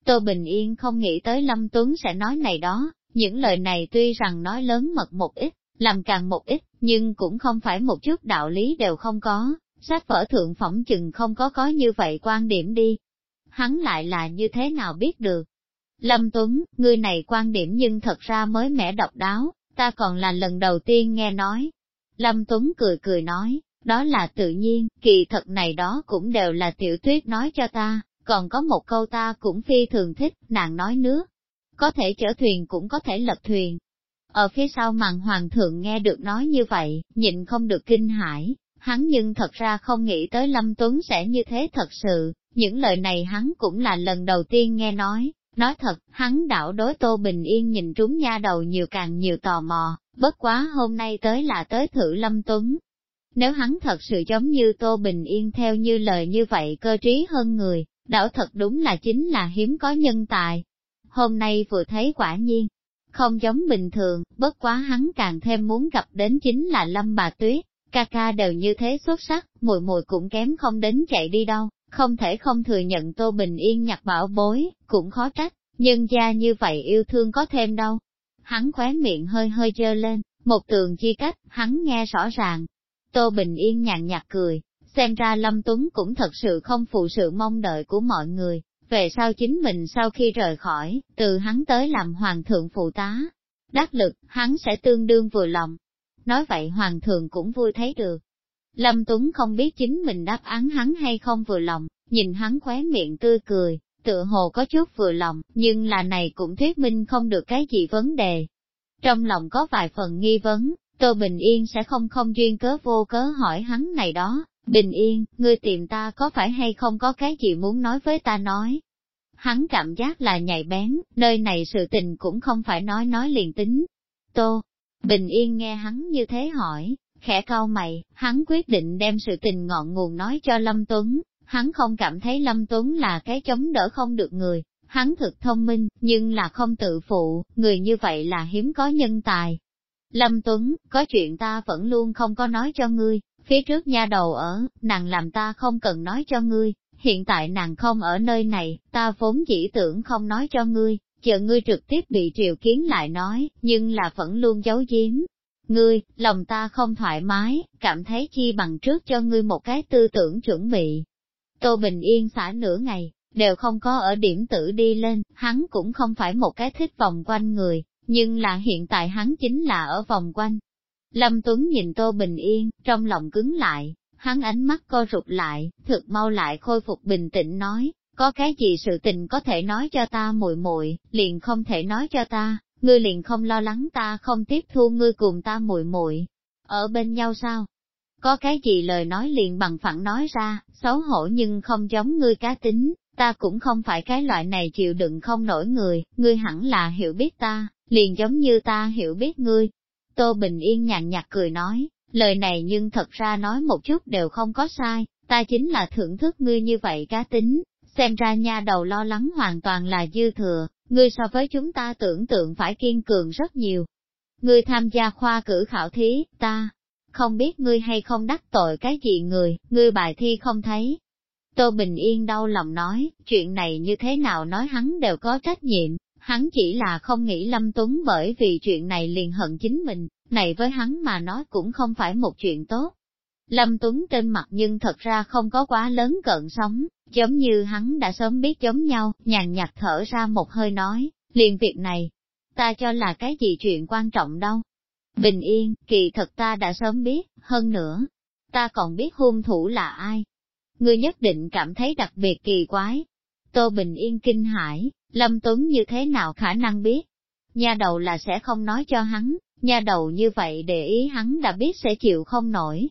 Tô Bình Yên không nghĩ tới Lâm Tuấn sẽ nói này đó, những lời này tuy rằng nói lớn mật một ít, làm càng một ít, nhưng cũng không phải một chút đạo lý đều không có, sách vở thượng phỏng chừng không có như vậy quan điểm đi. Hắn lại là như thế nào biết được? Lâm Tuấn, ngươi này quan điểm nhưng thật ra mới mẻ độc đáo, ta còn là lần đầu tiên nghe nói. Lâm Tuấn cười cười nói, đó là tự nhiên, kỳ thật này đó cũng đều là Tiểu Tuyết nói cho ta, còn có một câu ta cũng phi thường thích, nàng nói nước. Có thể chở thuyền cũng có thể lật thuyền. Ở phía sau màn hoàng thượng nghe được nói như vậy, nhịn không được kinh hãi, hắn nhưng thật ra không nghĩ tới Lâm Tuấn sẽ như thế thật sự, những lời này hắn cũng là lần đầu tiên nghe nói. Nói thật, hắn đảo đối Tô Bình Yên nhìn trúng nha đầu nhiều càng nhiều tò mò, bất quá hôm nay tới là tới thử Lâm Tuấn. Nếu hắn thật sự giống như Tô Bình Yên theo như lời như vậy cơ trí hơn người, đảo thật đúng là chính là hiếm có nhân tài. Hôm nay vừa thấy quả nhiên, không giống bình thường, bất quá hắn càng thêm muốn gặp đến chính là Lâm Bà Tuyết, ca ca đều như thế xuất sắc, mùi mùi cũng kém không đến chạy đi đâu. Không thể không thừa nhận Tô Bình Yên nhặt bảo bối, cũng khó trách, nhân gia như vậy yêu thương có thêm đâu. Hắn khóe miệng hơi hơi dơ lên, một tường chi cách, hắn nghe rõ ràng. Tô Bình Yên nhàn nhạt cười, xem ra Lâm Tuấn cũng thật sự không phụ sự mong đợi của mọi người, về sau chính mình sau khi rời khỏi, từ hắn tới làm hoàng thượng phụ tá. Đắc lực, hắn sẽ tương đương vừa lòng. Nói vậy hoàng thượng cũng vui thấy được. Lâm Tuấn không biết chính mình đáp án hắn hay không vừa lòng, nhìn hắn khóe miệng tươi cười, tựa hồ có chút vừa lòng, nhưng là này cũng thuyết minh không được cái gì vấn đề. Trong lòng có vài phần nghi vấn, Tô Bình Yên sẽ không duyên cớ vô cớ hỏi hắn này đó, Bình Yên, ngươi tìm ta có phải hay không có cái gì muốn nói với ta nói. Hắn cảm giác là nhạy bén, nơi này sự tình cũng không phải nói liền tính. Tô Bình Yên nghe hắn như thế hỏi, khẽ cau mày, hắn quyết định đem sự tình ngọn nguồn nói cho Lâm Tuấn, hắn không cảm thấy Lâm Tuấn là cái chống đỡ không được người, hắn thực thông minh, nhưng là không tự phụ, người như vậy là hiếm có nhân tài. Lâm Tuấn, có chuyện ta vẫn luôn không có nói cho ngươi, phía trước nha đầu ở, nàng làm ta không cần nói cho ngươi, hiện tại nàng không ở nơi này, ta vốn chỉ tưởng không nói cho ngươi, chờ ngươi trực tiếp bị triều kiến lại nói, nhưng là vẫn luôn giấu giếm. Ngươi, lòng ta không thoải mái, cảm thấy chi bằng trước cho ngươi một cái tư tưởng chuẩn bị. Tô Bình Yên xả nửa ngày, đều không có ở điểm tử đi lên, hắn cũng không phải một cái thích vòng quanh người, nhưng là hiện tại hắn chính là ở vòng quanh. Lâm Tuấn nhìn Tô Bình Yên, trong lòng cứng lại, hắn ánh mắt co rụt lại, thực mau lại khôi phục bình tĩnh nói, có cái gì sự tình có thể nói cho ta muội muội, liền không thể nói cho ta. Ngươi liền không lo lắng ta không tiếp thu ngươi cùng ta muội muội ở bên nhau sao? Có cái gì lời nói liền bằng phẳng nói ra, xấu hổ nhưng không giống ngươi cá tính, ta cũng không phải cái loại này chịu đựng không nổi người, ngươi hẳn là hiểu biết ta, liền giống như ta hiểu biết ngươi. Tô Bình Yên nhàn nhạt cười nói, lời này nhưng thật ra nói một chút đều không có sai, ta chính là thưởng thức ngươi như vậy cá tính, xem ra nha đầu lo lắng hoàn toàn là dư thừa. Ngươi so với chúng ta tưởng tượng phải kiên cường rất nhiều. Ngươi tham gia khoa cử khảo thí, ta không biết ngươi hay không đắc tội cái gì người, ngươi bài thi không thấy. Tô Bình Yên đau lòng nói, chuyện này như thế nào nói hắn đều có trách nhiệm, hắn chỉ là không nghĩ Lâm Tuấn bởi vì chuyện này liền hận chính mình, này với hắn mà nói cũng không phải một chuyện tốt. Lâm Tuấn trên mặt nhưng thật ra không có quá lớn cợn sóng, giống như hắn đã sớm biết giống nhau, nhàn nhạt thở ra một hơi nói, liền việc này, ta cho là cái gì chuyện quan trọng đâu. Bình Yên, kỳ thật ta đã sớm biết, hơn nữa, ta còn biết hung thủ là ai. Ngươi nhất định cảm thấy đặc biệt kỳ quái. Tô Bình Yên kinh hãi, Lâm Tuấn như thế nào khả năng biết? Nha đầu là sẽ không nói cho hắn, nha đầu như vậy để ý hắn đã biết sẽ chịu không nổi.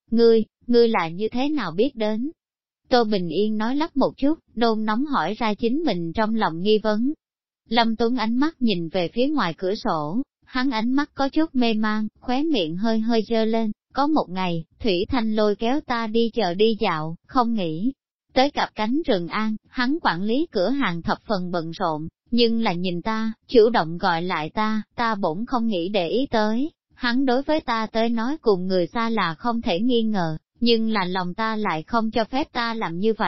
Ngươi là như thế nào biết đến? Tô Bình Yên nói lắp một chút, nôn nóng hỏi ra chính mình trong lòng nghi vấn. Lâm Tuấn ánh mắt nhìn về phía ngoài cửa sổ, hắn ánh mắt có chút mê man, khóe miệng hơi hơi dơ lên, có một ngày, Thủy Thanh lôi kéo ta đi chợ đi dạo, không nghĩ. Tới cặp cánh rừng an, hắn quản lý cửa hàng thập phần bận rộn, nhưng là nhìn ta, chủ động gọi lại ta bỗng không nghĩ để ý tới, hắn đối với ta tới nói cùng người xa là không thể nghi ngờ, nhưng là lòng ta lại không cho phép ta làm như vậy,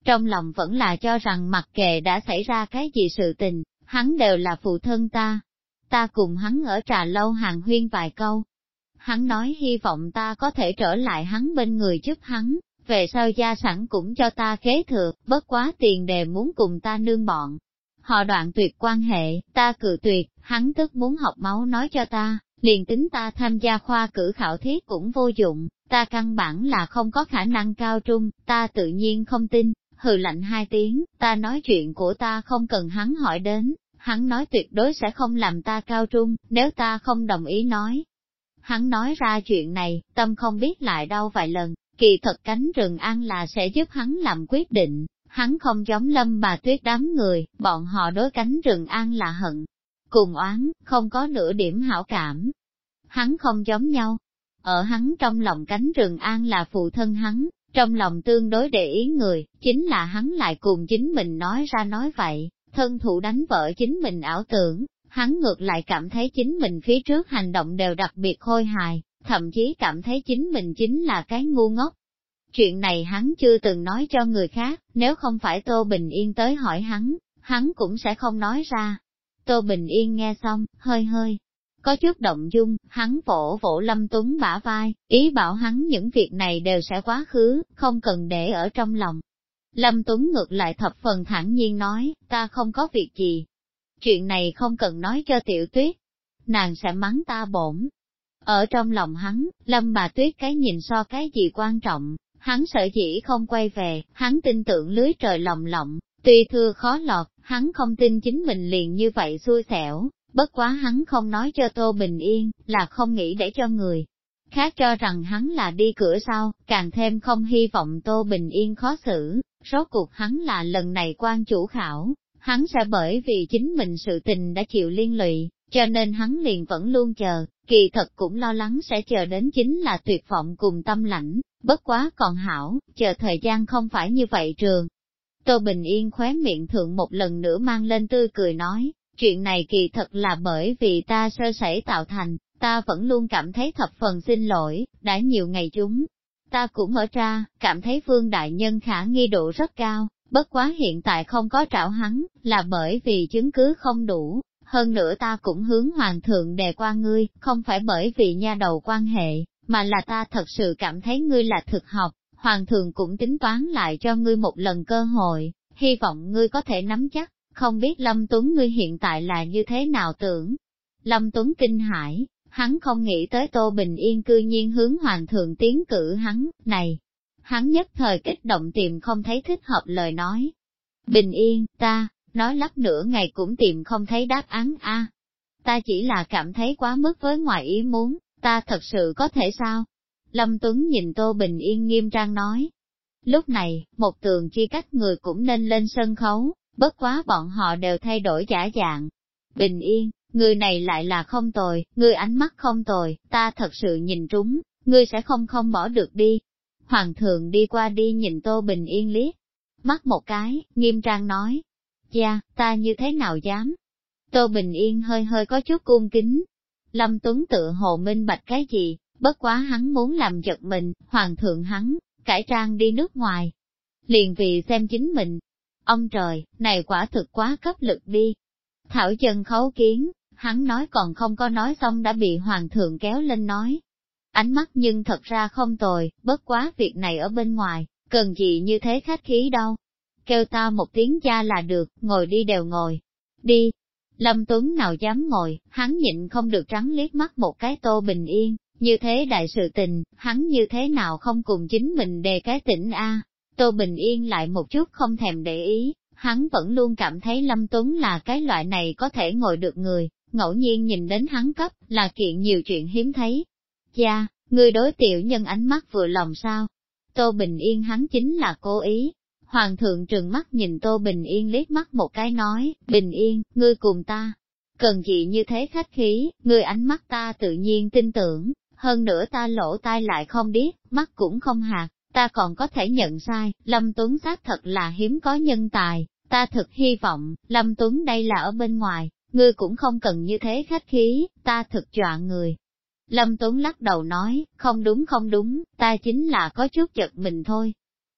trong lòng vẫn là cho rằng mặc kệ đã xảy ra cái gì sự tình, hắn đều là phụ thân ta. Ta cùng hắn ở trà lâu hàng huyên vài câu. Hắn nói hy vọng ta có thể trở lại hắn bên người giúp hắn, về sau gia sản cũng cho ta kế thừa, bất quá tiền đề muốn cùng ta nương bọn. Họ đoạn tuyệt quan hệ, ta cự tuyệt, hắn tức muốn học máu nói cho ta, liền tính ta tham gia khoa cử khảo thí cũng vô dụng, ta căn bản là không có khả năng cao trung, ta tự nhiên không tin, hừ lạnh 2 tiếng, ta nói chuyện của ta không cần hắn hỏi đến, hắn nói tuyệt đối sẽ không làm ta cao trung, nếu ta không đồng ý nói. Hắn nói ra chuyện này, tâm không biết lại đau vài lần, kỳ thật cánh rừng ăn là sẽ giúp hắn làm quyết định, hắn không giống Lâm Bà Tuyết đám người, bọn họ đối cánh rừng ăn là hận, cùng oán, không có nửa điểm hảo cảm. Hắn không giống nhau, ở hắn trong lòng cánh rừng an là phụ thân hắn, trong lòng tương đối để ý người, chính là hắn lại cùng chính mình nói ra nói vậy, thân thủ đánh vợ chính mình ảo tưởng, hắn ngược lại cảm thấy chính mình phía trước hành động đều đặc biệt khôi hài, thậm chí cảm thấy chính mình chính là cái ngu ngốc. Chuyện này hắn chưa từng nói cho người khác, nếu không phải Tô Bình Yên tới hỏi hắn cũng sẽ không nói ra. Tô Bình Yên nghe xong, hơi có chút động dung, hắn vỗ vỗ Lâm Tuấn bả vai, ý bảo hắn những việc này đều sẽ quá khứ, không cần để ở trong lòng. Lâm Tuấn ngược lại thập phần thản nhiên nói, ta không có việc gì. Chuyện này không cần nói cho Tiểu Tuyết, nàng sẽ mắng ta bổn. Ở trong lòng hắn, Lâm Bà Tuyết cái nhìn so cái gì quan trọng, hắn sợ dĩ không quay về, hắn tin tưởng lưới trời lồng lộng, tuy thưa khó lọt, hắn không tin chính mình liền như vậy xui xẻo. Bất quá hắn không nói cho Tô Bình Yên, là không nghĩ để cho người khác cho rằng hắn là đi cửa sau, càng thêm không hy vọng Tô Bình Yên khó xử, rốt cuộc hắn là lần này quan chủ khảo, hắn sẽ bởi vì chính mình sự tình đã chịu liên lụy, cho nên hắn liền vẫn luôn chờ, kỳ thật cũng lo lắng sẽ chờ đến chính là tuyệt vọng cùng tâm lãnh, bất quá còn hảo, chờ thời gian không phải như vậy trường. Tô Bình Yên khóe miệng thượng một lần nữa mang lên tươi cười nói, chuyện này kỳ thật là bởi vì ta sơ sẩy tạo thành, ta vẫn luôn cảm thấy thập phần xin lỗi, đã nhiều ngày chúng. Ta cũng ở ra, cảm thấy Vương Đại Nhân khả nghi độ rất cao, bất quá hiện tại không có trảo hắn, là bởi vì chứng cứ không đủ, hơn nữa ta cũng hướng Hoàng thượng đề qua ngươi, không phải bởi vì nha đầu quan hệ, mà là ta thật sự cảm thấy ngươi là thực học, Hoàng thượng cũng tính toán lại cho ngươi một lần cơ hội, hy vọng ngươi có thể nắm chắc. Không biết Lâm Tuấn ngươi hiện tại là như thế nào tưởng. Lâm Tuấn kinh hãi, hắn không nghĩ tới Tô Bình Yên cư nhiên hướng Hoàng thượng tiến cử hắn, này. Hắn nhất thời kích động tìm không thấy thích hợp lời nói. Bình Yên, ta, nói lắp nửa ngày cũng tìm không thấy đáp án a. Ta chỉ là cảm thấy quá mức với ngoài ý muốn, ta thật sự có thể sao? Lâm Tuấn nhìn Tô Bình Yên nghiêm trang nói. Lúc này, một tường chi cách người cũng nên lên sân khấu. Bất quá bọn họ đều thay đổi giả dạng. Bình Yên, người này lại là không tồi, người ánh mắt không tồi, ta thật sự nhìn trúng, ngươi sẽ không bỏ được đi. Hoàng thượng đi qua đi nhìn Tô Bình Yên liếc, mắt một cái, nghiêm trang nói. Dạ, ta như thế nào dám? Tô Bình Yên hơi có chút cung kính. Lâm Tuấn tự hồ minh bạch cái gì, bất quá hắn muốn làm giật mình, Hoàng thượng hắn, cải trang đi nước ngoài. Liền vì xem chính mình. Ông trời, này quả thực quá cấp lực đi. Thảo Chân khấu kiến, hắn nói còn không có nói xong đã bị Hoàng thượng kéo lên nói. Ánh mắt nhưng thật ra không tồi, bất quá việc này ở bên ngoài, cần gì như thế khách khí đâu. Kêu ta một tiếng cha là được, ngồi đi đều ngồi. Đi. Lâm Tuấn nào dám ngồi, hắn nhịn không được trắng liếc mắt một cái Tô Bình Yên, như thế đại sự tình, hắn như thế nào không cùng chính mình đề cái tỉnh a. Tô Bình Yên lại một chút không thèm để ý, hắn vẫn luôn cảm thấy Lâm Tuấn là cái loại này có thể ngồi được người, ngẫu nhiên nhìn đến hắn cấp, là kiện nhiều chuyện hiếm thấy. Cha, người đối tiểu nhân ánh mắt vừa lòng sao? Tô Bình Yên hắn chính là cố ý. Hoàng thượng trừng mắt nhìn Tô Bình Yên liếc mắt một cái nói, Bình Yên, ngươi cùng ta, cần gì như thế khách khí, ngươi ánh mắt ta tự nhiên tin tưởng, hơn nữa ta lỗ tai lại không điếc, mắt cũng không hạt. Ta còn có thể nhận sai, Lâm Tuấn xác thật là hiếm có nhân tài, ta thực hy vọng, Lâm Tuấn đây là ở bên ngoài, ngươi cũng không cần như thế khách khí, ta thực dọa người. Lâm Tuấn lắc đầu nói, không đúng, ta chính là có chút giật mình thôi.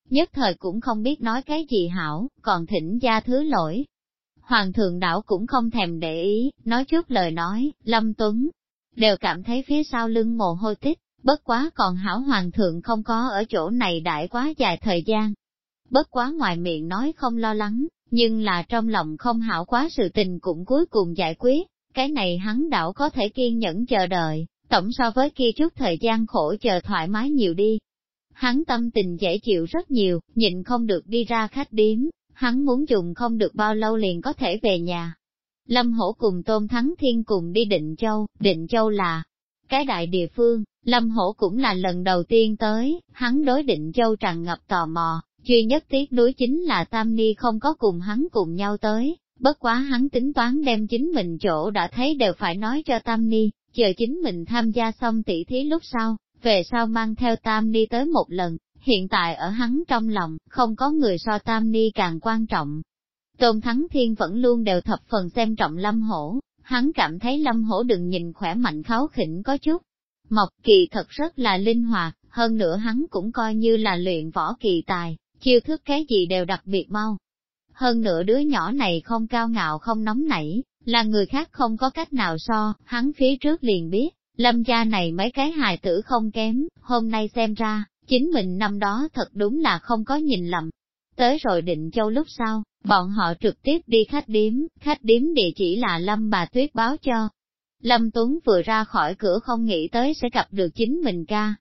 nhất thời cũng không biết nói cái gì hảo, còn thỉnh gia thứ lỗi. Hoàng thượng đảo cũng không thèm để ý, nói trước lời nói, Lâm Tuấn đều cảm thấy phía sau lưng mồ hôi tích, bất quá còn hảo hoàng thượng không có ở chỗ này đãi quá dài thời gian. Bất quá ngoài miệng nói không lo lắng, nhưng là trong lòng không hảo quá sự tình cũng cuối cùng giải quyết, cái này hắn đảo có thể kiên nhẫn chờ đợi, tổng so với kia chút thời gian khổ chờ thoải mái nhiều đi. Hắn tâm tình dễ chịu rất nhiều, nhịn không được đi ra khách điếm, hắn muốn dùng không được bao lâu liền có thể về nhà. Lâm Hổ cùng Tôn Thắng Thiên cùng đi Định Châu là cái đại địa phương, Lâm Hổ cũng là lần đầu tiên tới, hắn đối Định Châu tràn ngập tò mò, duy nhất tiếc nuối chính là Tam Ni không có cùng hắn cùng nhau tới, bất quá hắn tính toán đem chính mình chỗ đã thấy đều phải nói cho Tam Ni, chờ chính mình tham gia xong tỷ thí lúc sau, về sau mang theo Tam Ni tới một lần, hiện tại ở hắn trong lòng, không có người so Tam Ni càng quan trọng. Tôn Thắng Thiên vẫn luôn đều thập phần xem trọng Lâm Hổ, hắn cảm thấy Lâm Hổ đừng nhìn khỏe mạnh kháu khỉnh có chút. Mộc kỳ thật rất là linh hoạt, hơn nữa hắn cũng coi như là luyện võ kỳ tài, chiêu thức cái gì đều đặc biệt mau. Hơn nữa đứa nhỏ này không cao ngạo không nóng nảy, là người khác không có cách nào so, hắn phía trước liền biết, Lâm gia này mấy cái hài tử không kém, hôm nay xem ra, chính mình năm đó thật đúng là không có nhìn lầm. Tới rồi Định Châu lúc sau, bọn họ trực tiếp đi khách điếm địa chỉ là Lâm bà Tuyết báo cho. Lâm Tuấn vừa ra khỏi cửa không nghĩ tới sẽ gặp được chính mình ca.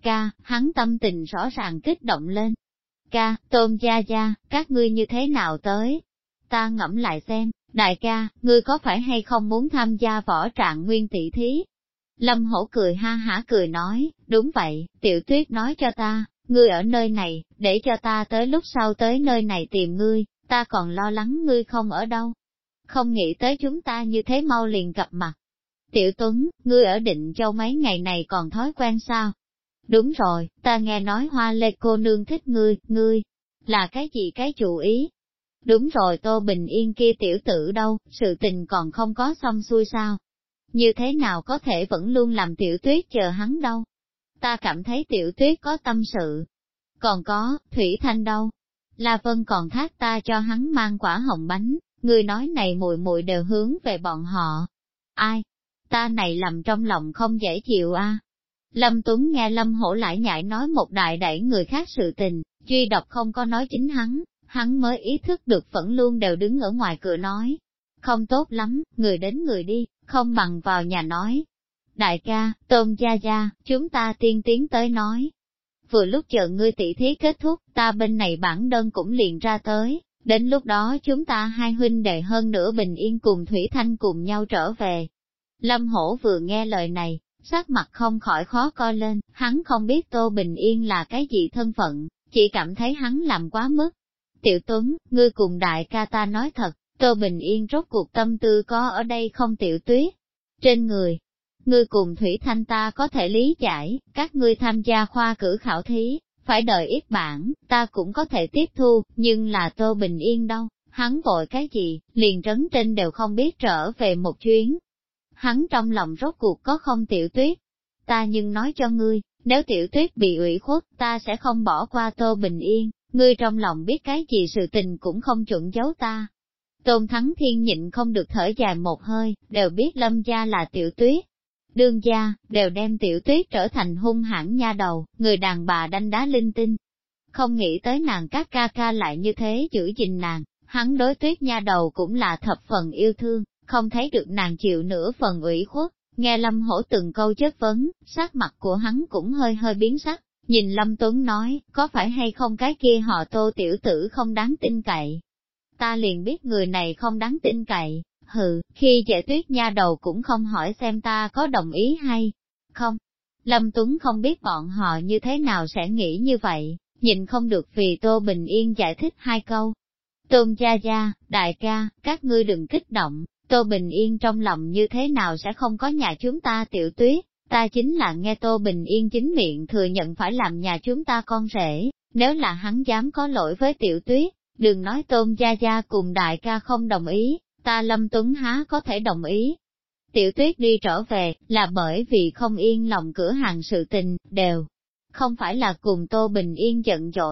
Hắn tâm tình rõ ràng kích động lên. Ca, Tôn gia gia, các ngươi như thế nào tới? Ta ngẫm lại xem, đại ca, ngươi có phải hay không muốn tham gia võ trạng nguyên tỷ thí? Lâm Hổ cười ha hả cười nói, đúng vậy, Tiểu Tuyết nói cho ta, ngươi ở nơi này, để cho ta tới lúc sau tới nơi này tìm ngươi, ta còn lo lắng ngươi không ở đâu. Không nghĩ tới chúng ta như thế mau liền gặp mặt. Tiểu Tuấn, ngươi ở Định Châu mấy ngày này còn thói quen sao? Đúng rồi, ta nghe nói Hoa Lê cô nương thích ngươi, là cái gì cái chủ ý? Đúng rồi, Tô Bình Yên kia tiểu tử đâu, sự tình còn không có xong xuôi sao? Như thế nào có thể vẫn luôn làm Tiểu Tuyết chờ hắn đâu? Ta cảm thấy Tiểu Tuyết có tâm sự. Còn có, Thủy Thanh đâu? La Vân còn thác ta cho hắn mang quả hồng bánh, người nói này muội muội đều hướng về bọn họ. Ai? Ta này làm trong lòng không dễ chịu a. Lâm Tuấn nghe Lâm Hổ lại nhại nói một đại đẩy người khác sự tình, duy độc không có nói chính hắn mới ý thức được vẫn luôn đều đứng ở ngoài cửa nói. Không tốt lắm, người đến người đi, không bằng vào nhà nói. Đại ca, Tôn gia gia, chúng ta tiên tiến tới nói. Vừa lúc chờ ngươi tỷ thí kết thúc, ta bên này bản đơn cũng liền ra tới, đến lúc đó chúng ta hai huynh đệ hơn nữa Bình Yên cùng Thủy Thanh cùng nhau trở về. Lâm Hổ vừa nghe lời này, sắc mặt không khỏi khó coi lên, hắn không biết Tô Bình Yên là cái gì thân phận, chỉ cảm thấy hắn làm quá mức. Tiểu Tuấn, ngươi cùng đại ca ta nói thật, Tô Bình Yên rốt cuộc tâm tư có ở đây không Tiểu Tuyết? Trên người, ngươi cùng Thủy Thanh ta có thể lý giải, các ngươi tham gia khoa cử khảo thí, phải đợi ít bản, ta cũng có thể tiếp thu, nhưng là Tô Bình Yên đâu, hắn vội cái gì, liền trấn trên đều không biết trở về một chuyến. Hắn trong lòng rốt cuộc có không Tiểu Tuyết? Ta nhưng nói cho ngươi, nếu Tiểu Tuyết bị ủy khuất, ta sẽ không bỏ qua Tô Bình Yên, ngươi trong lòng biết cái gì sự tình cũng không chuẩn giấu ta. Tôn Thắng Thiên nhịn không được thở dài một hơi, đều biết Lâm gia là Tiểu Tuyết. Đương gia, đều đem Tiểu Tuyết trở thành hung hãn nha đầu, người đàn bà đanh đá linh tinh. Không nghĩ tới nàng các ca ca lại như thế giữ gìn nàng, hắn đối Tuyết nha đầu cũng là thập phần yêu thương, không thấy được nàng chịu nửa phần ủy khuất. Nghe Lâm Hổ từng câu chất vấn, sắc mặt của hắn cũng hơi hơi biến sắc, nhìn Lâm Tuấn nói, có phải hay không cái kia họ Tô tiểu tử không đáng tin cậy. Ta liền biết người này không đáng tin cậy, hừ, khi Giải Tuyết nha đầu cũng không hỏi xem ta có đồng ý hay không. Lâm Tuấn không biết bọn họ như thế nào sẽ nghĩ như vậy, nhìn không được vì Tô Bình Yên giải thích hai câu. Tôn gia gia, đại ca, các ngươi đừng kích động, Tô Bình Yên trong lòng như thế nào sẽ không có nhà chúng ta Tiểu Tuyết, ta chính là nghe Tô Bình Yên chính miệng thừa nhận phải làm nhà chúng ta con rể, nếu là hắn dám có lỗi với Tiểu Tuyết, đừng nói Tôn gia gia cùng đại ca không đồng ý, ta Lâm Tuấn há có thể đồng ý. Tiểu Tuyết đi trở về, là bởi vì không yên lòng cửa hàng sự tình, đều không phải là cùng Tô Bình Yên giận dỗi,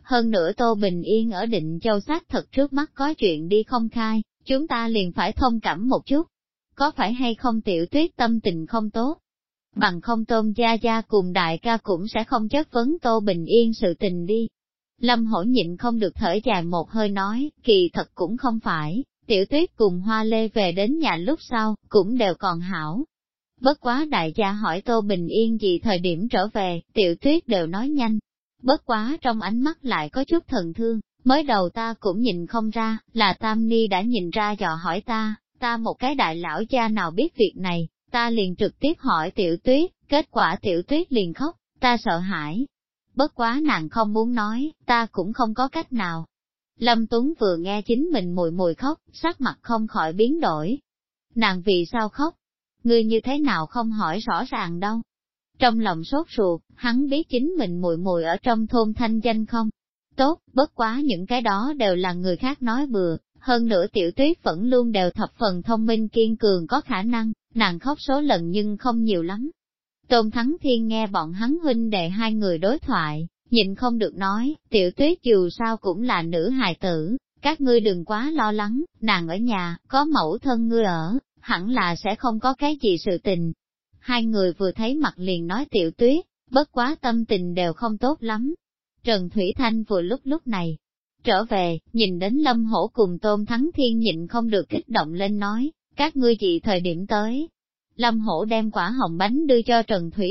hơn nữa Tô Bình Yên ở Định Châu xác thật trước mắt có chuyện đi không khai, chúng ta liền phải thông cảm một chút. Có phải hay không Tiểu Tuyết tâm tình không tốt? Bằng không Tôn Gia Gia cùng đại ca cũng sẽ không chất vấn Tô Bình Yên sự tình đi. Lâm Hổ nhịn không được thở dài một hơi nói, kỳ thật cũng không phải, Tiểu Tuyết cùng Hoa Lê về đến nhà lúc sau, cũng đều còn hảo. Bất quá đại gia hỏi Tô Bình Yên gì thời điểm trở về, Tiểu Tuyết đều nói nhanh. Bất quá trong ánh mắt lại có chút thần thương, mới đầu ta cũng nhìn không ra, là Tam Ni đã nhìn ra dò hỏi ta một cái đại lão cha nào biết việc này, ta liền trực tiếp hỏi Tiểu Tuyết, kết quả Tiểu Tuyết liền khóc, ta sợ hãi. Bất quá nàng không muốn nói, ta cũng không có cách nào. Lâm Tuấn vừa nghe chính mình mùi mùi khóc, sắc mặt không khỏi biến đổi. Nàng vì sao khóc? Ngươi như thế nào không hỏi rõ ràng đâu? Trong lòng sốt ruột, hắn biết chính mình mùi mùi ở trong thôn thanh danh không? Tốt, bất quá những cái đó đều là người khác nói bừa, hơn nữa Tiểu Tuyết vẫn luôn đều thập phần thông minh kiên cường có khả năng, nàng khóc số lần nhưng không nhiều lắm. Tôn Thắng Thiên nghe bọn hắn huynh đệ hai người đối thoại, nhịn không được nói, Tiểu Tuyết dù sao cũng là nữ hài tử, các ngươi đừng quá lo lắng, nàng ở nhà, có mẫu thân ngươi ở, hẳn là sẽ không có cái gì sự tình. Hai người vừa thấy mặt liền nói Tiểu Tuyết, bất quá tâm tình đều không tốt lắm. Trần Thủy Thanh vừa lúc này trở về, nhìn đến Lâm Hổ cùng Tôn Thắng Thiên nhịn không được kích động lên nói, các ngươi gì thời điểm tới. Lâm Hổ đem quả hồng bánh đưa cho Trần Thủy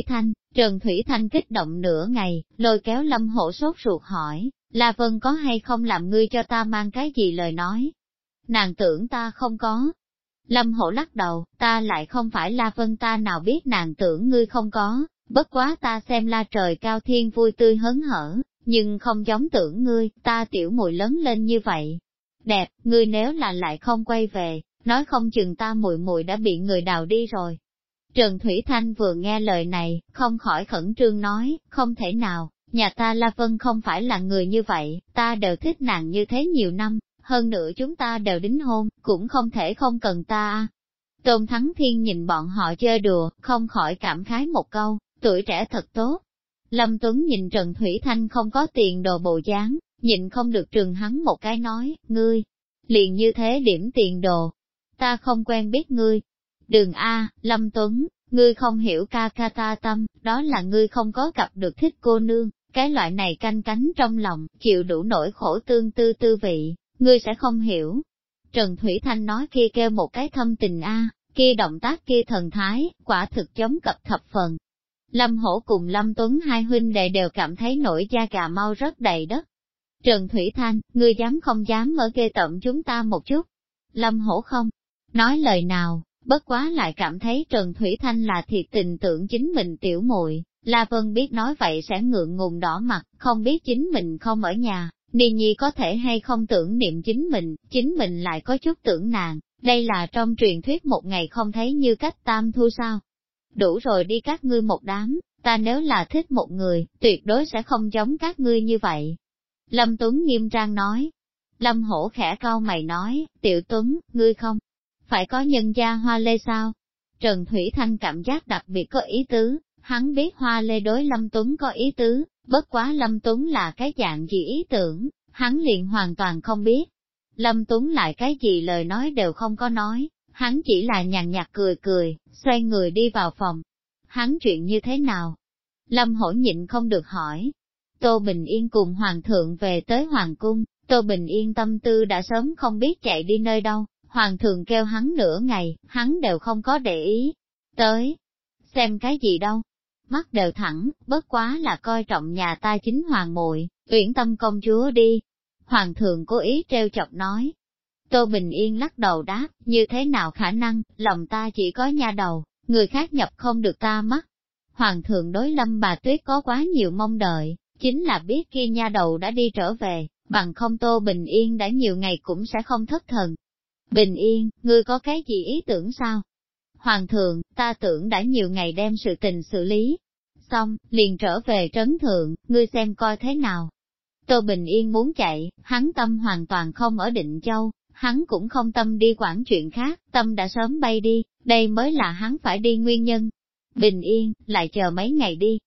Thanh kích động nửa ngày, lôi kéo Lâm Hổ sốt ruột hỏi, La Vân có hay không làm ngươi cho ta mang cái gì lời nói? Nàng tưởng ta không có. Lâm Hổ lắc đầu, ta lại không phải La Vân, ta nào biết nàng tưởng ngươi không có, bất quá ta xem La Trời Cao Thiên vui tươi hớn hở, nhưng không giống tưởng ngươi, ta tiểu muội lớn lên như vậy. Đẹp, ngươi nếu là lại không quay về, nói không chừng ta muội muội đã bị người đào đi rồi. Trần Thủy Thanh vừa nghe lời này, không khỏi khẩn trương nói, không thể nào, nhà ta La Vân không phải là người như vậy, ta đều thích nàng như thế nhiều năm, hơn nữa chúng ta đều đính hôn, cũng không thể không cần ta. Tôn Thắng Thiên nhìn bọn họ chơi đùa, không khỏi cảm khái một câu, tuổi trẻ thật tốt. Lâm Tuấn nhìn Trần Thủy Thanh không có tiền đồ bộ dáng, nhịn không được trừng hắn một cái nói, ngươi, liền như thế điểm tiền đồ, ta không quen biết ngươi. Đường A, Lâm Tuấn, ngươi không hiểu ca ca ta tâm, đó là ngươi không có gặp được thích cô nương, cái loại này canh cánh trong lòng, chịu đủ nỗi khổ tương tư tư vị, ngươi sẽ không hiểu. Trần Thủy Thanh nói kia kêu một cái thâm tình A, kia động tác kia thần thái, quả thực giống cập thập phần. Lâm Hổ cùng Lâm Tuấn hai huynh đệ đều cảm thấy nổi da gà mau rất đầy đất. Trần Thủy Thanh, ngươi dám không dám ở ghê tởm chúng ta một chút? Lâm Hổ không nói lời nào, bất quá lại cảm thấy Trần Thủy Thanh là thiệt tình tưởng chính mình tiểu muội. La Vân biết nói vậy sẽ ngượng ngùng đỏ mặt, không biết chính mình không ở nhà, Ni Nhi có thể hay không tưởng niệm chính mình lại có chút tưởng nàng, đây là trong truyền thuyết một ngày không thấy như cách tam thu sao. Đủ rồi đi các ngươi một đám, ta nếu là thích một người, tuyệt đối sẽ không giống các ngươi như vậy. Lâm Tuấn nghiêm trang nói. Lâm Hổ khẽ cau mày nói, Tiểu Tuấn, ngươi không phải có nhân gia Hoa Lê sao? Trần Thủy Thanh cảm giác đặc biệt có ý tứ, hắn biết Hoa Lê đối Lâm Tuấn có ý tứ, bất quá Lâm Tuấn là cái dạng gì ý tưởng, hắn liền hoàn toàn không biết. Lâm Tuấn lại cái gì lời nói đều không có nói, hắn chỉ là nhàn nhạt cười cười, xoay người đi vào phòng. Hắn chuyện như thế nào? Lâm Hổ nhịn không được hỏi. Tô Bình Yên cùng Hoàng thượng về tới Hoàng cung, Tô Bình Yên tâm tư đã sớm không biết chạy đi nơi đâu, Hoàng thượng kêu hắn nửa ngày, hắn đều không có để ý. Tới, xem cái gì đâu, mắt đều thẳng, bất quá là coi trọng nhà ta chính hoàng muội, Uyển Tâm công chúa đi. Hoàng thượng cố ý treo chọc nói. Tô Bình Yên lắc đầu đáp, như thế nào khả năng, lòng ta chỉ có nha đầu, người khác nhập không được ta mắt. Hoàng thượng đối Lâm bà Tuyết có quá nhiều mong đợi, chính là biết kia nha đầu đã đi trở về, bằng không Tô Bình Yên đã nhiều ngày cũng sẽ không thất thần. Bình Yên, ngươi có cái gì ý tưởng sao? Hoàng thượng, ta tưởng đã nhiều ngày đem sự tình xử lý. Xong, liền trở về trấn thượng, ngươi xem coi thế nào. Tô Bình Yên muốn chạy, hắn tâm hoàn toàn không ở Định Châu, hắn cũng không tâm đi quản chuyện khác, tâm đã sớm bay đi, đây mới là hắn phải đi nguyên nhân. Bình Yên, lại chờ mấy ngày đi.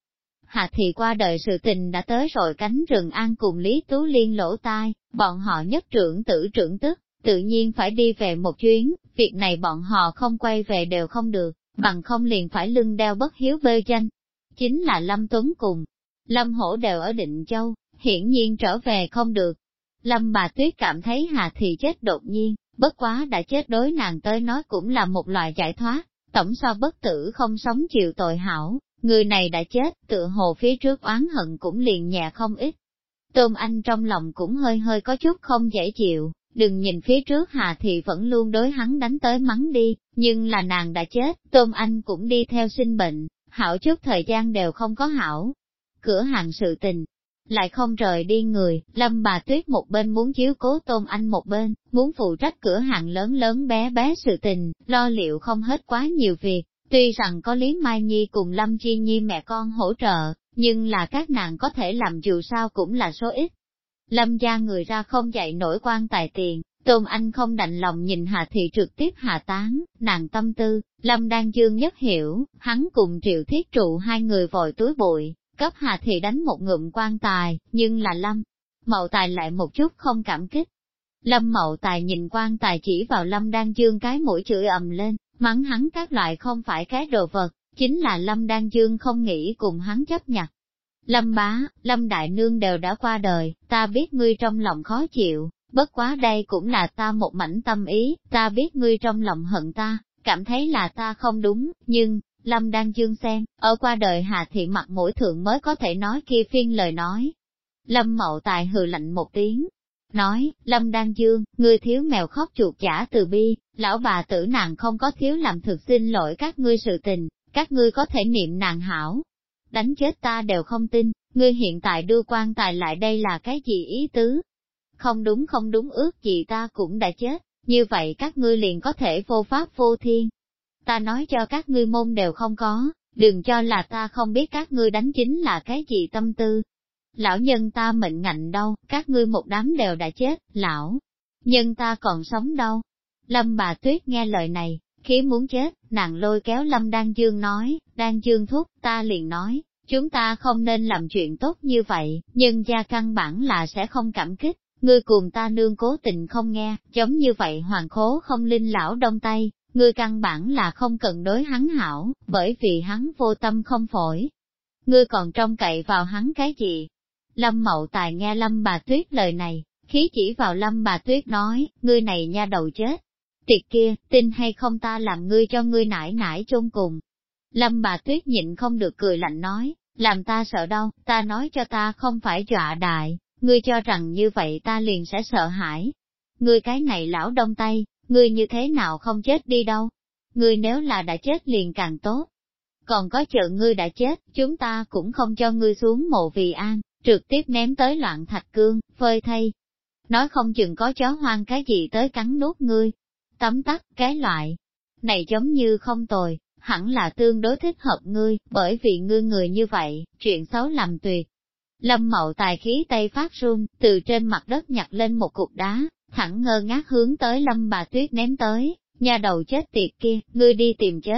Hà Thị qua đời sự tình đã tới rồi cánh rừng An cùng Lý Tú Liên lỗ tai, bọn họ nhất trưởng tử trưởng tức, tự nhiên phải đi về một chuyến, việc này bọn họ không quay về đều không được, bằng không liền phải lưng đeo bất hiếu bê danh. Chính là Lâm Tuấn cùng Lâm Hổ đều ở Định Châu, hiển nhiên trở về không được. Lâm bà Tuyết cảm thấy Hà Thị chết đột nhiên, bất quá đã chết đối nàng tới nói cũng là một loại giải thoát, tổng so bất tử không sống chịu tội hảo, người này đã chết, tựa hồ phía trước oán hận cũng liền nhẹ không ít. Tôm Anh trong lòng cũng hơi hơi có chút không dễ chịu, đừng nhìn phía trước Hà Thị vẫn luôn đối hắn đánh tới mắng đi, nhưng là nàng đã chết, Tôm Anh cũng đi theo sinh bệnh, hảo chút thời gian đều không có hảo. Cửa hàng sự tình, lại không rời đi người, Lâm bà Tuyết một bên muốn chiếu cố Tôm Anh một bên, muốn phụ trách cửa hàng lớn lớn bé bé sự tình, lo liệu không hết quá nhiều việc. Tuy rằng có Lý Mai Nhi cùng Lâm Chi Nhi mẹ con hỗ trợ, nhưng là các nàng có thể làm dù sao cũng là số ít. Lâm gia người ra không dậy nổi quan tài tiền, Tôn Anh không đành lòng nhìn Hà Thị trực tiếp hạ tán, nàng tâm tư, Lâm Đan Dương nhất hiểu, hắn cùng Triệu Thiết Trụ hai người vội túi bụi, cấp Hà Thị đánh một ngụm quan tài, nhưng là Lâm Mậu Tài lại một chút không cảm kích. Lâm Mậu Tài nhìn quan tài chỉ vào Lâm Đan Dương cái mũi chửi ầm lên, mắng hắn các loại không phải cái đồ vật, chính là Lâm Đan Dương không nghĩ cùng hắn chấp nhặt. Lâm bá, Lâm đại nương đều đã qua đời, ta biết ngươi trong lòng khó chịu, bất quá đây cũng là ta một mảnh tâm ý, ta biết ngươi trong lòng hận ta, cảm thấy là ta không đúng, nhưng, Lâm Đan Dương xem, ở qua đời Hà Thị mặt mũi thượng mới có thể nói kia phiên lời nói. Lâm Mậu Tài hừ lạnh một tiếng, nói, Lâm Đan Dương, ngươi thiếu mèo khóc chuột chả từ bi, lão bà tử nàng không có thiếu làm thực xin lỗi các ngươi sự tình, các ngươi có thể niệm nàng hảo. Đánh chết ta đều không tin, ngươi hiện tại đưa quan tài lại đây là cái gì ý tứ? Không đúng ước gì ta cũng đã chết, như vậy các ngươi liền có thể vô pháp vô thiên. Ta nói cho các ngươi môn đều không có, đừng cho là ta không biết các ngươi đánh chính là cái gì tâm tư. Lão nhân ta mệnh ngạnh đâu, các ngươi một đám đều đã chết, lão nhân ta còn sống đâu. Lâm bà Tuyết nghe lời này, khí muốn chết, nàng lôi kéo Lâm Đan Dương nói, Đan Dương thúc, ta liền nói, chúng ta không nên làm chuyện tốt như vậy, nhưng gia căn bản là sẽ không cảm kích, ngươi cùng ta nương cố tình không nghe, giống như vậy hoàng khố không linh lão đông tây, ngươi căn bản là không cần đối hắn hảo, bởi vì hắn vô tâm không phổi. Ngươi còn trông cậy vào hắn cái gì? Lâm Mậu Tài nghe Lâm bà Tuyết lời này, khí chỉ vào Lâm bà Tuyết nói, ngươi này nha đầu chết. Tiệt kia, tin hay không ta làm ngươi cho ngươi nải nải chôn cùng. Lâm bà Tuyết nhịn không được cười lạnh nói, làm ta sợ đâu, ta nói cho ta không phải dọa đại, ngươi cho rằng như vậy ta liền sẽ sợ hãi. Ngươi cái này lão đông tây, ngươi như thế nào không chết đi đâu. Ngươi nếu là đã chết liền càng tốt. Còn có chờ ngươi đã chết, chúng ta cũng không cho ngươi xuống mộ vì an, trực tiếp ném tới loạn thạch cương, phơi thay. Nói không chừng có chó hoang cái gì tới cắn nuốt ngươi. Tấm tắc, cái loại này giống như không tồi, hẳn là tương đối thích hợp ngươi, bởi vì ngươi người như vậy, chuyện xấu làm tuyệt. Lâm Mậu Tài khí tay phát run, từ trên mặt đất nhặt lên một cục đá, thẳng ngơ ngác hướng tới Lâm bà Tuyết ném tới, nhà đầu chết tiệt kia, ngươi đi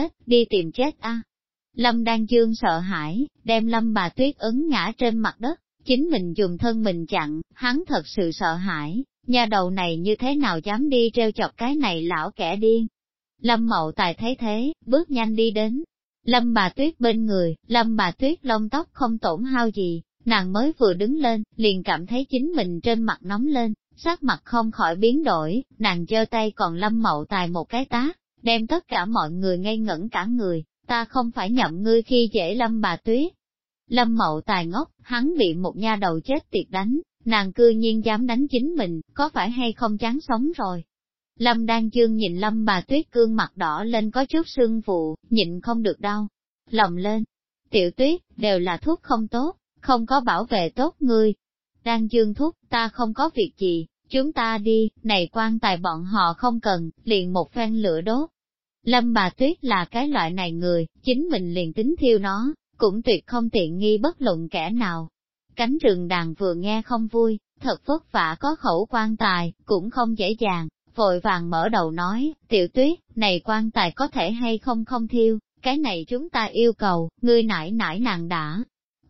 tìm chết a. Lâm Đan Dương sợ hãi, đem Lâm bà Tuyết ấn ngã trên mặt đất, chính mình dùng thân mình chặn, hắn thật sự sợ hãi, nhà đầu này như thế nào dám đi treo chọc cái này lão kẻ điên. Lâm Mậu Tài thấy thế, bước nhanh đi đến Lâm bà Tuyết bên người, Lâm bà Tuyết lông tóc không tổn hao gì, nàng mới vừa đứng lên, liền cảm thấy chính mình trên mặt nóng lên, sắc mặt không khỏi biến đổi, nàng giơ tay còn Lâm Mậu Tài một cái tát, đem tất cả mọi người ngây ngẩn cả người, ta không phải nhậm ngươi khi dễ Lâm bà Tuyết. Lâm Mậu Tài ngốc, hắn bị một nha đầu chết tiệt đánh, nàng cư nhiên dám đánh chính mình, có phải hay không chán sống rồi. Lâm Đan Dương nhìn Lâm bà Tuyết gương mặt đỏ lên có chút sưng vụ, nhịn không được đau lòng lên. Tiểu Tuyết, đều là thuốc không tốt, không có bảo vệ tốt ngươi. Đan Dương thúc, ta không có việc gì, chúng ta đi, này quan tài bọn họ không cần, liền một phen lửa đốt. Lâm bà Tuyết là cái loại này người, chính mình liền tính thiêu nó, cũng tuyệt không tiện nghi bất luận kẻ nào. Cánh rừng đàn vừa nghe không vui, thật vất vả có khẩu quan tài, cũng không dễ dàng, vội vàng mở đầu nói, Tiểu Tuyết, này quan tài có thể hay không không thiêu, cái này chúng ta yêu cầu, ngươi nải nải nàng đã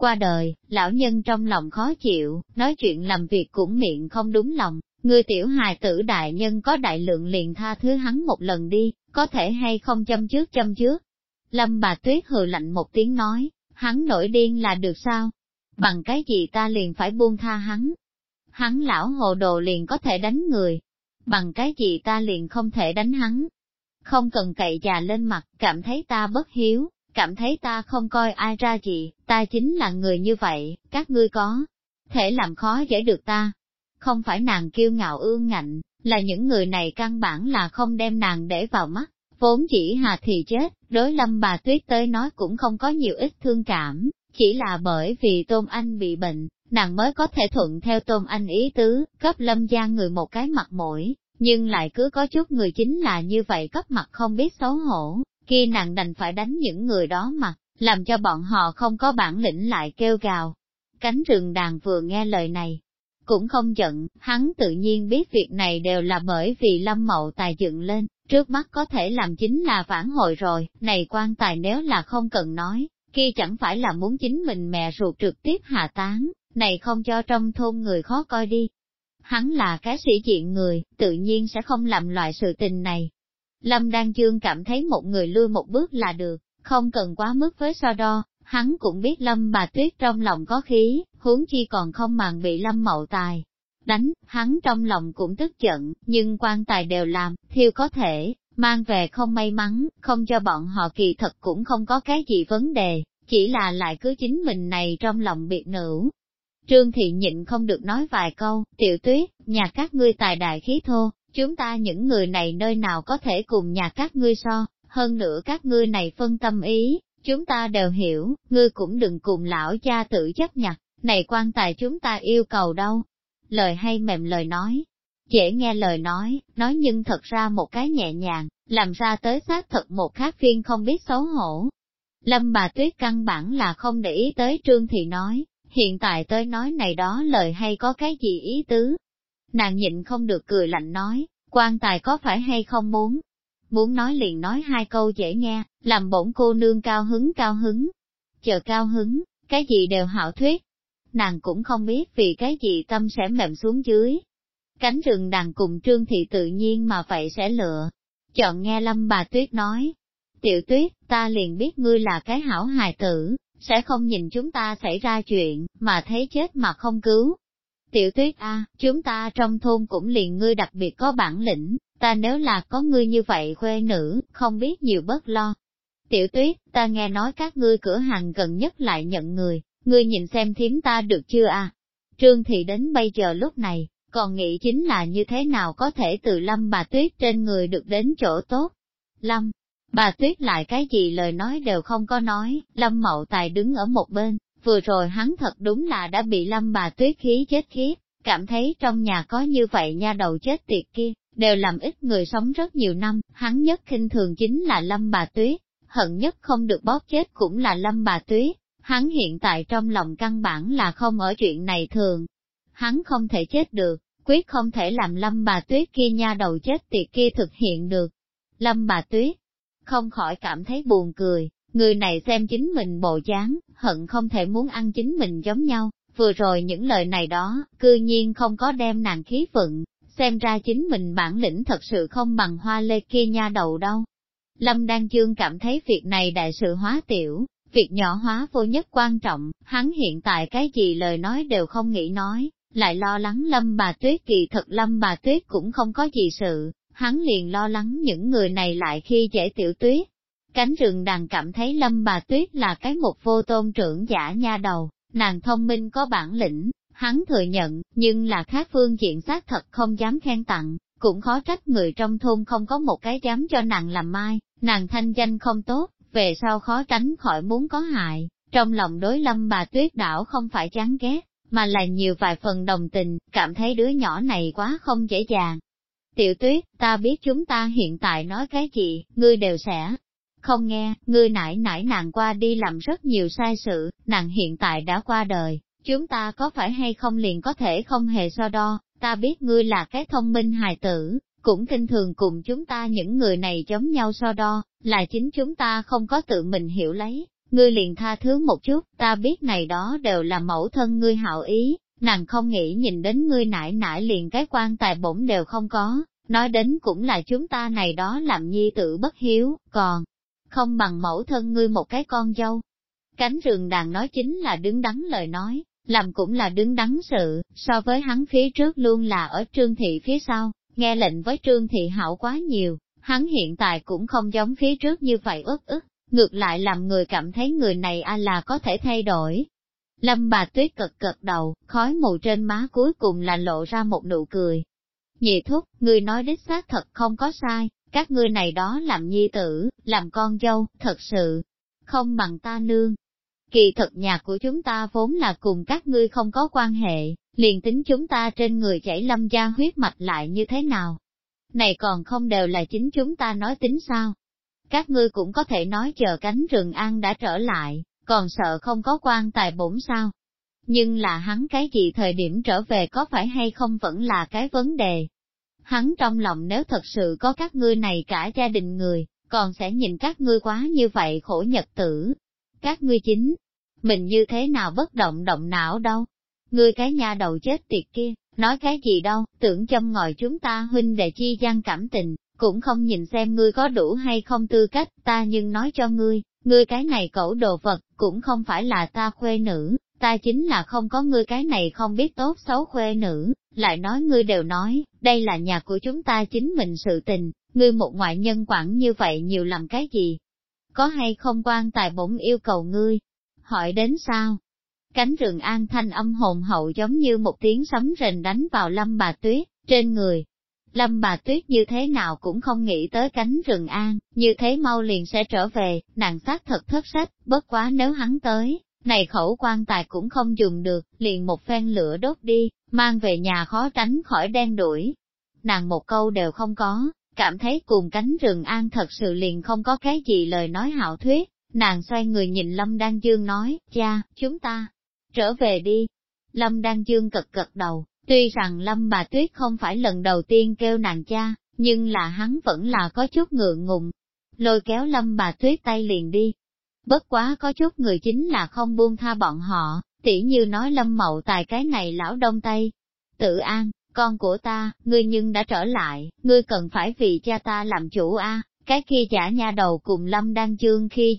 qua đời, lão nhân trong lòng khó chịu, nói chuyện làm việc cũng miệng không đúng lòng, người tiểu hài tử đại nhân có đại lượng liền tha thứ hắn một lần đi, có thể hay không châm trước. Lâm bà Tuyết hừ lạnh một tiếng nói, hắn nổi điên là được sao? Bằng cái gì ta liền phải buông tha hắn? Hắn lão hồ đồ liền có thể đánh người. Bằng cái gì ta liền không thể đánh hắn? Không cần cậy già lên mặt, cảm thấy ta bất hiếu, cảm thấy ta không coi ai ra gì, ta chính là người như vậy, các ngươi có thể làm khó dễ được ta. Không phải nàng kiêu ngạo ương ngạnh, là những người này căn bản là không đem nàng để vào mắt, vốn chỉ hà thì chết, đối Lâm bà Tuyết tới nói cũng không có nhiều ít thương cảm, chỉ là bởi vì Tôn Anh bị bệnh, nàng mới có thể thuận theo Tôn Anh ý tứ, cấp Lâm gia người một cái mặt mũi, nhưng lại cứ có chút người chính là như vậy cấp mặt không biết xấu hổ, kia nàng đành phải đánh những người đó mặt, làm cho bọn họ không có bản lĩnh lại kêu gào. Cánh rừng đàn vừa nghe lời này, cũng không giận, hắn tự nhiên biết việc này đều là bởi vì Lâm Mậu Tài dựng lên, trước mắt có thể làm chính là vãn hồi rồi, này quan tài nếu là không cần nói, kia chẳng phải là muốn chính mình mẹ ruột trực tiếp hạ táng, này không cho trong thôn người khó coi đi. Hắn là cái sĩ diện người, tự nhiên sẽ không làm loại sự tình này. Lâm Đan Dương cảm thấy một người lui một bước là được, không cần quá mức với so đo, hắn cũng biết Lâm bà Tuyết trong lòng có khí, huống chi còn không màng bị Lâm Mậu Tài đánh, hắn trong lòng cũng tức giận, nhưng quan tài đều làm, thiêu có thể, mang về không may mắn, không cho bọn họ kỳ thật cũng không có cái gì vấn đề, chỉ là lại cứ chính mình này trong lòng biệt nữ. Trương Thị nhịn không được nói vài câu, Tiểu Tuyết, nhà các ngươi tài đại khí thô, chúng ta những người này nơi nào có thể cùng nhà các ngươi so, hơn nữa các ngươi này phân tâm ý, chúng ta đều hiểu, ngươi cũng đừng cùng lão cha tự chấp nhặt, này quan tài chúng ta yêu cầu đâu. Lời hay mềm lời nói, dễ nghe lời nói nhưng thật ra một cái nhẹ nhàng, làm ra tới xác thật một khác phiên không biết xấu hổ. Lâm bà Tuyết căn bản là không để ý tới Trương Thị nói, hiện tại tới nói này đó lời hay có cái gì ý tứ. Nàng nhịn không được cười lạnh nói, quan tài có phải hay không muốn? Muốn nói liền nói hai câu dễ nghe, làm bổn cô nương cao hứng. Chờ cao hứng, cái gì đều hảo thuyết. Nàng cũng không biết vì cái gì tâm sẽ mềm xuống dưới. Cánh rừng đàn cùng Trương Thị tự nhiên mà vậy sẽ lựa. Chọn nghe Lâm bà Tuyết nói. Tiểu Tuyết, ta liền biết ngươi là cái hảo hài tử, sẽ không nhìn chúng ta xảy ra chuyện, mà thấy chết mà không cứu. Tiểu Tuyết a, chúng ta trong thôn cũng liền ngươi đặc biệt có bản lĩnh, ta nếu là có ngươi như vậy khuê nữ, không biết nhiều bớt lo. Tiểu Tuyết, ta nghe nói các ngươi cửa hàng gần nhất lại nhận người, ngươi nhìn xem thím ta được chưa a? Trương Thị đến bây giờ lúc này, còn nghĩ chính là như thế nào có thể từ Lâm bà Tuyết trên người được đến chỗ tốt. Lâm bà Tuyết lại cái gì lời nói đều không có nói, Lâm Mậu Tài đứng ở một bên, vừa rồi hắn thật đúng là đã bị Lâm bà Tuyết khí chết khiếp, cảm thấy trong nhà có như vậy nha đầu chết tiệt kia, đều làm ít người sống rất nhiều năm, hắn nhất khinh thường chính là Lâm bà Tuyết, hận nhất không được bóp chết cũng là Lâm bà Tuyết, hắn hiện tại trong lòng căn bản là không ở chuyện này thường. Hắn không thể chết được, quyết không thể làm Lâm bà Tuyết kia nha đầu chết tiệt kia thực hiện được. Lâm bà Tuyết không khỏi cảm thấy buồn cười, người này xem chính mình bộ dáng, hận không thể muốn ăn chính mình giống nhau, vừa rồi những lời này đó, cư nhiên không có đem nàng khí phận, xem ra chính mình bản lĩnh thật sự không bằng Hoa Lê kia nha đầu đâu. Lâm Đan Dương cảm thấy việc này đại sự hóa tiểu, việc nhỏ hóa vô nhất quan trọng, hắn hiện tại cái gì lời nói đều không nghĩ nói, lại lo lắng Lâm bà Tuyết, kỳ thật Lâm bà Tuyết cũng không có gì sự, hắn liền lo lắng những người này lại khi dễ Tiểu Tuyết. Cánh rừng đàn cảm thấy Lâm bà Tuyết là cái một vô tôn trưởng giả nha đầu, nàng thông minh có bản lĩnh, hắn thừa nhận, nhưng là khác phương diện xác thật không dám khen tặng, cũng khó trách người trong thôn không có một cái dám cho nàng làm mai, nàng thanh danh không tốt, về sau khó tránh khỏi muốn có hại, trong lòng đối Lâm bà Tuyết đảo không phải chán ghét, mà là nhiều vài phần đồng tình, cảm thấy đứa nhỏ này quá không dễ dàng. Tiểu Tuyết, ta biết chúng ta hiện tại nói cái gì, ngươi đều sẽ không nghe, ngươi nải nàng qua đi làm rất nhiều sai sự, nàng hiện tại đã qua đời, chúng ta có phải hay không liền có thể không hề so đo, ta biết ngươi là cái thông minh hài tử, cũng kinh thường cùng chúng ta những người này giống nhau so đo, là chính chúng ta không có tự mình hiểu lấy, ngươi liền tha thứ một chút, ta biết này đó đều là mẫu thân ngươi hảo ý, nàng không nghĩ nhìn đến ngươi nải nải liền cái quan tài bổng đều không có, nói đến cũng là chúng ta này đó làm nhi tử bất hiếu, còn không bằng mẫu thân ngươi một cái con dâu. Cánh rừng đàn nói chính là đứng đắn lời nói, làm cũng là đứng đắn sự, so với hắn phía trước luôn là ở Trương Thị phía sau, nghe lệnh với Trương Thị hảo quá nhiều, hắn hiện tại cũng không giống phía trước như vậy ức, ngược lại làm người cảm thấy người này là có thể thay đổi. Lâm Bà Tuyết cực đầu, khói mù trên má cuối cùng là lộ ra một nụ cười. Nhị thúc, ngươi nói đích xác thật không có sai, các ngươi này đó làm nhi tử, làm con dâu, thật sự, không bằng ta nương. Kỳ thật nhà của chúng ta vốn là cùng các ngươi không có quan hệ, liền tính chúng ta trên người chảy Lâm gia huyết mạch lại như thế nào. Này còn không đều là chính chúng ta nói tính sao? Các ngươi cũng có thể nói chờ cánh rừng an đã trở lại, còn sợ không có quan tài bổn sao? Nhưng là hắn cái gì thời điểm trở về có phải hay không vẫn là cái vấn đề. Hắn trong lòng nếu thật sự có các ngươi này cả gia đình người, còn sẽ nhìn các ngươi quá như vậy khổ nhật tử. Các ngươi chính, mình như thế nào bất động động não đâu. Ngươi cái nha đầu chết tiệt kia, nói cái gì đâu, tưởng châm ngòi chúng ta huynh đệ chi gian cảm tình, cũng không nhìn xem ngươi có đủ hay không tư cách, ta nhưng nói cho ngươi cái này cẩu đồ vật, cũng không phải là ta khuê nữ, ta chính là không có ngươi cái này không biết tốt xấu khuê nữ, lại nói ngươi đều nói, đây là nhà của chúng ta chính mình sự tình, ngươi một ngoại nhân quản như vậy nhiều làm cái gì? Có hay không quan tài bổn yêu cầu ngươi? Hỏi đến sao? Cánh rừng an thanh âm hồn hậu giống như một tiếng sấm rền đánh vào Lâm Bà Tuyết, trên người. Lâm Bà Tuyết như thế nào cũng không nghĩ tới cánh rừng an, như thế mau liền sẽ trở về, nàng xác thật thất sách, bất quá nếu hắn tới, này khẩu quan tài cũng không dùng được, liền một phen lửa đốt đi, mang về nhà khó tránh khỏi đen đuổi. Nàng một câu đều không có, cảm thấy cùng cánh rừng an thật sự liền không có cái gì lời nói hảo thuyết, nàng xoay người nhìn Lâm Đan Dương nói, cha, chúng ta trở về đi. Lâm Đan Dương gật đầu, tuy rằng Lâm Bà Tuyết không phải lần đầu tiên kêu nàng cha, nhưng là hắn vẫn là có chút ngượng ngùng. Lôi kéo Lâm Bà Tuyết tay liền đi. Bất quá có chút người chính là không buông tha bọn họ, tỉ như nói Lâm Mậu Tài cái này lão đông tây. Tự an, con của ta, ngươi nhưng đã trở lại, ngươi cần phải vì cha ta làm chủ a. Cái kia giả nha đầu cùng Lâm Đan Dương khi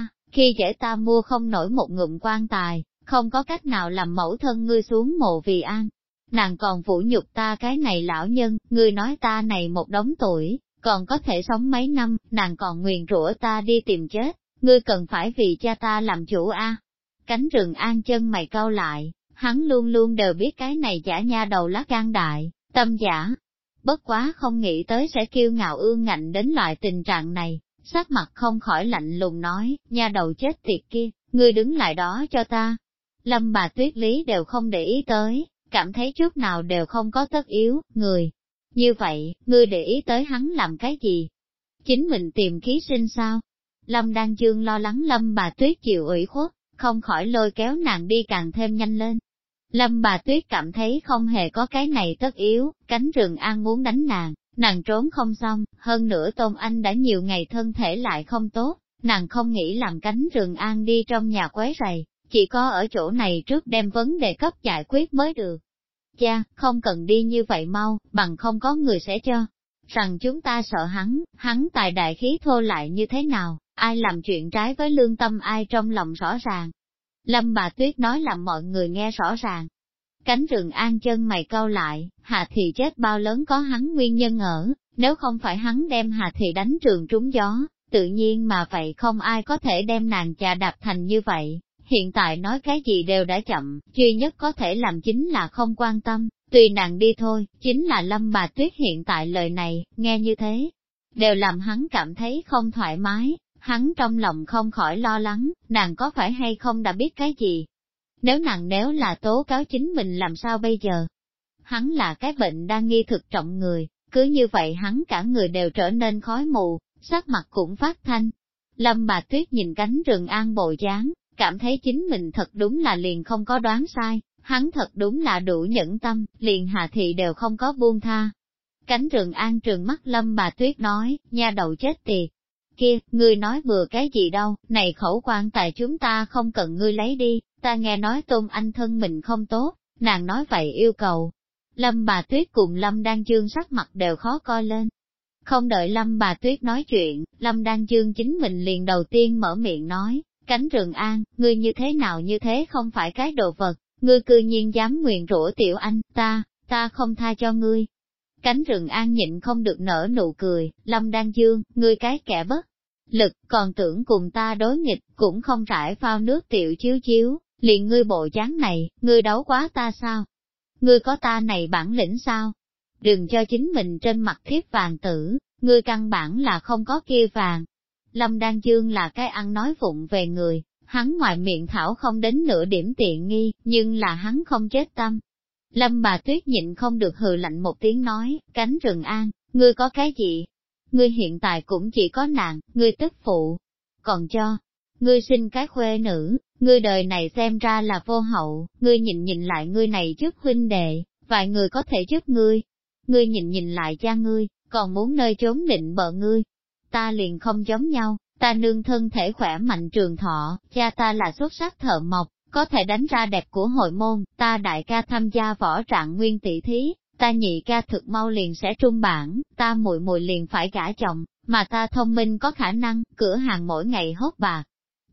dễ ta mua không nổi một ngụm quan tài, không có cách nào làm mẫu thân ngươi xuống mộ vì an. Nàng còn vũ nhục ta cái này lão nhân, ngươi nói ta này một đống tuổi, còn có thể sống mấy năm, nàng còn nguyền rủa ta đi tìm chết, ngươi cần phải vì cha ta làm chủ a. Cánh rừng an chân mày cau lại, hắn luôn luôn đều biết cái này giả nha đầu lá gan đại, tâm giả. Bất quá không nghĩ tới sẽ kiêu ngạo ương ngạnh đến loại tình trạng này, sắc mặt không khỏi lạnh lùng nói, nha đầu chết tiệt kia, ngươi đứng lại đó cho ta. Lâm Bà Tuyết Lý đều không để ý tới, cảm thấy chút nào đều không có tất yếu, người. Như vậy, ngươi để ý tới hắn làm cái gì? Chính mình tìm ký sinh sao? Lâm Đan Dương lo lắng Lâm Bà Tuyết chịu ủy khuất, không khỏi lôi kéo nàng đi càng thêm nhanh lên. Lâm Bà Tuyết cảm thấy không hề có cái này tất yếu, cánh rừng an muốn đánh nàng trốn không xong, hơn nữa Tôn Anh đã nhiều ngày thân thể lại không tốt, nàng không nghĩ làm cánh rừng an đi trong nhà quấy rầy, chỉ có ở chỗ này trước đem vấn đề cấp giải quyết mới được. Cha, không cần đi như vậy mau, bằng không có người sẽ cho rằng chúng ta sợ hắn tài đại khí thô lại như thế nào, ai làm chuyện trái với lương tâm ai trong lòng rõ ràng. Lâm Bà Tuyết nói làm mọi người nghe rõ ràng. Cánh rừng an chân mày cau lại, Hà Thị chết bao lớn có hắn nguyên nhân ở, nếu không phải hắn đem Hà Thị đánh trường trúng gió, tự nhiên mà vậy không ai có thể đem nàng chà đạp thành như vậy. Hiện tại nói cái gì đều đã chậm, duy nhất có thể làm chính là không quan tâm, tùy nàng đi thôi, chính là Lâm Bà Tuyết hiện tại lời này, nghe như thế, đều làm hắn cảm thấy không thoải mái, hắn trong lòng không khỏi lo lắng, nàng có phải hay không đã biết cái gì. Nếu là tố cáo chính mình làm sao bây giờ? Hắn là cái bệnh đa nghi thực trọng người, cứ như vậy hắn cả người đều trở nên khói mù, sắc mặt cũng phát thanh. Lâm Bà Tuyết nhìn cánh rừng an bộ dáng, cảm thấy chính mình thật đúng là liền không có đoán sai, hắn thật đúng là đủ nhẫn tâm, liền Hà Thị đều không có buông tha. Cánh rừng an trừng mắt Lâm Bà Tuyết nói, nha đầu chết tiệt, Kia, ngươi nói vừa cái gì đâu, này khẩu quan tài chúng ta không cần ngươi lấy đi, ta nghe nói Tôn Anh thân mình không tốt, nàng nói vậy yêu cầu. Lâm bà Tuyết cùng Lâm Đan Dương sắc mặt đều khó coi lên. Không đợi Lâm bà Tuyết nói chuyện, Lâm Đan Dương chính mình liền đầu tiên mở miệng nói, Cánh Rừng An, ngươi như thế nào như thế không phải cái đồ vật, ngươi cư nhiên dám nguyền rủa Tiểu Anh, ta không tha cho ngươi. Cánh Rừng An nhịn không được nở nụ cười, Lâm Đan Dương, ngươi cái kẻ bất lực, còn tưởng cùng ta đối nghịch, cũng không rải phao nước Tiểu chiếu chiếu, liền ngươi bộ dáng này, ngươi đấu quá ta sao? Ngươi có ta này bản lĩnh sao? Đừng cho chính mình trên mặt thiếp vàng tử, ngươi căn bản là không có kia vàng. Lâm Đan Dương là cái ăn nói vụng về người, hắn ngoài miệng thảo không đến nửa điểm tiện nghi, nhưng là hắn không chết tâm. Lâm bà Tuyết nhịn không được hừ lạnh một tiếng nói, Cánh Rừng An, ngươi có cái gì? Ngươi hiện tại cũng chỉ có nàng, ngươi tức phụ. Còn cho, ngươi sinh cái khuê nữ, ngươi đời này xem ra là vô hậu, ngươi nhìn lại ngươi này trước huynh đệ, vài người có thể giúp ngươi. Ngươi nhìn lại cha ngươi, còn muốn nơi trốn định bợ ngươi. Ta liền không giống nhau, ta nương thân thể khỏe mạnh trường thọ, cha ta là xuất sắc thợ mộc, có thể đánh ra đẹp của hội môn, ta đại ca tham gia võ trạng nguyên tỷ thí, ta nhị ca thực mau liền sẽ trung bản, ta muội muội liền phải gả chồng, mà ta thông minh có khả năng, cửa hàng mỗi ngày hốt bạc.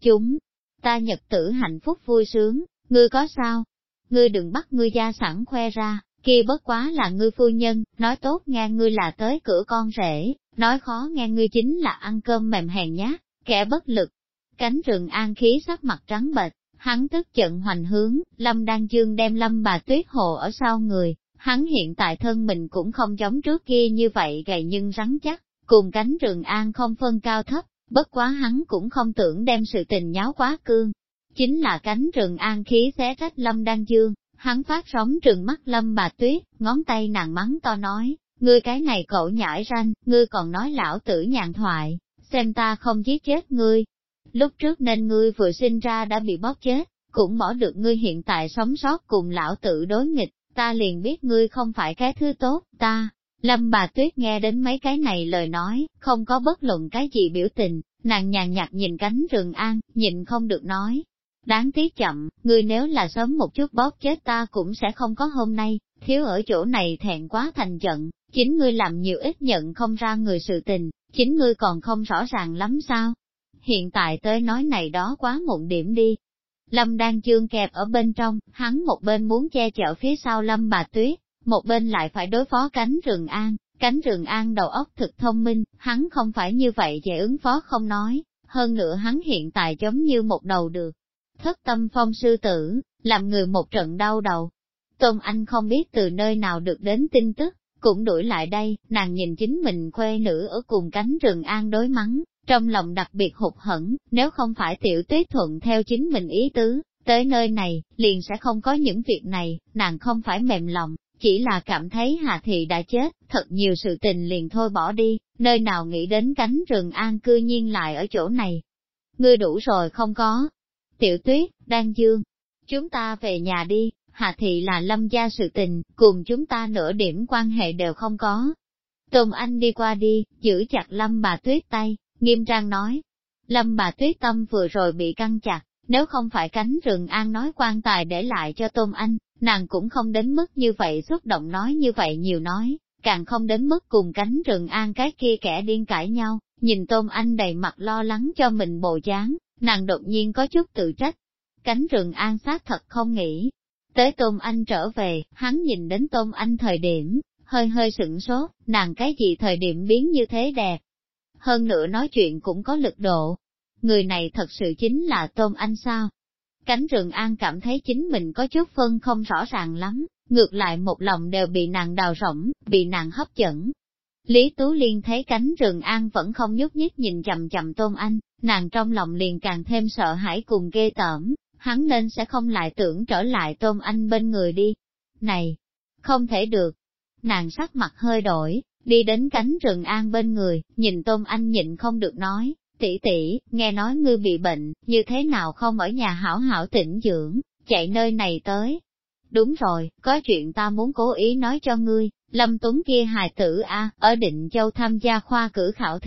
Ta nhật tử hạnh phúc vui sướng, ngươi có sao? Ngươi đừng bắt ngươi gia sản khoe ra, kia bất quá là ngươi phu nhân, nói tốt nghe ngươi là tới cửa con rể, nói khó nghe ngươi chính là ăn cơm mềm hèn nhát, kẻ bất lực. Cánh Rừng An khí sắc mặt trắng bệch, hắn tức giận hoành hướng, Lâm Đan Dương đem Lâm bà Tuyết hộ ở sau người, hắn hiện tại thân mình cũng không giống trước kia như vậy gầy nhưng rắn chắc, cùng Cánh Rừng An không phân cao thấp, bất quá hắn cũng không tưởng đem sự tình nháo quá cương. Chính là Cánh Rừng An khí xé rách Lâm Đan Dương, hắn phát sóng trừng mắt Lâm bà Tuyết, ngón tay nàng mắng to nói, ngươi cái này cậu nhãi ranh, ngươi còn nói lão tử nhàn thoại, xem ta không giết chết ngươi. Lúc trước nên ngươi vừa sinh ra đã bị bóp chết, cũng bỏ được ngươi hiện tại sống sót cùng lão tử đối nghịch, ta liền biết ngươi không phải cái thứ tốt, ta. Lâm bà Tuyết nghe đến mấy cái này lời nói, không có bất luận cái gì biểu tình, nàng nhàn nhạt nhìn Cánh Rừng An, nhịn không được nói. Đáng tiếc chậm, ngươi nếu là sớm một chút bóp chết ta cũng sẽ không có hôm nay, thiếu ở chỗ này thẹn quá thành giận, chính ngươi làm nhiều ít nhận không ra người sự tình, chính ngươi còn không rõ ràng lắm sao? Hiện tại tới nói này đó quá muộn điểm đi. Lâm Đan Dương kẹp ở bên trong, hắn một bên muốn che chở phía sau Lâm bà Tuyết, một bên lại phải đối phó Cánh Rừng An. Cánh Rừng An đầu óc thực thông minh, hắn không phải như vậy dễ ứng phó không nói, hơn nữa hắn hiện tại giống như một đầu được. Thất tâm phong sư tử, làm người một trận đau đầu. Tôn Anh không biết từ nơi nào được đến tin tức, cũng đuổi lại đây, nàng nhìn chính mình khuê nữ ở cùng Cánh Rừng An đối mắng, trong lòng đặc biệt hụt hẫng, nếu không phải Tiểu Tuyết thuận theo chính mình ý tứ, tới nơi này, liền sẽ không có những việc này, nàng không phải mềm lòng, chỉ là cảm thấy Hà Thị đã chết, thật nhiều sự tình liền thôi bỏ đi, nơi nào nghĩ đến Cánh Rừng An cư nhiên lại ở chỗ này. Ngươi đủ rồi không có. Tiểu Tuyết, Đan Dương, chúng ta về nhà đi, Hà Thị là Lâm gia sự tình, cùng chúng ta nửa điểm quan hệ đều không có. Tôn Anh đi qua đi, giữ chặt Lâm bà Tuyết tay, nghiêm trang nói. Lâm bà Tuyết tâm vừa rồi bị căng chặt, nếu không phải Cánh Rừng An nói quan tài để lại cho Tôn Anh, nàng cũng không đến mức như vậy xúc động nói như vậy nhiều nói, càng không đến mức cùng Cánh Rừng An cái kia kẻ điên cãi nhau, nhìn Tôn Anh đầy mặt lo lắng cho mình bộ dáng, nàng đột nhiên có chút tự trách. Cánh Rừng An xác thật không nghĩ. Tới Tôn Anh trở về, hắn nhìn đến Tôn Anh thời điểm, hơi sửng sốt, nàng cái gì thời điểm biến như thế đẹp. Hơn nữa nói chuyện cũng có lực độ. Người này thật sự chính là Tôn Anh sao? Cánh Rừng An cảm thấy chính mình có chút phân không rõ ràng lắm, ngược lại một lòng đều bị nàng đào rỗng, bị nàng hấp dẫn. Lý Tú Liên thấy Cánh Rừng An vẫn không nhúc nhích nhìn chằm chằm Tôn Anh, nàng trong lòng liền càng thêm sợ hãi cùng ghê tởm, hắn nên sẽ không lại tưởng trở lại Tôn Anh bên người đi. Này, không thể được. Nàng sắc mặt hơi đổi, đi đến Cánh Rừng An bên người, nhìn Tôn Anh nhịn không được nói, tỷ tỷ, nghe nói ngươi bị bệnh, như thế nào không ở nhà hảo hảo tĩnh dưỡng, chạy nơi này tới. Đúng rồi, có chuyện ta muốn cố ý nói cho ngươi, Lâm Tuấn kia hài tử ở Định Châu tham gia khoa cử khảo thí,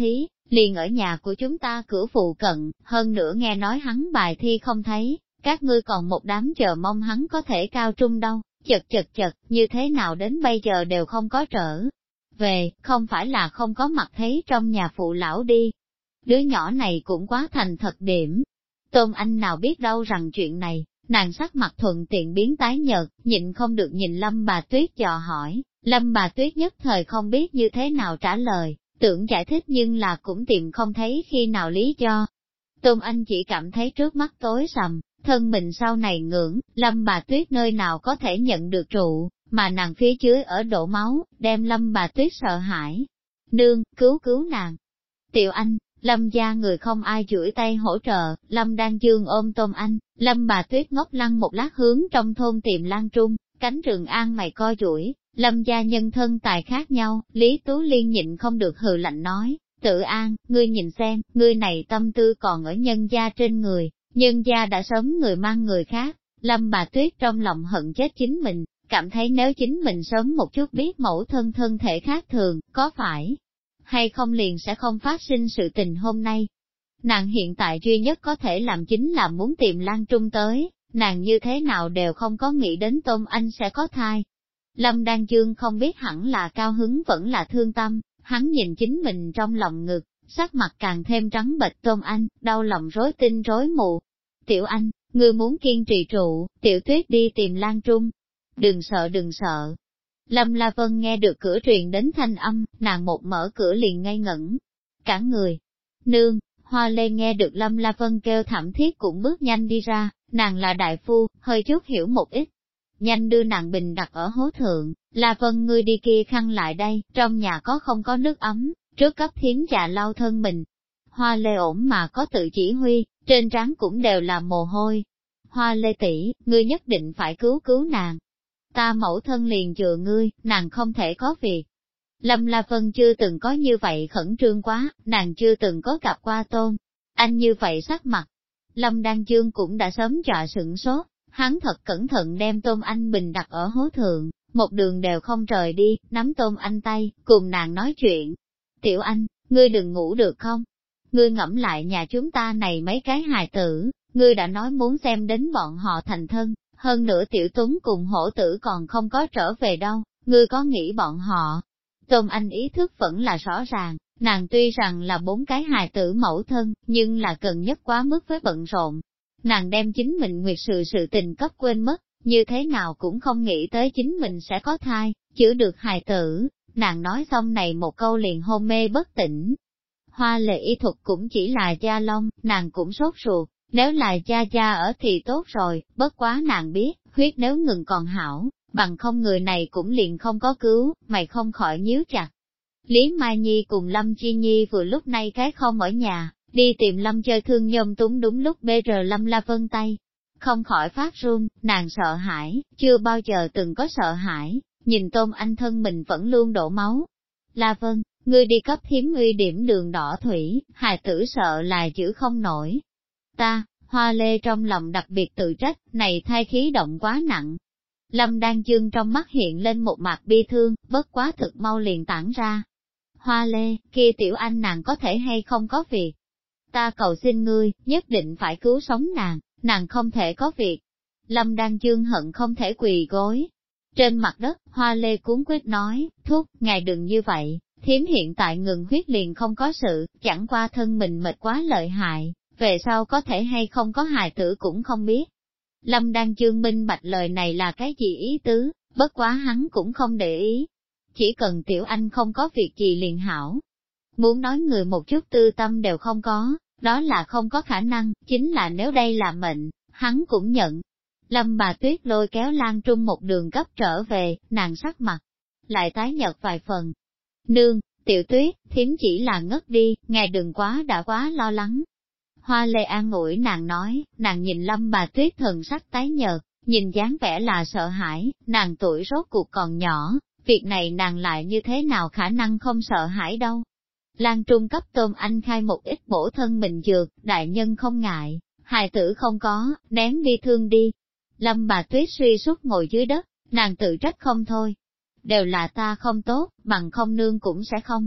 liền ở nhà của chúng ta cửa phụ cận, hơn nữa nghe nói hắn bài thi không thấy, các ngươi còn một đám chờ mong hắn có thể cao trung đâu, chật, như thế nào đến bây giờ đều không có trở về, không phải là không có mặt thấy trong nhà phụ lão đi. Đứa nhỏ này cũng quá thành thật điểm. Tôn Anh nào biết đâu rằng chuyện này, nàng sắc mặt thuận tiện biến tái nhợt, nhịn không được nhìn Lâm bà Tuyết dò hỏi, Lâm bà Tuyết nhất thời không biết như thế nào trả lời, tưởng giải thích nhưng là cũng tìm không thấy khi nào lý do. Tôn Anh chỉ cảm thấy trước mắt tối sầm, thân mình sau này ngưỡng, Lâm bà Tuyết nơi nào có thể nhận được trụ, mà nàng phía dưới ở đổ máu, đem Lâm bà Tuyết sợ hãi. Nương, cứu nàng. Tiểu Anh, Lâm gia người không ai duỗi tay hỗ trợ, Lâm đang dương ôm Tôn Anh, Lâm bà Tuyết ngốc lăng một lát hướng trong thôn tìm Lan Trung, cánh Trường An mày co duỗi, Lâm gia nhân thân tài khác nhau, Lý Tú Liên nhịn không được hừ lạnh nói, Tự An, ngươi nhìn xem, ngươi này tâm tư còn ở nhân gia trên người, nhân gia đã sớm người mang người khác. Lâm bà Tuyết trong lòng hận chết chính mình, cảm thấy nếu chính mình sớm một chút biết mẫu thân thể khác thường, có phải hay không liền sẽ không phát sinh sự tình hôm nay. Nàng hiện tại duy nhất có thể làm chính là muốn tìm Lan Trung tới, nàng như thế nào đều không có nghĩ đến Tôn Anh sẽ có thai. Lâm Đan Dương không biết hẳn là cao hứng vẫn là thương tâm, hắn nhìn chính mình trong lòng ngực, sắc mặt càng thêm trắng bệch. Tôn Anh, đau lòng rối tinh rối mù. Tiểu Anh, ngươi muốn kiên trì trụ, Tiểu Tuyết đi tìm Lan Trung. Đừng sợ. Lâm La Vân nghe được cửa truyền đến thanh âm, nàng một mở cửa liền ngây ngẩn. Cả người. Nương, Hoa Lê nghe được Lâm La Vân kêu thảm thiết cũng bước nhanh đi ra, nàng là đại phu, hơi chút hiểu một ít. Nhanh đưa nàng bình đặt ở hố thượng, La Vân ngươi đi kia khăn lại đây, trong nhà không có nước ấm, trước cấp thiếm trà lau thân mình. Hoa Lê ổn mà có tự chỉ huy, trên trán cũng đều là mồ hôi. Hoa Lê tỷ, ngươi nhất định phải cứu nàng. Ta mẫu thân liền chừa ngươi, nàng không thể có việc. Lâm La Vân chưa từng có như vậy khẩn trương quá, nàng chưa từng có gặp qua Tôn Anh như vậy sắc mặt. Lâm Đan Dương cũng đã sớm dọa sửng sốt, hắn thật cẩn thận đem Tôn Anh bình đặt ở hố thượng, một đường đều không rời đi, nắm Tôn Anh tay, cùng nàng nói chuyện. Tiểu Anh, ngươi đừng ngủ được không? Ngươi ngẫm lại nhà chúng ta này mấy cái hài tử, ngươi đã nói muốn xem đến bọn họ thành thân, hơn nữa Tiểu Tuấn cùng hổ tử còn không có trở về đâu, ngươi có nghĩ bọn họ? Tôn Anh ý thức vẫn là rõ ràng, nàng tuy rằng là 4 cái hài tử mẫu thân, nhưng là cần nhất quá mức với bận rộn. Nàng đem chính mình nguyệt sự tình cấp quên mất, như thế nào cũng không nghĩ tới chính mình sẽ có thai, chữa được hài tử. Nàng nói xong này một câu liền hôn mê bất tỉnh. Hoa Lệ y thuật cũng chỉ là da lông, nàng cũng sốt ruột, nếu là gia ở thì tốt rồi, bất quá nàng biết, huyết nếu ngừng còn hảo, bằng không người này cũng liền không có cứu, mày không khỏi nhíu chặt. Lý Mai Nhi cùng Lâm Chi Nhi vừa lúc này cái không ở nhà, đi tìm Lâm chơi thương nhôm túng đúng lúc BR Lâm La Vân tay. Không khỏi phát run, nàng sợ hãi, chưa bao giờ từng có sợ hãi, nhìn Tôn Anh thân mình vẫn luôn đổ máu. La Vân, ngươi đi cấp thiếm uy điểm đường đỏ thủy, hài tử sợ là giữ không nổi. Ta, Hoa Lê trong lòng đặc biệt tự trách, này thai khí động quá nặng. Lâm Đan Dương trong mắt hiện lên một mặt bi thương, bất quá thực mau liền tản ra. Hoa Lê, kia Tiểu Anh nàng có thể hay không có việc? Ta cầu xin ngươi, nhất định phải cứu sống nàng không thể có việc. Lâm Đan Dương hận không thể quỳ gối. Trên mặt đất, Hoa Lê cuốn quyết nói, thúc, ngài đừng như vậy, thiếm hiện tại ngừng huyết liền không có sự, chẳng qua thân mình mệt quá lợi hại, về sau có thể hay không có hài tử cũng không biết. Lâm Đan Dương minh bạch lời này là cái gì ý tứ, bất quá hắn cũng không để ý. Chỉ cần Tiểu Anh không có việc gì liền hảo. Muốn nói người một chút tư tâm đều không có, đó là không có khả năng, chính là nếu đây là mệnh, hắn cũng nhận. Lâm bà Tuyết lôi kéo Lan Trung một đường cấp trở về, nàng sắc mặt lại tái nhợt vài phần. Nương, Tiểu Tuyết, thiếm chỉ là ngất đi, ngài đừng đã quá lo lắng. Hoa Lê an ủi nàng nói, nàng nhìn Lâm bà Tuyết thần sắc tái nhợt, nhìn dáng vẻ là sợ hãi, nàng tuổi rốt cuộc còn nhỏ, việc này nàng lại như thế nào khả năng không sợ hãi đâu. Lan Trung cấp Tôn Anh khai một ít bổ thân mình dược, đại nhân không ngại, hài tử không có, nén đi thương đi. Lâm bà Tuyết suy sút ngồi dưới đất, nàng tự trách không thôi. Đều là ta không tốt, bằng không nương cũng sẽ không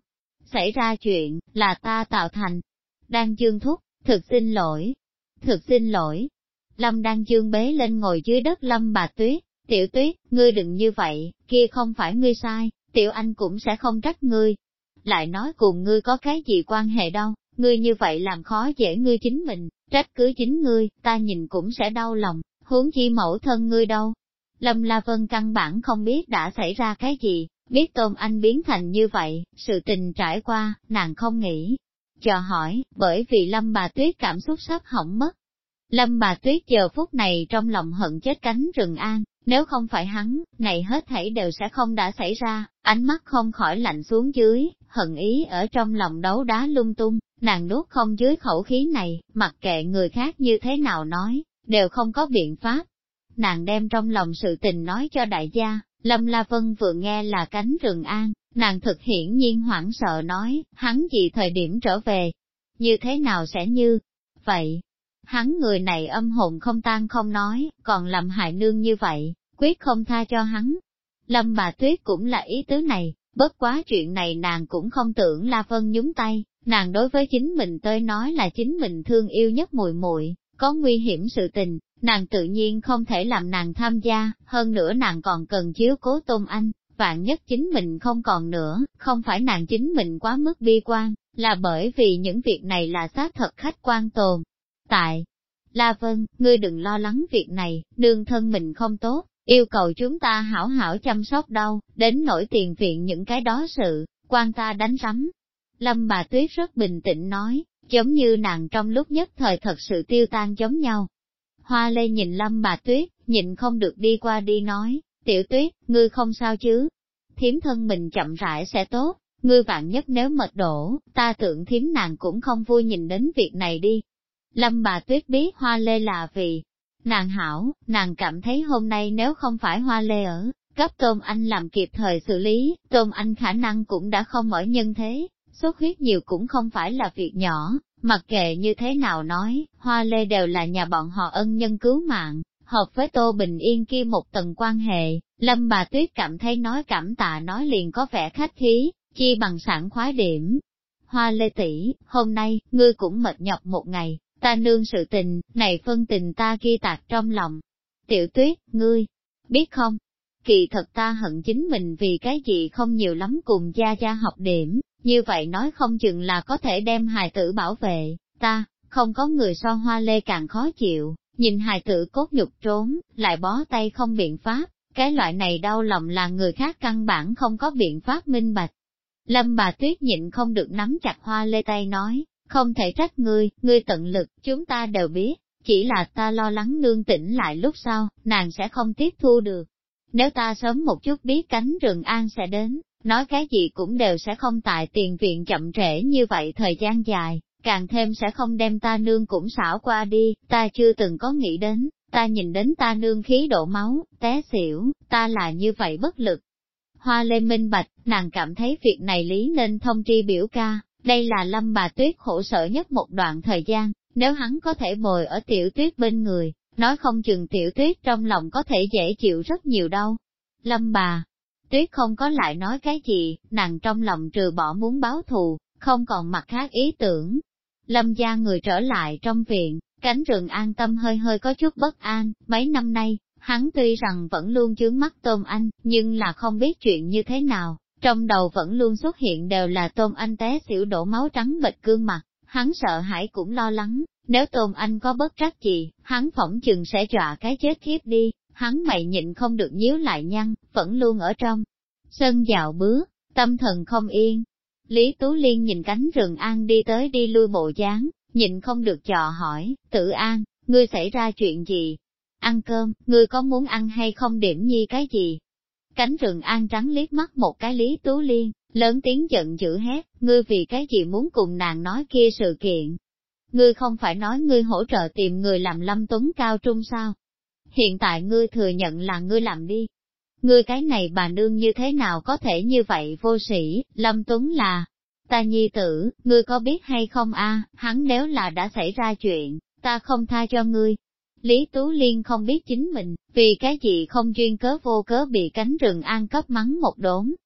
xảy ra chuyện, là ta tạo thành. Đan Dương thúc, thực xin lỗi, thực xin lỗi. Lâm Đan Dương bế lên ngồi dưới đất Lâm Bà Tuyết, Tiểu Tuyết, ngươi đừng như vậy, kia không phải ngươi sai, Tiểu Anh cũng sẽ không trách ngươi. Lại nói cùng ngươi có cái gì quan hệ đâu, ngươi như vậy làm khó dễ ngươi chính mình, trách cứ chính ngươi, ta nhìn cũng sẽ đau lòng, huống chi mẫu thân ngươi đâu. Lâm La Vân căn bản không biết đã xảy ra cái gì, biết Tôn Anh biến thành như vậy, sự tình trải qua, nàng không nghĩ. Chờ hỏi, bởi vì Lâm Bà Tuyết cảm xúc sắp hỏng mất. Lâm Bà Tuyết giờ phút này trong lòng hận chết cánh rừng an, nếu không phải hắn, này hết thảy đều sẽ không đã xảy ra, ánh mắt không khỏi lạnh xuống dưới, hận ý ở trong lòng đấu đá lung tung, nàng nuốt không dưới khẩu khí này, mặc kệ người khác như thế nào nói, đều không có biện pháp. Nàng đem trong lòng sự tình nói cho đại gia, Lâm La Vân vừa nghe là cánh rừng an, nàng thực hiển nhiên hoảng sợ nói, hắn gì thời điểm trở về, như thế nào sẽ như vậy? Hắn người này âm hồn không tan không nói, còn làm hại nương như vậy, quyết không tha cho hắn. Lâm Bà Tuyết cũng là ý tứ này, bất quá chuyện này nàng cũng không tưởng La Vân nhúng tay, nàng đối với chính mình tới nói là chính mình thương yêu nhất muội muội, có nguy hiểm sự tình, nàng tự nhiên không thể làm nàng tham gia, hơn nữa nàng còn cần chiếu cố Tôn Anh, vạn nhất chính mình không còn nữa, không phải nàng chính mình quá mức bi quan, là bởi vì những việc này là xác thật khách quan tồn. Tại, La Vân, ngươi đừng lo lắng việc này, nương thân mình không tốt, yêu cầu chúng ta hảo hảo chăm sóc đâu, đến nỗi tiền viện những cái đó sự, quan ta đánh rắm. Lâm Bà Tuyết rất bình tĩnh nói, giống như nàng trong lúc nhất thời thật sự tiêu tan giống nhau. Hoa Lê nhìn Lâm Bà Tuyết, nhịn không được đi qua đi nói, Tiểu Tuyết, ngươi không sao chứ? Thiếm thân mình chậm rãi sẽ tốt, ngươi vạn nhất nếu mệt đổ, ta tưởng thiếm nàng cũng không vui nhìn đến việc này đi. Lâm Bà Tuyết biết Hoa Lê là vì nàng hảo, nàng cảm thấy hôm nay nếu không phải Hoa Lê ở, cấp Tôn Anh làm kịp thời xử lý, Tôn Anh khả năng cũng đã không ở nhân thế, xuất huyết nhiều cũng không phải là việc nhỏ, mặc kệ như thế nào nói, Hoa Lê đều là nhà bọn họ ân nhân cứu mạng, hợp với Tô Bình Yên kia một tầng quan hệ, Lâm Bà Tuyết cảm thấy nói cảm tạ nói liền có vẻ khách khí, chi bằng sảng khoái điểm. Hoa Lê tỷ, hôm nay, ngươi cũng mệt nhọc một ngày, ta nương sự tình, này phân tình ta ghi tạc trong lòng. Tiểu Tuyết, ngươi, biết không? Kỳ thật ta hận chính mình vì cái gì không nhiều lắm cùng gia gia học điểm, như vậy nói không chừng là có thể đem hài tử bảo vệ, ta, không có người so Hoa Lê càng khó chịu, nhìn hài tử cốt nhục trốn, lại bó tay không biện pháp, cái loại này đau lòng là người khác căn bản không có biện pháp minh bạch. Lâm Bà Tuyết nhịn không được nắm chặt Hoa Lê tay nói, không thể trách ngươi tận lực, chúng ta đều biết, chỉ là ta lo lắng nương tỉnh lại lúc sau, nàng sẽ không tiếp thu được. Nếu ta sớm một chút biết cánh rừng an sẽ đến, nói cái gì cũng đều sẽ không tại tiền viện chậm trễ như vậy thời gian dài, càng thêm sẽ không đem ta nương cũng xảo qua đi, ta chưa từng có nghĩ đến, ta nhìn đến ta nương khí đổ máu, té xỉu, ta là như vậy bất lực. Hoa Lê minh bạch, nàng cảm thấy việc này lý nên thông tri biểu ca, đây là Lâm Bà Tuyết khổ sở nhất một đoạn thời gian, nếu hắn có thể bồi ở Tiểu Tuyết bên người, nói không chừng Tiểu Tuyết trong lòng có thể dễ chịu rất nhiều đâu. Lâm Bà Tuyết không có lại nói cái gì, nàng trong lòng trừ bỏ muốn báo thù, không còn mặt khác ý tưởng. Lâm gia người trở lại trong viện, cánh rừng an tâm hơi hơi có chút bất an, mấy năm nay, hắn tuy rằng vẫn luôn chướng mắt Tôn Anh, nhưng là không biết chuyện như thế nào, trong đầu vẫn luôn xuất hiện đều là Tôn Anh té xỉu đổ máu trắng bệch gương mặt, hắn sợ hãi cũng lo lắng, nếu Tôn Anh có bất trắc gì, hắn phỏng chừng sẽ dọa cái chết khiếp đi, hắn mày nhịn không được nhíu lại nhăn, vẫn luôn ở trong sân dạo bước, tâm thần không yên. Lý Tú Liên nhìn cánh rừng an đi tới đi lui bộ dáng, nhịn không được chọ hỏi, Tử An, ngươi xảy ra chuyện gì? Ăn cơm, ngươi có muốn ăn hay không điểm nhi cái gì? Cánh rừng an trắng liếc mắt một cái Lý Tú Liên, lớn tiếng giận dữ hét, ngươi vì cái gì muốn cùng nàng nói kia sự kiện? Ngươi không phải nói ngươi hỗ trợ tìm người làm Lâm Tuấn cao trung sao? Hiện tại ngươi thừa nhận là ngươi làm đi. Ngươi cái này bà nương như thế nào có thể như vậy vô sĩ, Lâm Tuấn là ta nhi tử, ngươi có biết hay không a? Hắn nếu là đã xảy ra chuyện, ta không tha cho ngươi. Lý Tú Liên không biết chính mình, vì cái gì không duyên cớ vô cớ bị cánh rừng an cấp mắng một đốn,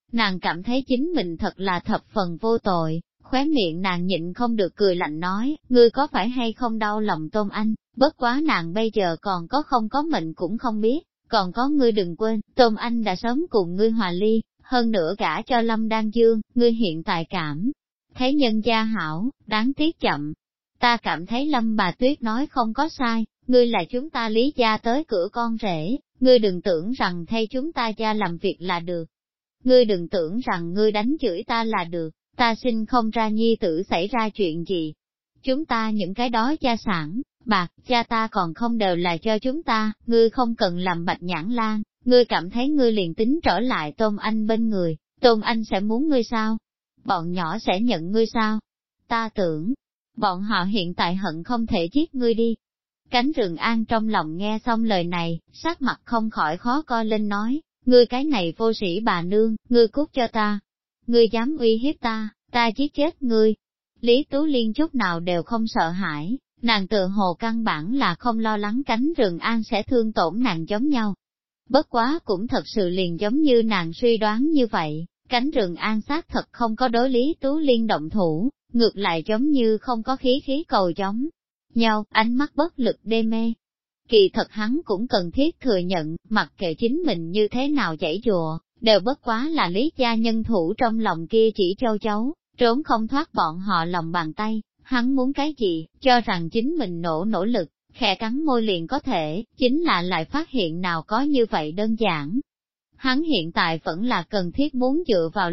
Nàng cảm thấy chính mình thật là thập phần vô tội, khóe miệng nàng nhịn không được cười lạnh nói, ngươi có phải hay không đau lòng Tôn Anh, bất quá nàng bây giờ còn có không có mệnh cũng không biết, còn có ngươi đừng quên, Tôn Anh đã sớm cùng ngươi hòa ly, hơn nữa gả cho Lâm Đan Dương, ngươi hiện tại cảm thấy nhân gia hảo, đáng tiếc chậm. Ta cảm thấy Lâm bà Tuyết nói không có sai, ngươi là chúng ta Lý gia tới cửa con rể, ngươi đừng tưởng rằng thay chúng ta gia làm việc là được. Ngươi đừng tưởng rằng ngươi đánh chửi ta là được, ta sinh không ra nhi tử xảy ra chuyện gì. Chúng ta những cái đó gia sản, bạc, cha ta còn không đều là cho chúng ta, ngươi không cần làm bạch nhãn lan, ngươi cảm thấy ngươi liền tính trở lại Tôn Anh bên người, Tôn Anh sẽ muốn ngươi sao? Bọn nhỏ sẽ nhận ngươi sao? Ta tưởng, bọn họ hiện tại hận không thể giết ngươi đi. Cánh Rừng An trong lòng nghe xong lời này, sắc mặt không khỏi khó coi lên nói, ngươi cái này vô sĩ bà nương, ngươi cút cho ta. Ngươi dám uy hiếp ta, ta giết chết ngươi. Lý Tú Liên chút nào đều không sợ hãi, nàng tự hồ căn bản là không lo lắng Cánh Rừng An sẽ thương tổn nàng giống nhau. Bất quá cũng thật sự liền giống như nàng suy đoán như vậy, Cánh Rừng An xác thật không có đối Lý Tú Liên động thủ, ngược lại giống như không có khí cầu giống nhau, ánh mắt bất lực đê mê. Kỳ thật hắn cũng cần thiết thừa nhận, mặc kệ chính mình như thế nào chảy dùa, đều bất quá là Lý gia nhân thủ trong lòng kia chỉ châu chấu, trốn không thoát bọn họ lòng bàn tay, hắn muốn cái gì, cho rằng chính mình nỗ lực, khẽ cắn môi liền có thể, chính là lại phát hiện nào có như vậy đơn giản. Hắn hiện tại vẫn là cần thiết muốn dựa vào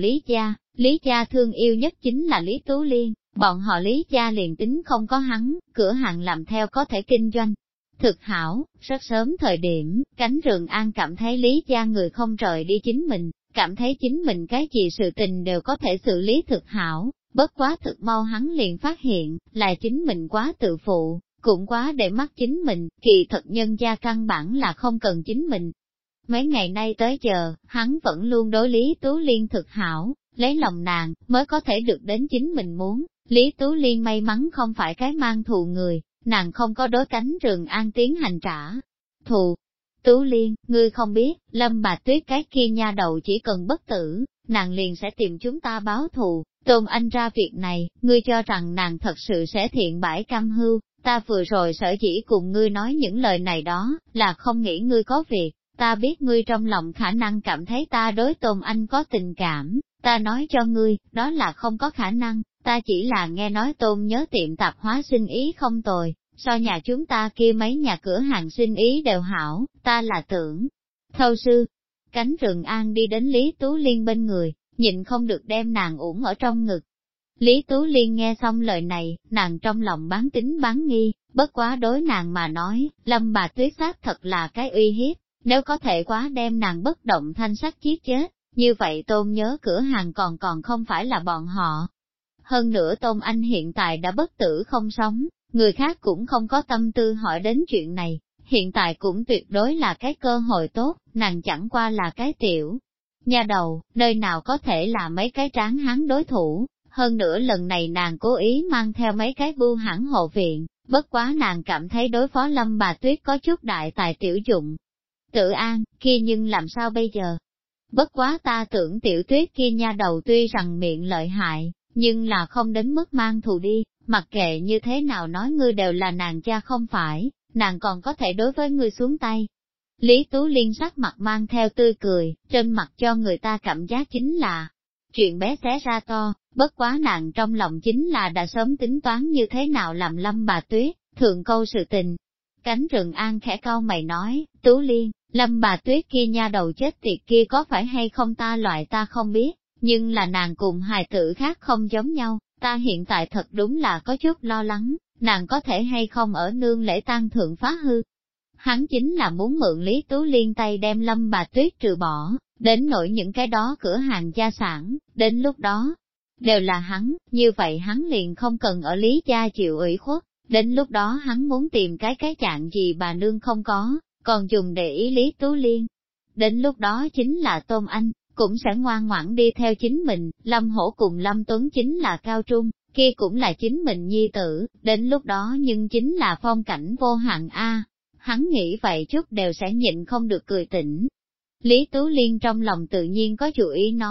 Lý gia thương yêu nhất chính là Lý Tú Liên, bọn họ Lý gia liền tính không có hắn, cửa hàng làm theo có thể kinh doanh. Thực hảo, rất sớm thời điểm, Cánh Rừng An cảm thấy Lý gia người không rời đi chính mình, cảm thấy chính mình cái gì sự tình đều có thể xử lý thực hảo, bất quá thực mau hắn liền phát hiện, là chính mình quá tự phụ, cũng quá để mắt chính mình, kỳ thật nhân gia căn bản là không cần chính mình. Mấy ngày nay tới giờ, hắn vẫn luôn đối Lý Tú Liên thực hảo, lấy lòng nàng, mới có thể được đến chính mình muốn. Lý Tú Liên may mắn không phải cái mang thù người, nàng không có đối Cánh Rừng An tiến hành trả thù. Tú Liên, ngươi không biết, Lâm bà Tuyết cái kia nha đầu chỉ cần bất tử, nàng liền sẽ tìm chúng ta báo thù. Tôn Anh ra việc này, ngươi cho rằng nàng thật sự sẽ thiện bãi cam hưu, ta vừa rồi sở dĩ cùng ngươi nói những lời này đó, là không nghĩ ngươi có việc, ta biết ngươi trong lòng khả năng cảm thấy ta đối Tôn Anh có tình cảm, ta nói cho ngươi, đó là không có khả năng, ta chỉ là nghe nói Tôn nhớ tiệm tạp hóa sinh ý không tồi, so nhà chúng ta kia mấy nhà cửa hàng sinh ý đều hảo, ta là tưởng. Thâu sư, Cánh Rừng An đi đến Lý Tú Liên bên người, nhịn không được đem nàng ủng ở trong ngực. Lý Tú Liên nghe xong lời này, nàng trong lòng bán tín bán nghi, bất quá đối nàng mà nói, Lâm bà Tuyết xác thật là cái uy hiếp, nếu có thể quá đem nàng bất động thanh sắc giết chết, như vậy Tôn nhớ cửa hàng còn không phải là bọn họ. Hơn nữa Tôn Anh hiện tại đã bất tử không sống, người khác cũng không có tâm tư hỏi đến chuyện này, hiện tại cũng tuyệt đối là cái cơ hội tốt, nàng chẳng qua là cái tiểu nhà đầu, nơi nào có thể là mấy cái tráng hán đối thủ, hơn nữa lần này nàng cố ý mang theo mấy cái bưu hãng hộ viện, bất quá nàng cảm thấy đối phó Lâm bà Tuyết có chút đại tài tiểu dụng. Tự An, kia nhưng làm sao bây giờ? Bất quá ta tưởng Tiểu Tuyết kia nha đầu tuy rằng miệng lợi hại, nhưng là không đến mức mang thù đi, mặc kệ như thế nào nói ngươi đều là nàng cha không phải, nàng còn có thể đối với ngươi xuống tay. Lý Tú Liên sắc mặt mang theo tươi cười, trên mặt cho người ta cảm giác chính là chuyện bé xé ra to, bất quá nàng trong lòng chính là đã sớm tính toán như thế nào làm Lâm bà Tuyết, thượng câu sự tình. Cánh Rừng An khẽ cau mày nói, Tú Liên, Lâm bà Tuyết kia nha đầu chết tiệt kia có phải hay không ta loại ta không biết, nhưng là nàng cùng hài tử khác không giống nhau, ta hiện tại thật đúng là có chút lo lắng, nàng có thể hay không ở nương lễ tang thượng phá hư. Hắn chính là muốn mượn Lý Tú Liên tay đem Lâm bà Tuyết trừ bỏ, đến nỗi những cái đó cửa hàng gia sản, đến lúc đó, đều là hắn, như vậy hắn liền không cần ở Lý gia chịu ủy khuất, đến lúc đó hắn muốn tìm cái trạng gì bà nương không có, còn dùng để ý Lý Tú Liên. Đến lúc đó chính là Tôn Anh, cũng sẽ ngoan ngoãn đi theo chính mình, Lâm Hổ cùng Lâm Tuấn chính là cao trung, kia cũng là chính mình nhi tử, đến lúc đó nhưng chính là phong cảnh vô hạn a. Hắn nghĩ vậy chút đều sẽ nhịn không được cười tỉnh. Lý Tú Liên trong lòng tự nhiên có chủ ý nói,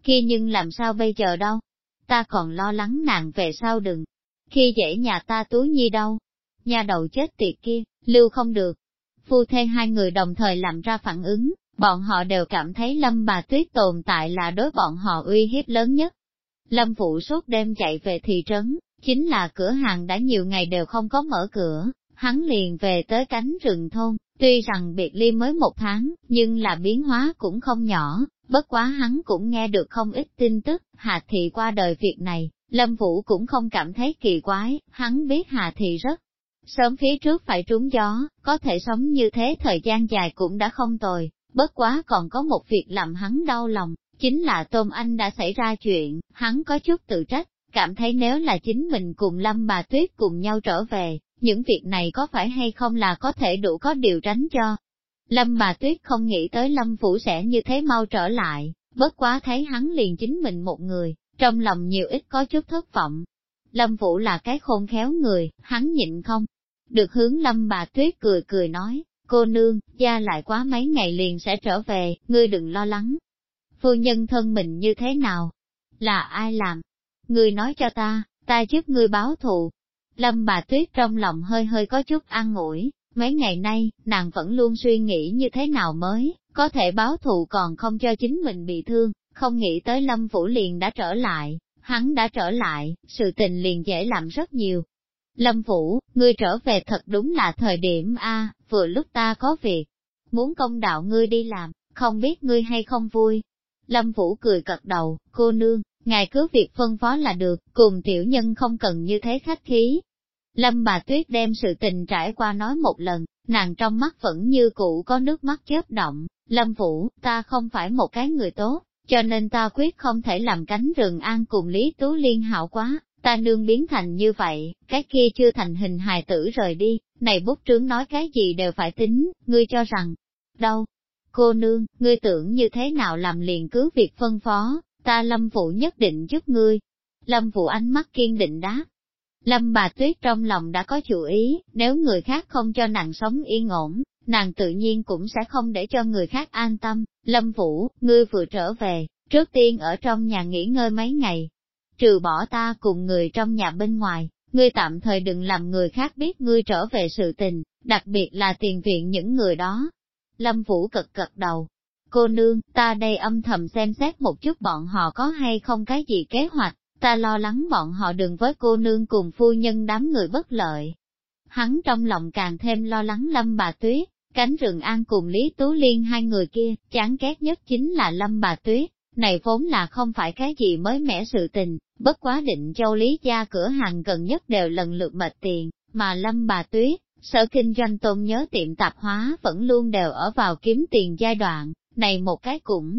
kia nhưng làm sao bây giờ đâu? Ta còn lo lắng nàng về sau đừng. Khi dễ nhà ta Tú Nhi đâu? Nhà đầu chết tiệt kia, lưu không được. Phu thê hai người đồng thời làm ra phản ứng, bọn họ đều cảm thấy Lâm Bà Tuyết tồn tại là đối bọn họ uy hiếp lớn nhất. Lâm Phụ suốt đêm chạy về thị trấn, chính là cửa hàng đã nhiều ngày đều không có mở cửa, hắn liền về tới cánh rừng thôn, tuy rằng biệt ly mới 1 tháng, nhưng là biến hóa cũng không nhỏ, bất quá hắn cũng nghe được không ít tin tức, Hà Thị qua đời việc này, Lâm Vũ cũng không cảm thấy kỳ quái, hắn biết Hà Thị rất sớm phía trước phải trúng gió, có thể sống như thế thời gian dài cũng đã không tồi, bất quá còn có một việc làm hắn đau lòng, chính là Tôn Anh đã xảy ra chuyện, hắn có chút tự trách, cảm thấy nếu là chính mình cùng Lâm Bà Tuyết cùng nhau trở về, những việc này có phải hay không là có thể đủ có điều tránh cho. Lâm Bà Tuyết không nghĩ tới Lâm Phủ sẽ như thế mau trở lại, bất quá thấy hắn liền chính mình một người, trong lòng nhiều ít có chút thất vọng. Lâm Phủ là cái khôn khéo người, hắn nhịn không được hướng Lâm Bà Tuyết cười cười nói, cô nương, gia lại quá mấy ngày liền sẽ trở về, ngươi đừng lo lắng. Phu nhân thân mình như thế nào? Là ai làm? Ngươi nói cho ta giúp ngươi báo thù. Lâm Bà Tuyết trong lòng hơi hơi có chút an ủi, mấy ngày nay, nàng vẫn luôn suy nghĩ như thế nào mới, có thể báo thù còn không cho chính mình bị thương, không nghĩ tới Lâm Phủ liền đã trở lại, hắn đã trở lại, sự tình liền dễ làm rất nhiều. Lâm Phủ, ngươi trở về thật đúng là thời điểm A, vừa lúc ta có việc, muốn công đạo ngươi đi làm, không biết ngươi hay không vui. Lâm Phủ cười cật đầu, cô nương, ngài cứ việc phân phó là được, cùng tiểu nhân không cần như thế khách khí. Lâm Bà Tuyết đem sự tình trải qua nói một lần, nàng trong mắt vẫn như cũ có nước mắt chớp động, Lâm Phủ, ta không phải một cái người tốt, cho nên ta quyết không thể làm cánh rừng an cùng Lý Tú Liên hảo quá, ta nương biến thành như vậy, cái kia chưa thành hình hài tử rời đi, này bút trướng nói cái gì đều phải tính, ngươi cho rằng, đâu? Cô nương, ngươi tưởng như thế nào làm liền cứ việc phân phó, ta Lâm Phụ nhất định giúp ngươi. Lâm Phụ ánh mắt kiên định đáp. Lâm Bà Tuyết trong lòng đã có chủ ý, nếu người khác không cho nàng sống yên ổn, nàng tự nhiên cũng sẽ không để cho người khác an tâm. Lâm Vũ, ngươi vừa trở về, trước tiên ở trong nhà nghỉ ngơi mấy ngày. Trừ bỏ ta cùng người trong nhà bên ngoài, ngươi tạm thời đừng làm người khác biết ngươi trở về sự tình, đặc biệt là tiền viện những người đó. Lâm Vũ cật cật đầu. Cô nương, ta đây âm thầm xem xét một chút bọn họ có hay không cái gì kế hoạch, ta lo lắng bọn họ đừng với cô nương cùng phu nhân đám người bất lợi. Hắn trong lòng càng thêm lo lắng Lâm Bà Tuyết, cánh rừng an cùng Lý Tú Liên hai người kia, chán ghét nhất chính là Lâm Bà Tuyết, này vốn là không phải cái gì mới mẻ sự tình, bất quá Định Châu Lý gia cửa hàng gần nhất đều lần lượt mệt tiền, mà Lâm Bà Tuyết, sở kinh doanh Tôn Nhớ tiệm tạp hóa vẫn luôn đều ở vào kiếm tiền giai đoạn, này một cái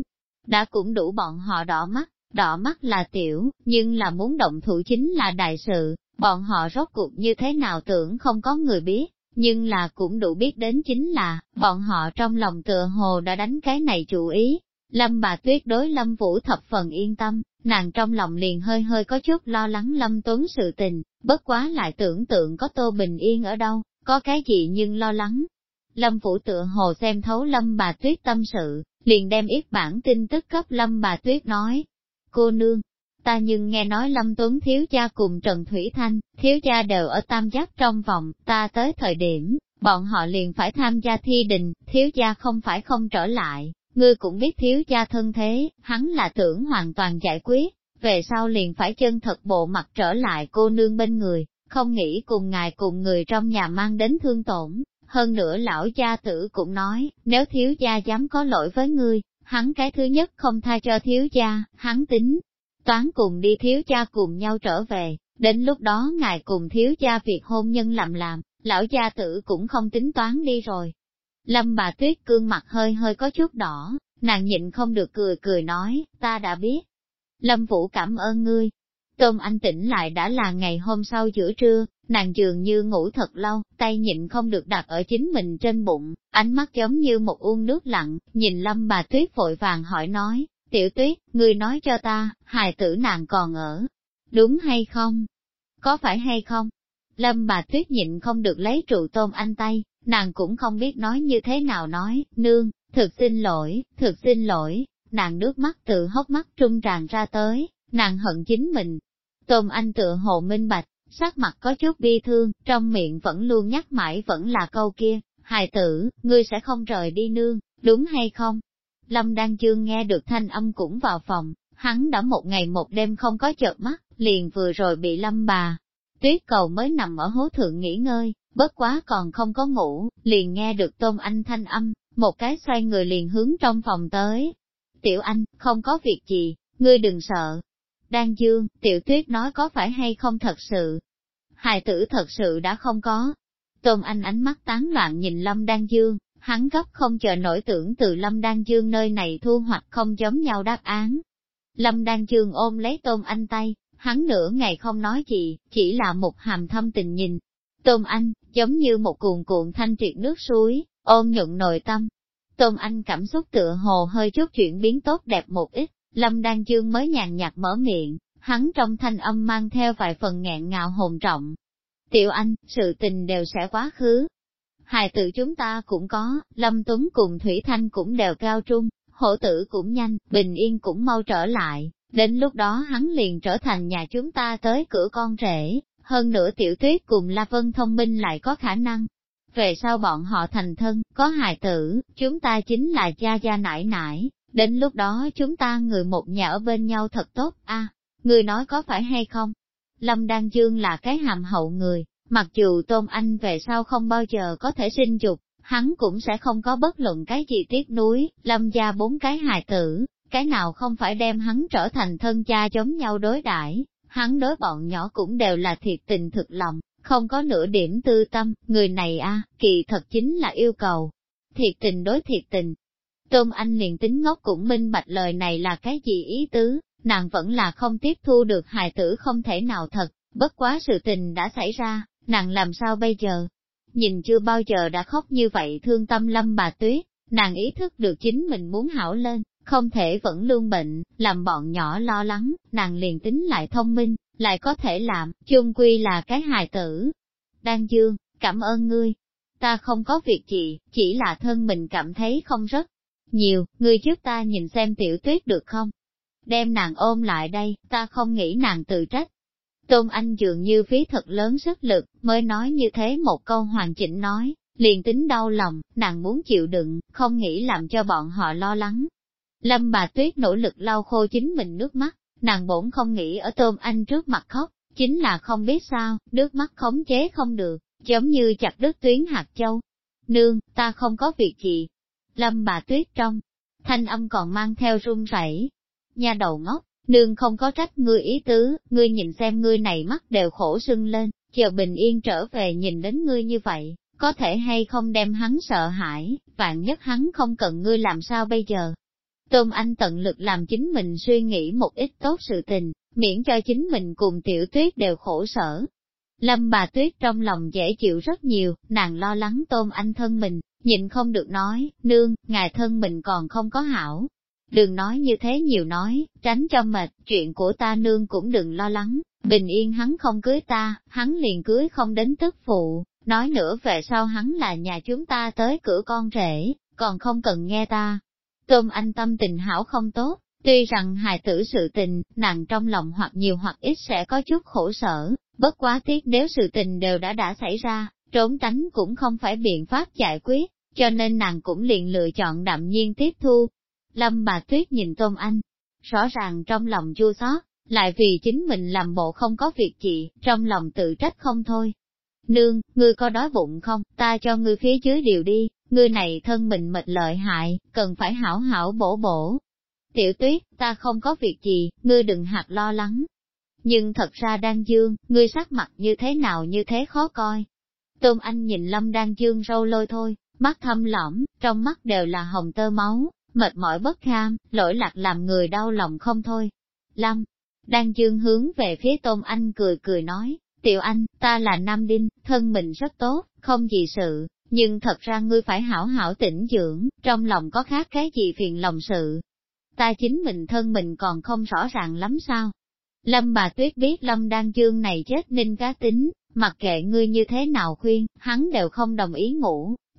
cũng đủ bọn họ đỏ mắt là tiểu, nhưng là muốn động thủ chính là đại sự, bọn họ rốt cuộc như thế nào tưởng không có người biết, nhưng là cũng đủ biết đến chính là, bọn họ trong lòng tựa hồ đã đánh cái này chủ ý. Lâm Bà Tuyết đối Lâm Vũ thập phần yên tâm, nàng trong lòng liền hơi hơi có chút lo lắng Lâm Tuấn sự tình, bất quá lại tưởng tượng có Tô Bình Yên ở đâu, có cái gì nhưng lo lắng. Lâm Vũ tựa hồ xem thấu Lâm Bà Tuyết tâm sự, liền đem yết bản tin tức cấp Lâm Bà Tuyết nói. Cô nương, ta nhưng nghe nói Lâm Tuấn thiếu gia cùng Trần Thủy Thanh, thiếu gia đều ở Tam Giác trong vòng, ta tới thời điểm, bọn họ liền phải tham gia thi đình, thiếu gia không phải không trở lại, ngươi cũng biết thiếu gia thân thế, hắn là tưởng hoàn toàn giải quyết, về sau liền phải chân thật bộ mặt trở lại cô nương bên người, không nghĩ cùng ngài cùng người trong nhà mang đến thương tổn. Hơn nữa lão gia tử cũng nói, nếu thiếu gia dám có lỗi với ngươi, hắn cái thứ nhất không tha cho thiếu gia, hắn tính toán cùng đi thiếu gia cùng nhau trở về, đến lúc đó ngài cùng thiếu gia việc hôn nhân làm, lão gia tử cũng không tính toán đi rồi. Lâm Bà Tuyết cương mặt hơi hơi có chút đỏ, nàng nhịn không được cười cười nói, ta đã biết. Lâm Vũ cảm ơn ngươi. Tôn Anh tỉnh lại đã là ngày hôm sau giữa trưa, nàng dường như ngủ thật lâu, tay nhịn không được đặt ở chính mình trên bụng, ánh mắt giống như một uông nước lặng, nhìn Lâm Bà Tuyết vội vàng hỏi nói, Tiểu Tuyết, ngươi nói cho ta, hài tử nàng còn ở, đúng hay không? Có phải hay không? Lâm Bà Tuyết nhịn không được lấy trụ Tôn Anh tay, nàng cũng không biết nói như thế nào nói, nương, thực xin lỗi, nàng nước mắt từ hốc mắt trung tràn ra tới, nàng hận chính mình. Tôn Anh tựa hồ minh bạch, sắc mặt có chút bi thương, trong miệng vẫn luôn nhắc mãi vẫn là câu kia, hài tử, ngươi sẽ không rời đi nương, đúng hay không? Lâm Đan Dương nghe được thanh âm cũng vào phòng, hắn đã một ngày một đêm không có chợp mắt, liền vừa rồi bị Lâm bà Tuyết cầu mới nằm ở hố thượng nghỉ ngơi, bất quá còn không có ngủ, liền nghe được Tôn Anh thanh âm, một cái xoay người liền hướng trong phòng tới. Tiểu Anh, không có việc gì, ngươi đừng sợ. Đan Dương, Tiểu Tuyết nói có phải hay không thật sự? Hài tử thật sự đã không có. Tôn Anh ánh mắt tán loạn nhìn Lâm Đan Dương, hắn gấp không chờ nổi tưởng từ Lâm Đan Dương nơi này thu hoạch không giống nhau đáp án. Lâm Đan Dương ôm lấy Tôn Anh tay, hắn nửa ngày không nói gì, chỉ là một hàm thâm tình nhìn. Tôn Anh, giống như một cuồn cuộn thanh triệt nước suối, ôn nhuận nội tâm. Tôn Anh cảm xúc tựa hồ hơi chút chuyển biến tốt đẹp một ít, Lâm Đan Dương mới nhàn nhạt mở miệng, hắn trong thanh âm mang theo vài phần nghẹn ngào hồn trọng. Tiểu Anh, sự tình đều sẽ quá khứ. Hài tử chúng ta cũng có, Lâm Tuấn cùng Thủy Thanh cũng đều cao trung, hổ tử cũng nhanh, bình yên cũng mau trở lại, đến lúc đó hắn liền trở thành nhà chúng ta tới cửa con rể, hơn nữa Tiểu Tuyết cùng La Vân thông minh lại có khả năng. Về sau bọn họ thành thân, có hài tử, chúng ta chính là gia gia nải nải, đến lúc đó chúng ta người một nhà ở bên nhau thật tốt a. Người nói có phải hay không? Lâm Đan Dương là cái hàm hậu người, mặc dù Tôn Anh về sau không bao giờ có thể sinh dục, hắn cũng sẽ không có bất luận cái gì tiếc nuối, Lâm gia 4 cái hài tử, cái nào không phải đem hắn trở thành thân cha giống nhau đối đãi, hắn đối bọn nhỏ cũng đều là thiệt tình thực lòng, không có nửa điểm tư tâm, người này kỳ thật chính là yêu cầu. Thiệt tình đối thiệt tình. Tôn Anh liền tính ngốc cũng minh bạch lời này là cái gì ý tứ, nàng vẫn là không tiếp thu được hài tử không thể nào thật, bất quá sự tình đã xảy ra, nàng làm sao bây giờ? Nhìn chưa bao giờ đã khóc như vậy thương tâm Lâm bà Tuyết, nàng ý thức được chính mình muốn hảo lên, không thể vẫn luôn bệnh, làm bọn nhỏ lo lắng, nàng liền tính lại thông minh, lại có thể làm, chung quy là cái hài tử. Đan Dương, cảm ơn ngươi. Ta không có việc gì, chỉ là thân mình cảm thấy không rất nhiều, ngươi giúp ta nhìn xem Tiểu Tuyết được không? Đem nàng ôm lại đây, ta không nghĩ nàng tự trách. Tôn Anh dường như phí thật lớn sức lực, mới nói như thế một câu hoàn chỉnh nói, liền tính đau lòng, nàng muốn chịu đựng, không nghĩ làm cho bọn họ lo lắng. Lâm bà Tuyết nỗ lực lau khô chính mình nước mắt, nàng bổn không nghĩ ở Tôn Anh trước mặt khóc, chính là không biết sao, nước mắt khống chế không được, giống như chặt đứt tuyến hạt châu. Nương, ta không có việc gì. Lâm bà Tuyết trong thanh âm còn mang theo run rẩy. Nha đầu ngốc, nương không có trách ngươi ý tứ, ngươi nhìn xem ngươi này mắt đều khổ sưng lên, chờ bình yên trở về nhìn đến ngươi như vậy, có thể hay không đem hắn sợ hãi, vạn nhất hắn không cần ngươi làm sao bây giờ. Tôn Anh tận lực làm chính mình suy nghĩ một ít tốt sự tình, miễn cho chính mình cùng Tiểu Tuyết đều khổ sở. Lâm bà Tuyết trong lòng dễ chịu rất nhiều, nàng lo lắng Tôn Anh thân mình, nhịn không được nói, nương, ngài thân mình còn không có hảo. Đừng nói như thế nhiều nói, tránh cho mệt, chuyện của ta nương cũng đừng lo lắng, bình yên hắn không cưới ta, hắn liền cưới không đến tức phụ, nói nữa về sau hắn là nhà chúng ta tới cửa con rể, còn không cần nghe ta. Tôn Anh tâm tình hảo không tốt, tuy rằng hài tử sự tình, nàng trong lòng hoặc nhiều hoặc ít sẽ có chút khổ sở, bất quá tiếc nếu sự tình đều đã xảy ra, trốn tránh cũng không phải biện pháp giải quyết, cho nên nàng cũng liền lựa chọn đạm nhiên tiếp thu. Lâm bà Tuyết nhìn Tôn Anh, rõ ràng trong lòng chua xót, lại vì chính mình làm bộ không có việc gì, trong lòng tự trách không thôi. Nương, ngươi có đói bụng không, ta cho ngươi phía dưới điều đi, ngươi này thân mình mệt lợi hại, cần phải hảo hảo bổ bổ. Tiểu Tuyết, ta không có việc gì, ngươi đừng hạt lo lắng. Nhưng thật ra Đan Dương, ngươi sắc mặt như thế nào như thế khó coi. Tôn Anh nhìn Lâm Đan Dương râu lôi thôi, mắt thâm lõm, trong mắt đều là hồng tơ máu, mệt mỏi bất kham, lỗi lạc làm người đau lòng không thôi. Lâm Đan Dương hướng về phía Tôn Anh cười cười nói, Tiểu Anh, ta là Nam Đinh, thân mình rất tốt, không gì sự, nhưng thật ra ngươi phải hảo hảo tĩnh dưỡng, trong lòng có khác cái gì phiền lòng sự. Ta chính mình thân mình còn không rõ ràng lắm sao. Lâm bà Tuyết biết Lâm Đan Dương này chết ninh cá tính, mặc kệ ngươi như thế nào khuyên, hắn đều không đồng ý ngủ,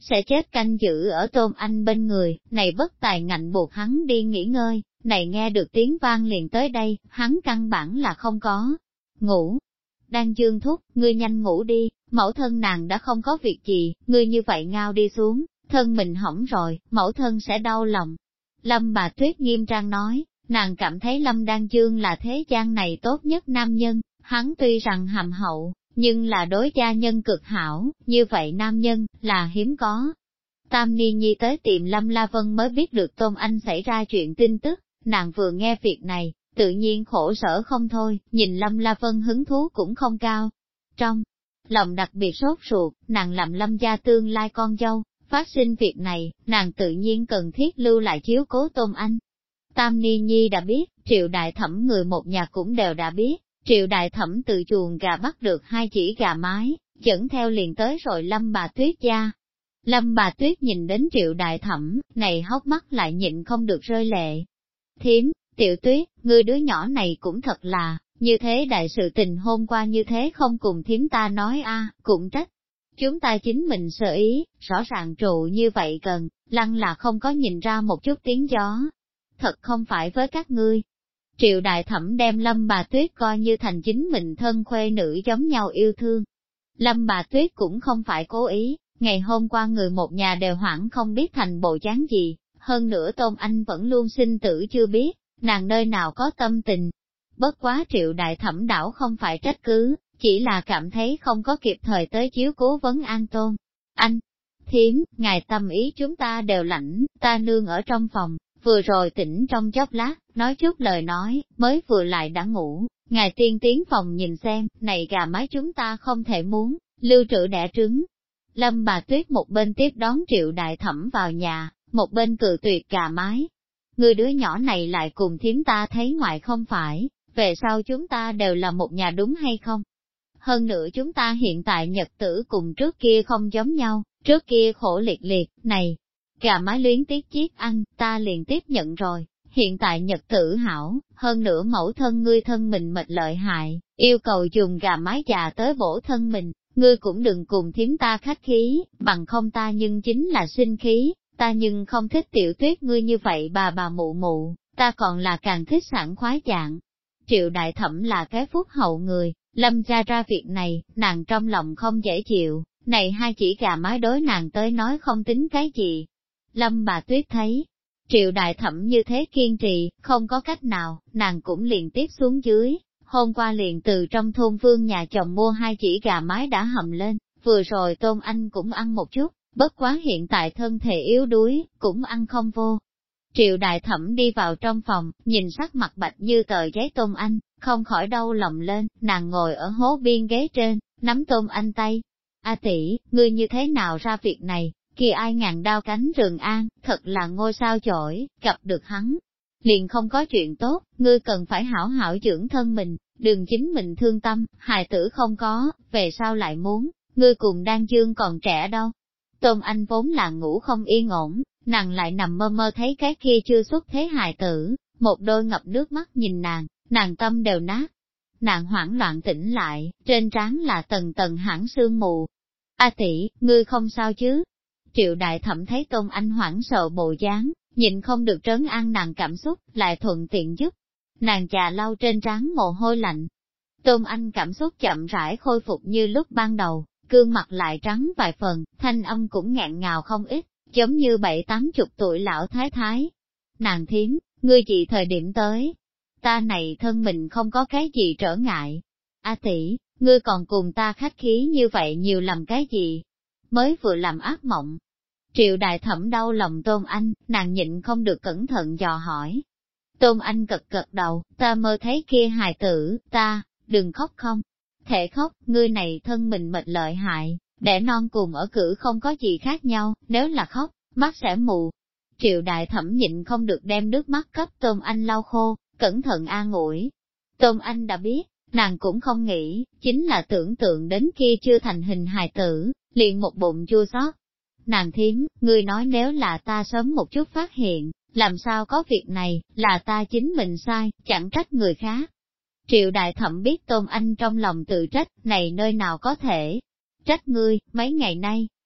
sẽ chết canh giữ ở Tôn Anh bên người, này bất tài ngạnh buộc hắn đi nghỉ ngơi, này nghe được tiếng vang liền tới đây, hắn căn bản là không có ngủ. Đang Dương thúc, ngươi nhanh ngủ đi, mẫu thân nàng đã không có việc gì, ngươi như vậy ngao đi xuống, thân mình hỏng rồi, mẫu thân sẽ đau lòng. Lâm bà Tuyết nghiêm trang nói, nàng cảm thấy Lâm Đan Dương là thế gian này tốt nhất nam nhân, hắn tuy rằng hàm hậu, nhưng là đối gia nhân cực hảo, như vậy nam nhân, là hiếm có. Tam Ni Nhi tới tìm Lâm La Vân mới biết được Tôn Anh xảy ra chuyện tin tức, nàng vừa nghe việc này, tự nhiên khổ sở không thôi, nhìn Lâm La Vân hứng thú cũng không cao. Trong lòng đặc biệt sốt ruột, nàng làm Lâm gia tương lai con dâu, phát sinh việc này, nàng tự nhiên cần thiết lưu lại chiếu cố Tôn Anh. Tam Ni Nhi đã biết, Triệu Đại Thẩm người một nhà cũng đều đã biết, Triệu Đại Thẩm từ chuồng gà bắt được 2 chỉ gà mái, dẫn theo liền tới rồi Lâm bà Tuyết gia. Lâm bà Tuyết nhìn đến Triệu Đại Thẩm, này hốc mắt lại nhịn không được rơi lệ. Thím, Tiểu Tuyết, ngươi đứa nhỏ này cũng thật là, như thế đại sự tình hôm qua như thế không cùng thím ta nói cũng trách. Chúng ta chính mình sơ ý, rõ ràng trụ như vậy gần, lăng là không có nhìn ra một chút tiếng gió. Thật không phải với các ngươi. Triệu Đại Thẩm đem Lâm bà Tuyết coi như thành chính mình thân khuê nữ giống nhau yêu thương. Lâm bà Tuyết cũng không phải cố ý, ngày hôm qua người một nhà đều hoảng không biết thành bộ dáng gì, hơn nữa Tôn Anh vẫn luôn sinh tử chưa biết, nàng nơi nào có tâm tình. Bất quá Triệu Đại Thẩm đảo không phải trách cứ, chỉ là cảm thấy không có kịp thời tới chiếu cố vấn an Tôn Anh. Thím, ngài tâm ý chúng ta đều lãnh, ta nương ở trong phòng, vừa rồi tỉnh trong chốc lát, nói chút lời nói, mới vừa lại đã ngủ, ngài tiên tiến phòng nhìn xem, này gà mái chúng ta không thể muốn, lưu trữ đẻ trứng. Lâm bà Tuyết một bên tiếp đón Triệu Đại Thẩm vào nhà, một bên cự tuyệt gà mái. Người đứa nhỏ này lại cùng thím ta thấy ngoại không phải, về sau chúng ta đều là một nhà đúng hay không? Hơn nữa chúng ta hiện tại nhật tử cùng trước kia không giống nhau, trước kia khổ liệt liệt, này, gà mái luyến tiếc chiết ăn, ta liền tiếp nhận rồi, hiện tại nhật tử hảo, hơn nữa mẫu thân ngươi thân mình mệt lợi hại, yêu cầu dùng gà mái già tới bổ thân mình, ngươi cũng đừng cùng thím ta khách khí, bằng không ta nhưng chính là sinh khí, ta nhưng không thích Tiểu Tuyết ngươi như vậy bà mụ mụ, ta còn là càng thích sảng khoái dạng. Triệu Đại Thẩm là cái phúc hậu người, Lâm ra việc này, nàng trong lòng không dễ chịu, này 2 chỉ gà mái đối nàng tới nói không tính cái gì. Lâm bà Tuyết thấy, Triệu Đại Thẩm như thế kiên trì, không có cách nào, nàng cũng liền tiếp xuống dưới, hôm qua liền từ trong thôn Vương nhà chồng mua 2 chỉ gà mái đã hầm lên, vừa rồi Tôn Anh cũng ăn một chút, bất quá hiện tại thân thể yếu đuối, cũng ăn không vô. Triệu Đại Thẩm đi vào trong phòng, nhìn sắc mặt bạch như tờ giấy Tôn Anh, không khỏi đau lòng lên, nàng ngồi ở hố biên ghế trên, nắm Tôn Anh tay. A tỷ, ngươi như thế nào ra việc này, kia ai ngàn đao cánh rừng an, thật là ngôi sao chổi, gặp được hắn. Liền không có chuyện tốt, ngươi cần phải hảo hảo dưỡng thân mình, đừng chính mình thương tâm, hài tử không có, về sau lại muốn, ngươi cùng Đan Dương còn trẻ đâu. Tôn Anh vốn là ngủ không yên ổn, nàng lại nằm mơ mơ thấy cái kia chưa xuất thế hài tử, một đôi ngập nước mắt nhìn nàng tâm đều nát. Nàng hoảng loạn tỉnh lại, trên trán là tầng tầng hãng sương mù. A tỷ, ngươi không sao chứ? Triệu Đại Thẩm thấy Tôn Anh hoảng sợ bộ dáng, nhịn không được trấn an nàng cảm xúc, lại thuận tiện giúp. Nàng chà lau trên trán mồ hôi lạnh. Tôn Anh cảm xúc chậm rãi khôi phục như lúc ban đầu, gương mặt lại trắng vài phần, thanh âm cũng nghẹn ngào không ít, giống như 70-80 tuổi lão thái thái. Nàng thím, ngươi chị thời điểm tới. Ta này thân mình không có cái gì trở ngại. A tỷ, ngươi còn cùng ta khách khí như vậy nhiều làm cái gì? Mới vừa làm ác mộng. Triệu Đại Thẩm đau lòng Tôn Anh, nàng nhịn không được cẩn thận dò hỏi. Tôn Anh gật gật đầu, ta mơ thấy kia hài tử, ta, đừng khóc không? Thể khóc, ngươi này thân mình mệt lợi hại, đẻ non cùng ở cữ không có gì khác nhau, nếu là khóc, mắt sẽ mù. Triệu Đại Thẩm nhịn không được đem nước mắt cấp Tôn Anh lau khô, cẩn thận an ủi. Tôn Anh đã biết, nàng cũng không nghĩ, chính là tưởng tượng đến kia chưa thành hình hài tử, liền một bụng chua xót. Nàng thím, ngươi nói nếu là ta sớm một chút phát hiện, làm sao có việc này, là ta chính mình sai, chẳng trách người khác. Triệu Đại Thẩm biết Tôn Anh trong lòng tự trách, này nơi nào có thể trách ngươi, mấy ngày nay,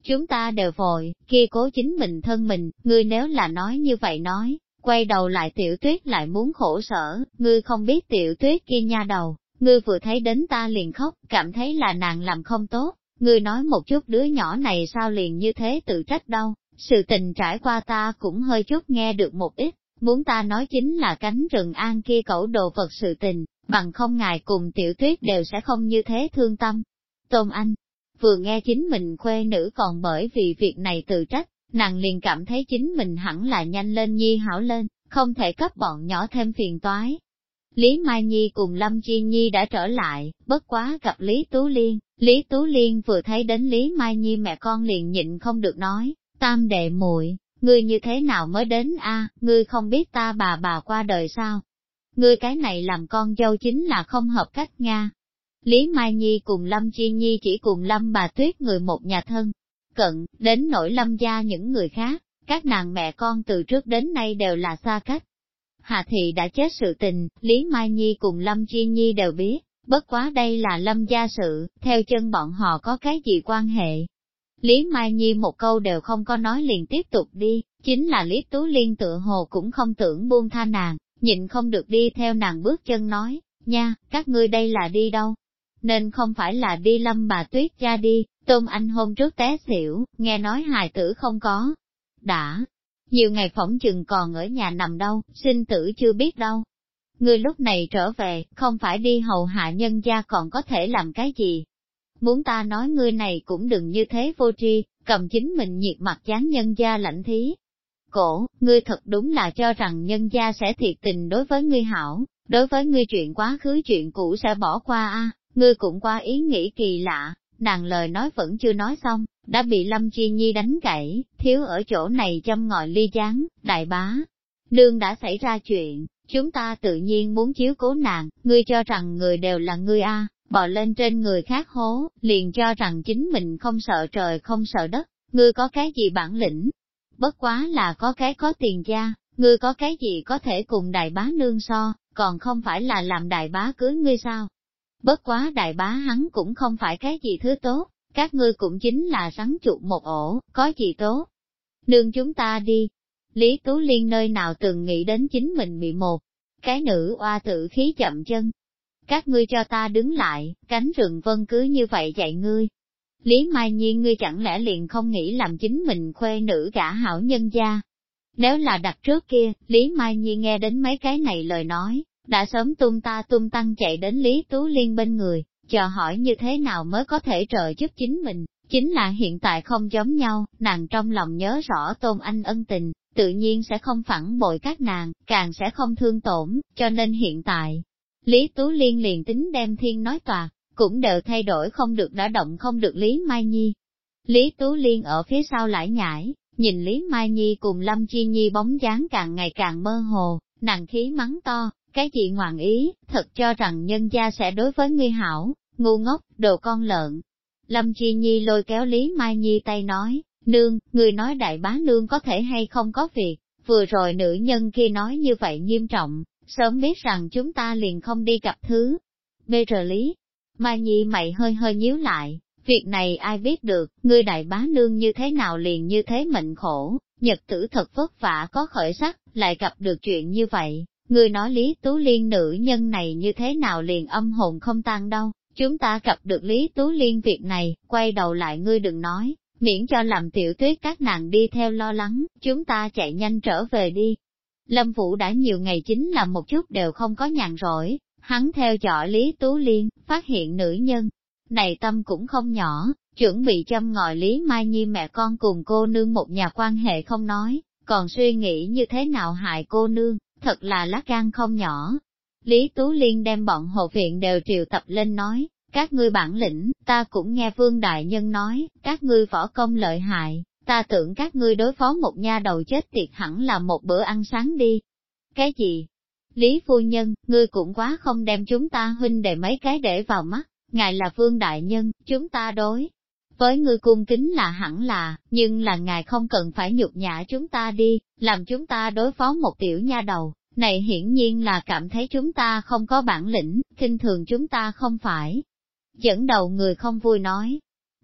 chúng ta đều vội, kia cố chính mình thân mình, ngươi nếu là nói như vậy nói, quay đầu lại Tiểu Tuyết lại muốn khổ sở, ngươi không biết Tiểu Tuyết kia nha đầu, ngươi vừa thấy đến ta liền khóc, cảm thấy là nàng làm không tốt, ngươi nói một chút đứa nhỏ này sao liền như thế tự trách đâu, sự tình trải qua ta cũng hơi chút nghe được một ít, muốn ta nói chính là cánh rừng an kia cẩu đồ vật sự tình, bằng không ngài cùng Tiểu Tuyết đều sẽ không như thế thương tâm. Tôn Anh vừa nghe chính mình khuê nữ còn bởi vì việc này tự trách, nàng liền cảm thấy chính mình hẳn là nhanh lên nhi hảo lên, không thể cấp bọn nhỏ thêm phiền toái. Lý Mai Nhi cùng Lâm Chi Nhi đã trở lại, bất quá gặp Lý Tú Liên. Lý Tú Liên vừa thấy đến Lý Mai Nhi mẹ con liền nhịn không được nói, tam đệ muội, ngươi như thế nào mới đến a? Ngươi không biết ta bà qua đời sao? Ngươi cái này làm con dâu chính là không hợp cách Nga. Lý Mai Nhi cùng Lâm Chi Nhi chỉ cùng Lâm bà Tuyết người một nhà thân, cận, đến nỗi Lâm gia những người khác, các nàng mẹ con từ trước đến nay đều là xa cách. Hà Thị đã chết sự tình, Lý Mai Nhi cùng Lâm Chi Nhi đều biết, bất quá đây là Lâm gia sự, theo chân bọn họ có cái gì quan hệ. Lý Mai Nhi một câu đều không có nói liền tiếp tục đi, chính là Lý Tú Liên tựa hồ cũng không tưởng buông tha nàng, nhịn không được đi theo nàng bước chân nói, nha, các ngươi đây là đi đâu? Nên không phải là đi Lâm bà Tuyết gia đi, Tôn Anh hôm trước té xỉu, nghe nói hài tử không có. Đã, nhiều ngày phỏng chừng còn ở nhà nằm đâu, sinh tử chưa biết đâu. Ngươi lúc này trở về, không phải đi hầu hạ nhân gia còn có thể làm cái gì? Muốn ta nói ngươi này cũng đừng như thế vô tri, cầm chính mình nhiệt mặt dán nhân gia lãnh thí. Cổ, ngươi thật đúng là cho rằng nhân gia sẽ thiệt tình đối với ngươi hảo, đối với ngươi chuyện quá khứ chuyện cũ sẽ bỏ qua a. Ngươi cũng qua ý nghĩ kỳ lạ, nàng lời nói vẫn chưa nói xong, đã bị Lâm Chi Nhi đánh gãy, thiếu ở chỗ này châm ngòi ly gián, đại bá. Nương đã xảy ra chuyện, chúng ta tự nhiên muốn chiếu cố nàng, ngươi cho rằng người đều là ngươi a, bò lên trên người khác hố, liền cho rằng chính mình không sợ trời không sợ đất, ngươi có cái gì bản lĩnh? Bất quá là có cái có tiền gia, ngươi có cái gì có thể cùng đại bá nương so, còn không phải là làm đại bá cưới ngươi sao? Bất quá đại bá hắn cũng không phải cái gì thứ tốt, các ngươi cũng chính là rắn chuột một ổ, có gì tốt. Nương chúng ta đi. Lý Tú Liên nơi nào từng nghĩ đến chính mình bị một cái nữ oa tự khí chậm chân. Các ngươi cho ta đứng lại, cánh rừng vân cứ như vậy dạy ngươi. Lý Mai Nhi ngươi chẳng lẽ liền không nghĩ làm chính mình khuê nữ gả hảo nhân gia. Nếu là đặt trước kia, Lý Mai Nhi nghe đến mấy cái này lời nói, đã sớm tung ta tung tăng chạy đến Lý Tú Liên bên người, chờ hỏi như thế nào mới có thể trợ giúp chính mình, chính là hiện tại không giống nhau, nàng trong lòng nhớ rõ Tôn Anh ân tình, tự nhiên sẽ không phản bội các nàng, càng sẽ không thương tổn, cho nên hiện tại, Lý Tú Liên liền tính đem thiên nói toạc, cũng đều thay đổi không được đã động không được Lý Mai Nhi. Lý Tú Liên ở phía sau lải nhải, nhìn Lý Mai Nhi cùng Lâm Chi Nhi bóng dáng càng ngày càng mơ hồ, nàng khí mắng to. Cái gì ngoạn ý, thật cho rằng nhân gia sẽ đối với ngươi hảo, ngu ngốc, đồ con lợn. Lâm Chi Nhi lôi kéo Lý Mai Nhi tay nói, nương, người nói đại bá nương có thể hay không có việc, vừa rồi nữ nhân kia nói như vậy nghiêm trọng, sớm biết rằng chúng ta liền không đi gặp thứ. Bây giờ Lý Mai Nhi mày hơi hơi nhíu lại, việc này ai biết được, ngươi đại bá nương như thế nào liền như thế mệnh khổ, nhật tử thật vất vả có khởi sắc, lại gặp được chuyện như vậy. Ngươi nói Lý Tú Liên nữ nhân này như thế nào liền âm hồn không tan đâu, chúng ta gặp được Lý Tú Liên việc này, quay đầu lại ngươi đừng nói, miễn cho làm Tiểu Tuyết các nàng đi theo lo lắng, chúng ta chạy nhanh trở về đi. Lâm Vũ đã nhiều ngày chính là một chút đều không có nhàn rỗi, hắn theo dõi Lý Tú Liên, phát hiện nữ nhân này tâm cũng không nhỏ, chuẩn bị châm ngòi Lý Mai Nhi mẹ con cùng cô nương một nhà quan hệ không nói, còn suy nghĩ như thế nào hại cô nương. Thật là lá gan không nhỏ. Lý Tú Liên đem bọn hộ viện đều triệu tập lên nói, các ngươi bản lĩnh, ta cũng nghe Vương Đại Nhân nói, các ngươi võ công lợi hại, ta tưởng các ngươi đối phó một nha đầu chết tiệt hẳn là một bữa ăn sáng đi. Cái gì? Lý Phu Nhân, ngươi cũng quá không đem chúng ta huynh đệ mấy cái để vào mắt, ngài là Vương Đại Nhân, chúng ta đối. Với ngươi cung kính là hẳn là, nhưng là ngài không cần phải nhục nhã chúng ta đi, làm chúng ta đối phó một tiểu nha đầu, này hiển nhiên là cảm thấy chúng ta không có bản lĩnh, khinh thường chúng ta không phải. Dẫn đầu người không vui nói,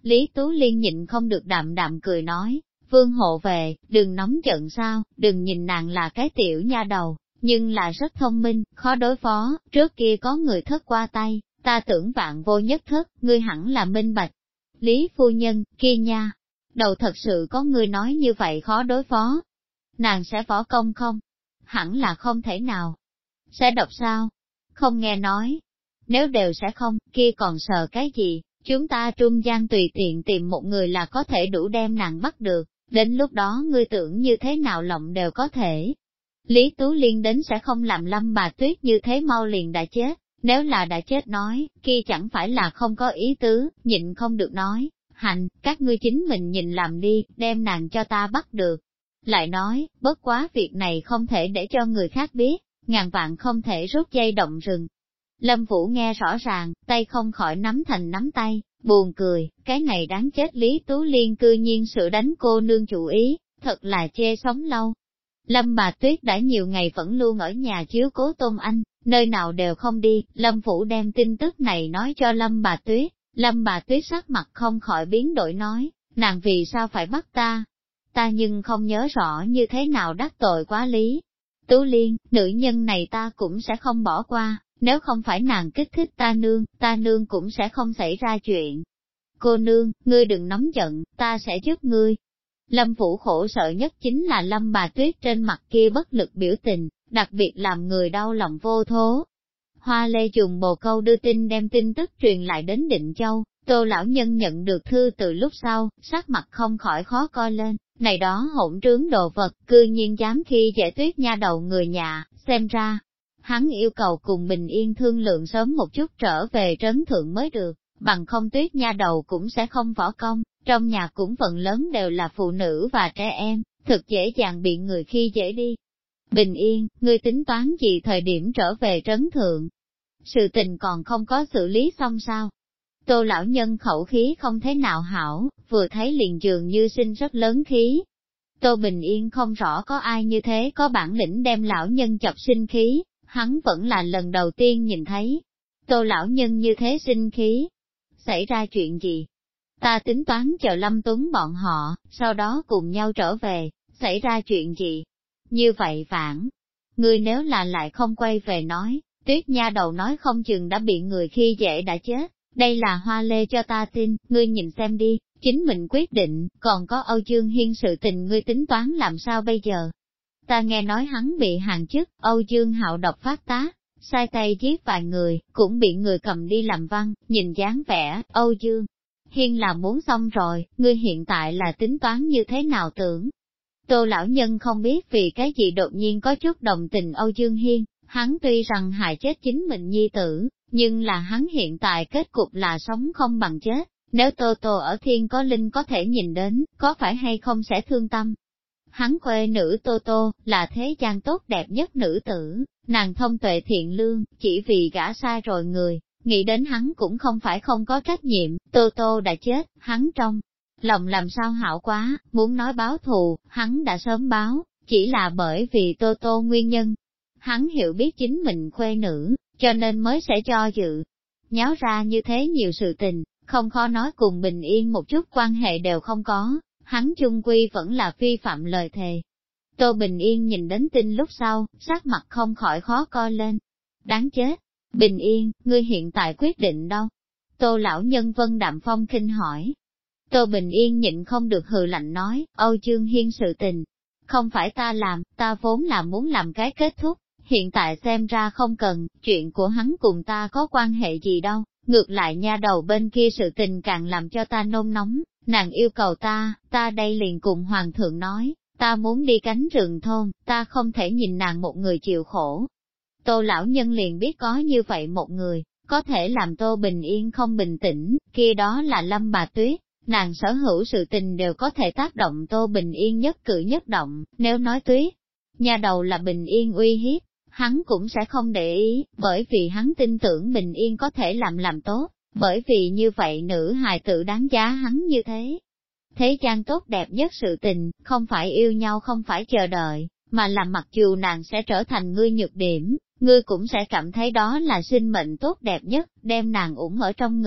Lý Tú Liên nhịn không được đạm đạm cười nói, Vương hộ về, đừng nóng giận sao, đừng nhìn nàng là cái tiểu nha đầu, nhưng là rất thông minh, khó đối phó, trước kia có người thất qua tay, ta tưởng vạn vô nhất thất, ngươi hẳn là minh bạch. Lý phu nhân, kia nha, đầu thật sự có người nói như vậy khó đối phó. Nàng sẽ võ công không? Hẳn là không thể nào. Sẽ độc sao? Không nghe nói. Nếu đều sẽ không, kia còn sợ cái gì, chúng ta trung gian tùy tiện tìm một người là có thể đủ đem nàng bắt được, đến lúc đó ngươi tưởng như thế nào lộng đều có thể. Lý Tú Liên đến sẽ không làm Lâm bà Tuyết như thế mau liền đã chết, nếu là đã chết nói, kia chẳng phải là không có ý tứ, nhịn không được nói, hành, các ngươi chính mình nhìn làm đi, đem nàng cho ta bắt được. Lại nói, bất quá việc này không thể để cho người khác biết, ngàn vạn không thể rút dây động rừng. Lâm Vũ nghe rõ ràng, tay không khỏi nắm thành nắm tay, buồn cười, cái này đáng chết Lý Tú Liên cư nhiên sự đánh cô nương chủ ý, thật là chê sống lâu. Lâm bà Tuyết đã nhiều ngày vẫn luôn ở nhà chiếu cố Tôn Anh, nơi nào đều không đi, Lâm Vũ đem tin tức này nói cho Lâm bà Tuyết sắc mặt không khỏi biến đổi nói, nàng vì sao phải bắt ta? Ta nhưng không nhớ rõ như thế nào đắc tội quá Lý Tú Liên, nữ nhân này ta cũng sẽ không bỏ qua, nếu không phải nàng kích thích ta nương cũng sẽ không xảy ra chuyện. Cô nương, ngươi đừng nóng giận, ta sẽ giúp ngươi. Lâm Vũ khổ sợ nhất chính là Lâm bà Tuyết trên mặt kia bất lực biểu tình, đặc biệt làm người đau lòng vô thố. Hoa Lê dùng bồ câu đưa tin đem tin tức truyền lại đến Định Châu, Tô lão nhân nhận được thư từ lúc sau, sắc mặt không khỏi khó coi lên, này đó hỗn trướng đồ vật, cư nhiên dám khi dễ Tuyết nha đầu người nhà, xem ra. Hắn yêu cầu cùng Bình Yên thương lượng sớm một chút trở về trấn thượng mới được, bằng không Tuyết nha đầu cũng sẽ không võ công, trong nhà cũng phần lớn đều là phụ nữ và trẻ em, thực dễ dàng bị người khi dễ đi. Bình Yên, ngươi tính toán gì thời điểm trở về trấn thượng? Sự tình còn không có xử lý xong sao? Tô lão nhân khẩu khí không thế nào hảo, vừa thấy liền dường như sinh rất lớn khí. Tô Bình Yên không rõ có ai như thế có bản lĩnh đem lão nhân chọc sinh khí, hắn vẫn là lần đầu tiên nhìn thấy. Tô lão nhân như thế sinh khí. Xảy ra chuyện gì? Ta tính toán chờ Lâm Tuấn bọn họ, sau đó cùng nhau trở về, xảy ra chuyện gì? Như vậy phản, ngươi nếu là lại không quay về nói, Tuyết nha đầu nói không chừng đã bị người khi dễ đã chết, đây là Hoa Lê cho ta tin, ngươi nhìn xem đi, chính mình quyết định, còn có Âu Dương Hiên sự tình ngươi tính toán làm sao bây giờ? Ta nghe nói hắn bị hàng chức, Âu Dương Hạo độc phát tá, sai tay giết vài người, cũng bị người cầm đi làm văn, nhìn dáng vẻ, Âu Dương Hiên là muốn xong rồi, ngươi hiện tại là tính toán như thế nào tưởng? Tô lão nhân không biết vì cái gì đột nhiên có chút đồng tình Âu Dương Hiên, hắn tuy rằng hại chết chính mình nhi tử, nhưng là hắn hiện tại kết cục là sống không bằng chết, nếu Tô Tô ở thiên có linh có thể nhìn đến, có phải hay không sẽ thương tâm. Hắn quê nữ Tô Tô, là thế gian tốt đẹp nhất nữ tử, nàng thông tuệ thiện lương, chỉ vì gả sai rồi người, nghĩ đến hắn cũng không phải không có trách nhiệm, Tô Tô đã chết, hắn trong lòng làm sao hảo quá, muốn nói báo thù, hắn đã sớm báo, chỉ là bởi vì Tô Tô nguyên nhân. Hắn hiểu biết chính mình khuê nữ, cho nên mới sẽ cho dự. Nháo ra như thế nhiều sự tình, không khó nói cùng Bình Yên một chút quan hệ đều không có, hắn chung quy vẫn là vi phạm lời thề. Tô Bình Yên nhìn đến tin lúc sau, sắc mặt không khỏi khó coi lên. Đáng chết! Bình Yên, ngươi hiện tại quyết định đâu? Tô lão nhân Vân Đạm Phong khinh hỏi. Tô Bình Yên nhịn không được hừ lạnh nói, Âu Dương Hiên sự tình. Không phải ta làm, ta vốn là muốn làm cái kết thúc, hiện tại xem ra không cần, chuyện của hắn cùng ta có quan hệ gì đâu, ngược lại nha đầu bên kia sự tình càng làm cho ta nôn nóng, nàng yêu cầu ta đây liền cùng Hoàng thượng nói, ta muốn đi cánh rừng thôn, ta không thể nhìn nàng một người chịu khổ. Tô lão nhân liền biết có như vậy một người, có thể làm Tô Bình Yên không bình tĩnh, kia đó là Lâm bà Tuyết, nàng sở hữu sự tình đều có thể tác động Tô Bình Yên nhất cử nhất động, nếu nói Tuyết, nhà đầu là Bình Yên uy hiếp, hắn cũng sẽ không để ý, bởi vì hắn tin tưởng Bình Yên có thể làm tốt, bởi vì như vậy nữ hài tử đáng giá hắn như thế. Thế gian tốt đẹp nhất sự tình, không phải yêu nhau không phải chờ đợi, mà là mặc dù nàng sẽ trở thành ngươi nhược điểm, ngươi cũng sẽ cảm thấy đó là sinh mệnh tốt đẹp nhất, đem nàng ủng ở trong ngực,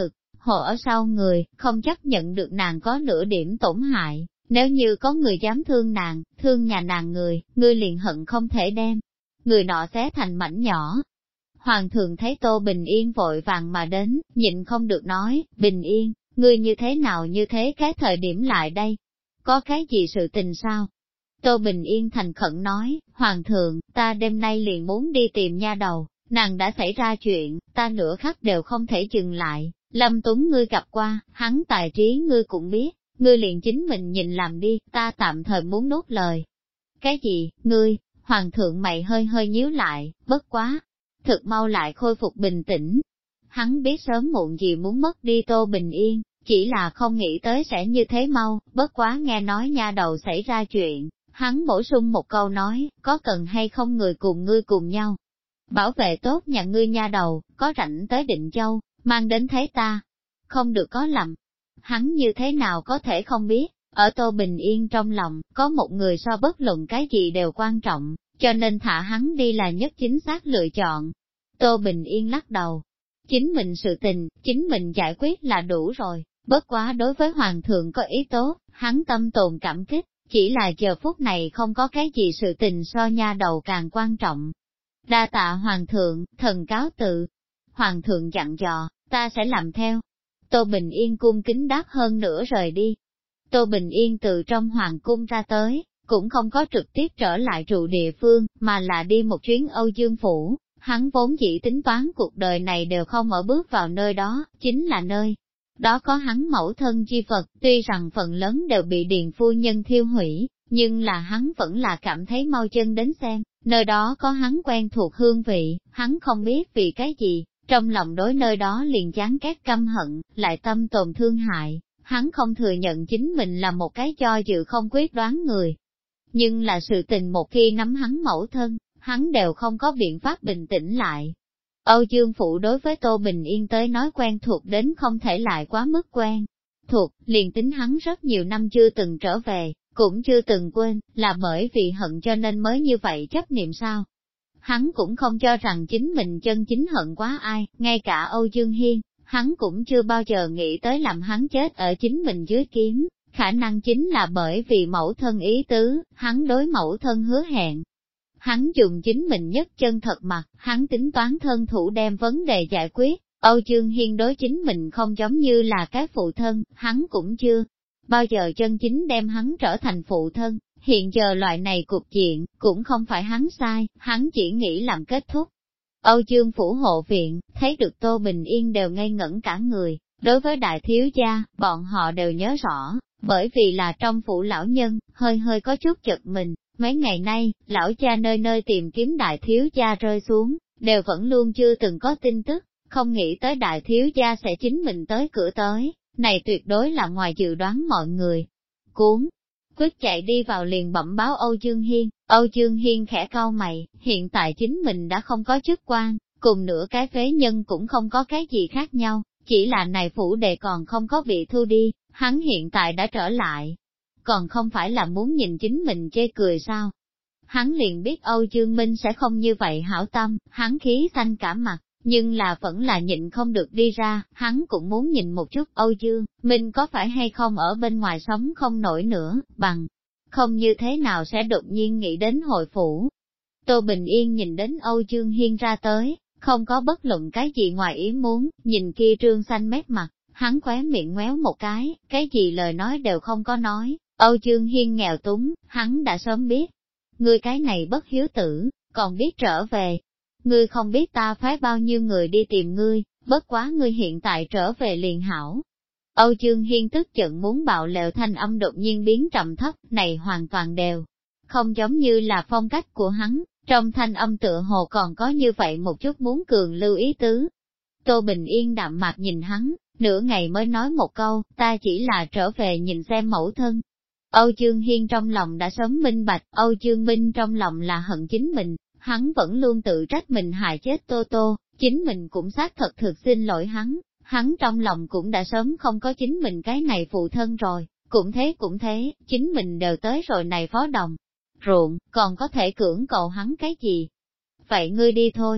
hộ ở sau người, không chấp nhận được nàng có nửa điểm tổn hại. Nếu như có người dám thương nàng, thương nhà nàng người, ngươi liền hận không thể đem người nọ xé thành mảnh nhỏ. Hoàng thượng thấy Tô Bình Yên vội vàng mà đến, nhịn không được nói, Bình Yên, ngươi như thế nào như thế cái thời điểm lại đây? Có cái gì sự tình sao? Tô Bình Yên thành khẩn nói, Hoàng thượng, ta đêm nay liền muốn đi tìm nha đầu, nàng đã xảy ra chuyện, ta nửa khắc đều không thể dừng lại. Lâm Tuấn ngươi gặp qua, hắn tài trí ngươi cũng biết, ngươi liền chính mình nhìn làm đi, ta tạm thời muốn nuốt lời. Cái gì, ngươi? Hoàng thượng mày hơi hơi nhíu lại, bất quá, thực mau lại khôi phục bình tĩnh. Hắn biết sớm muộn gì muốn mất đi Tô Bình Yên, chỉ là không nghĩ tới sẽ như thế mau, bất quá nghe nói nha đầu xảy ra chuyện, hắn bổ sung một câu nói, có cần hay không người cùng ngươi cùng nhau. Bảo vệ tốt nhà ngươi nha đầu, có rảnh tới Định Châu, mang đến thấy ta. Không được có lầm. Hắn như thế nào có thể không biết, ở Tô Bình Yên trong lòng, có một người so bất luận cái gì đều quan trọng, cho nên thả hắn đi là nhất chính xác lựa chọn. Tô Bình Yên lắc đầu. Chính mình sự tình, chính mình giải quyết là đủ rồi, bất quá đối với Hoàng thượng có ý tốt, hắn tâm tồn cảm kích, chỉ là giờ phút này không có cái gì sự tình so nha đầu càng quan trọng. Đa tạ Hoàng thượng, thần cáo tự. Hoàng thượng dặn dò, ta sẽ làm theo. Tô Bình Yên cung kính đáp hơn nữa rời đi. Tô Bình Yên từ trong hoàng cung ra tới, cũng không có trực tiếp trở lại trụ địa phương, mà là đi một chuyến Âu Dương Phủ. Hắn vốn chỉ tính toán cuộc đời này đều không ở bước vào nơi đó, chính là nơi. Đó có hắn mẫu thân chi Phật, tuy rằng phần lớn đều bị Điền phu nhân thiêu hủy, nhưng là hắn vẫn là cảm thấy mau chân đến xem, nơi đó có hắn quen thuộc hương vị, hắn không biết vì cái gì, trong lòng đối nơi đó liền chán ghét căm hận, lại tâm tồn thương hại, hắn không thừa nhận chính mình là một cái do dự không quyết đoán người. Nhưng là sự tình một khi nắm hắn mẫu thân, hắn đều không có biện pháp bình tĩnh lại. Âu Dương Phụ đối với Tô Bình Yên tới nói quen thuộc đến không thể lại quá mức quen thuộc, liền tính hắn rất nhiều năm chưa từng trở về, cũng chưa từng quên, là bởi vì hận cho nên mới như vậy chấp niệm sao. Hắn cũng không cho rằng chính mình chân chính hận quá ai, ngay cả Âu Dương Hiên, hắn cũng chưa bao giờ nghĩ tới làm hắn chết ở chính mình dưới kiếm, khả năng chính là bởi vì mẫu thân ý tứ, hắn đối mẫu thân hứa hẹn. Hắn dùng chính mình nhất chân thật mặt, hắn tính toán thân thủ đem vấn đề giải quyết, Âu Dương Hiên đối chính mình không giống như là cái phụ thân, hắn cũng chưa bao giờ chân chính đem hắn trở thành phụ thân, hiện giờ loại này cục diện, cũng không phải hắn sai, hắn chỉ nghĩ làm kết thúc. Âu Dương Phủ hộ viện, thấy được Tô Bình Yên đều ngây ngẩn cả người, đối với đại thiếu gia, bọn họ đều nhớ rõ, bởi vì là trong phủ lão nhân, hơi hơi có chút chật mình. Mấy ngày nay, lão cha nơi nơi tìm kiếm đại thiếu gia rơi xuống, đều vẫn luôn chưa từng có tin tức, không nghĩ tới đại thiếu gia sẽ chính mình tới cửa tới, này tuyệt đối là ngoài dự đoán mọi người. Cuốn, quyết chạy đi vào liền bẩm báo Âu Dương Hiên, Âu Dương Hiên khẽ cau mày, hiện tại chính mình đã không có chức quan, cùng nửa cái phế nhân cũng không có cái gì khác nhau, chỉ là này phủ đề còn không có bị thu đi, hắn hiện tại đã trở lại. Còn không phải là muốn nhìn chính mình chê cười sao? Hắn liền biết Âu Dương Minh sẽ không như vậy hảo tâm, hắn khí xanh cả mặt, nhưng là vẫn là nhịn không được đi ra, hắn cũng muốn nhìn một chút Âu Dương Minh có phải hay không ở bên ngoài sống không nổi nữa, bằng không như thế nào sẽ đột nhiên nghĩ đến hội phủ. Tô Bình Yên nhìn đến Âu Dương Hiên ra tới, không có bất luận cái gì ngoài ý muốn, nhìn kia trương xanh mét mặt, hắn khóe miệng ngoéo một cái gì lời nói đều không có nói. Âu Dương Hiên nghèo túng, hắn đã sớm biết. Ngươi cái này bất hiếu tử, còn biết trở về. Ngươi không biết ta phái bao nhiêu người đi tìm ngươi, bất quá ngươi hiện tại trở về liền hảo. Âu Dương Hiên tức giận muốn bạo lều thanh âm đột nhiên biến trầm thấp, này hoàn toàn đều. Không giống như là phong cách của hắn, trong thanh âm tựa hồ còn có như vậy một chút muốn cường lưu ý tứ. Tô Bình Yên đạm mạc nhìn hắn, nửa ngày mới nói một câu, ta chỉ là trở về nhìn xem mẫu thân. Âu Dương Hiên trong lòng đã sớm minh bạch, Âu Dương Minh trong lòng là hận chính mình, hắn vẫn luôn tự trách mình hại chết Tô Tô, chính mình cũng xác thật thực xin lỗi hắn trong lòng cũng đã sớm không có chính mình cái này phụ thân rồi, cũng thế, chính mình đều tới rồi này phó đồng ruộng, còn có thể cưỡng cầu hắn cái gì? Vậy ngươi đi thôi.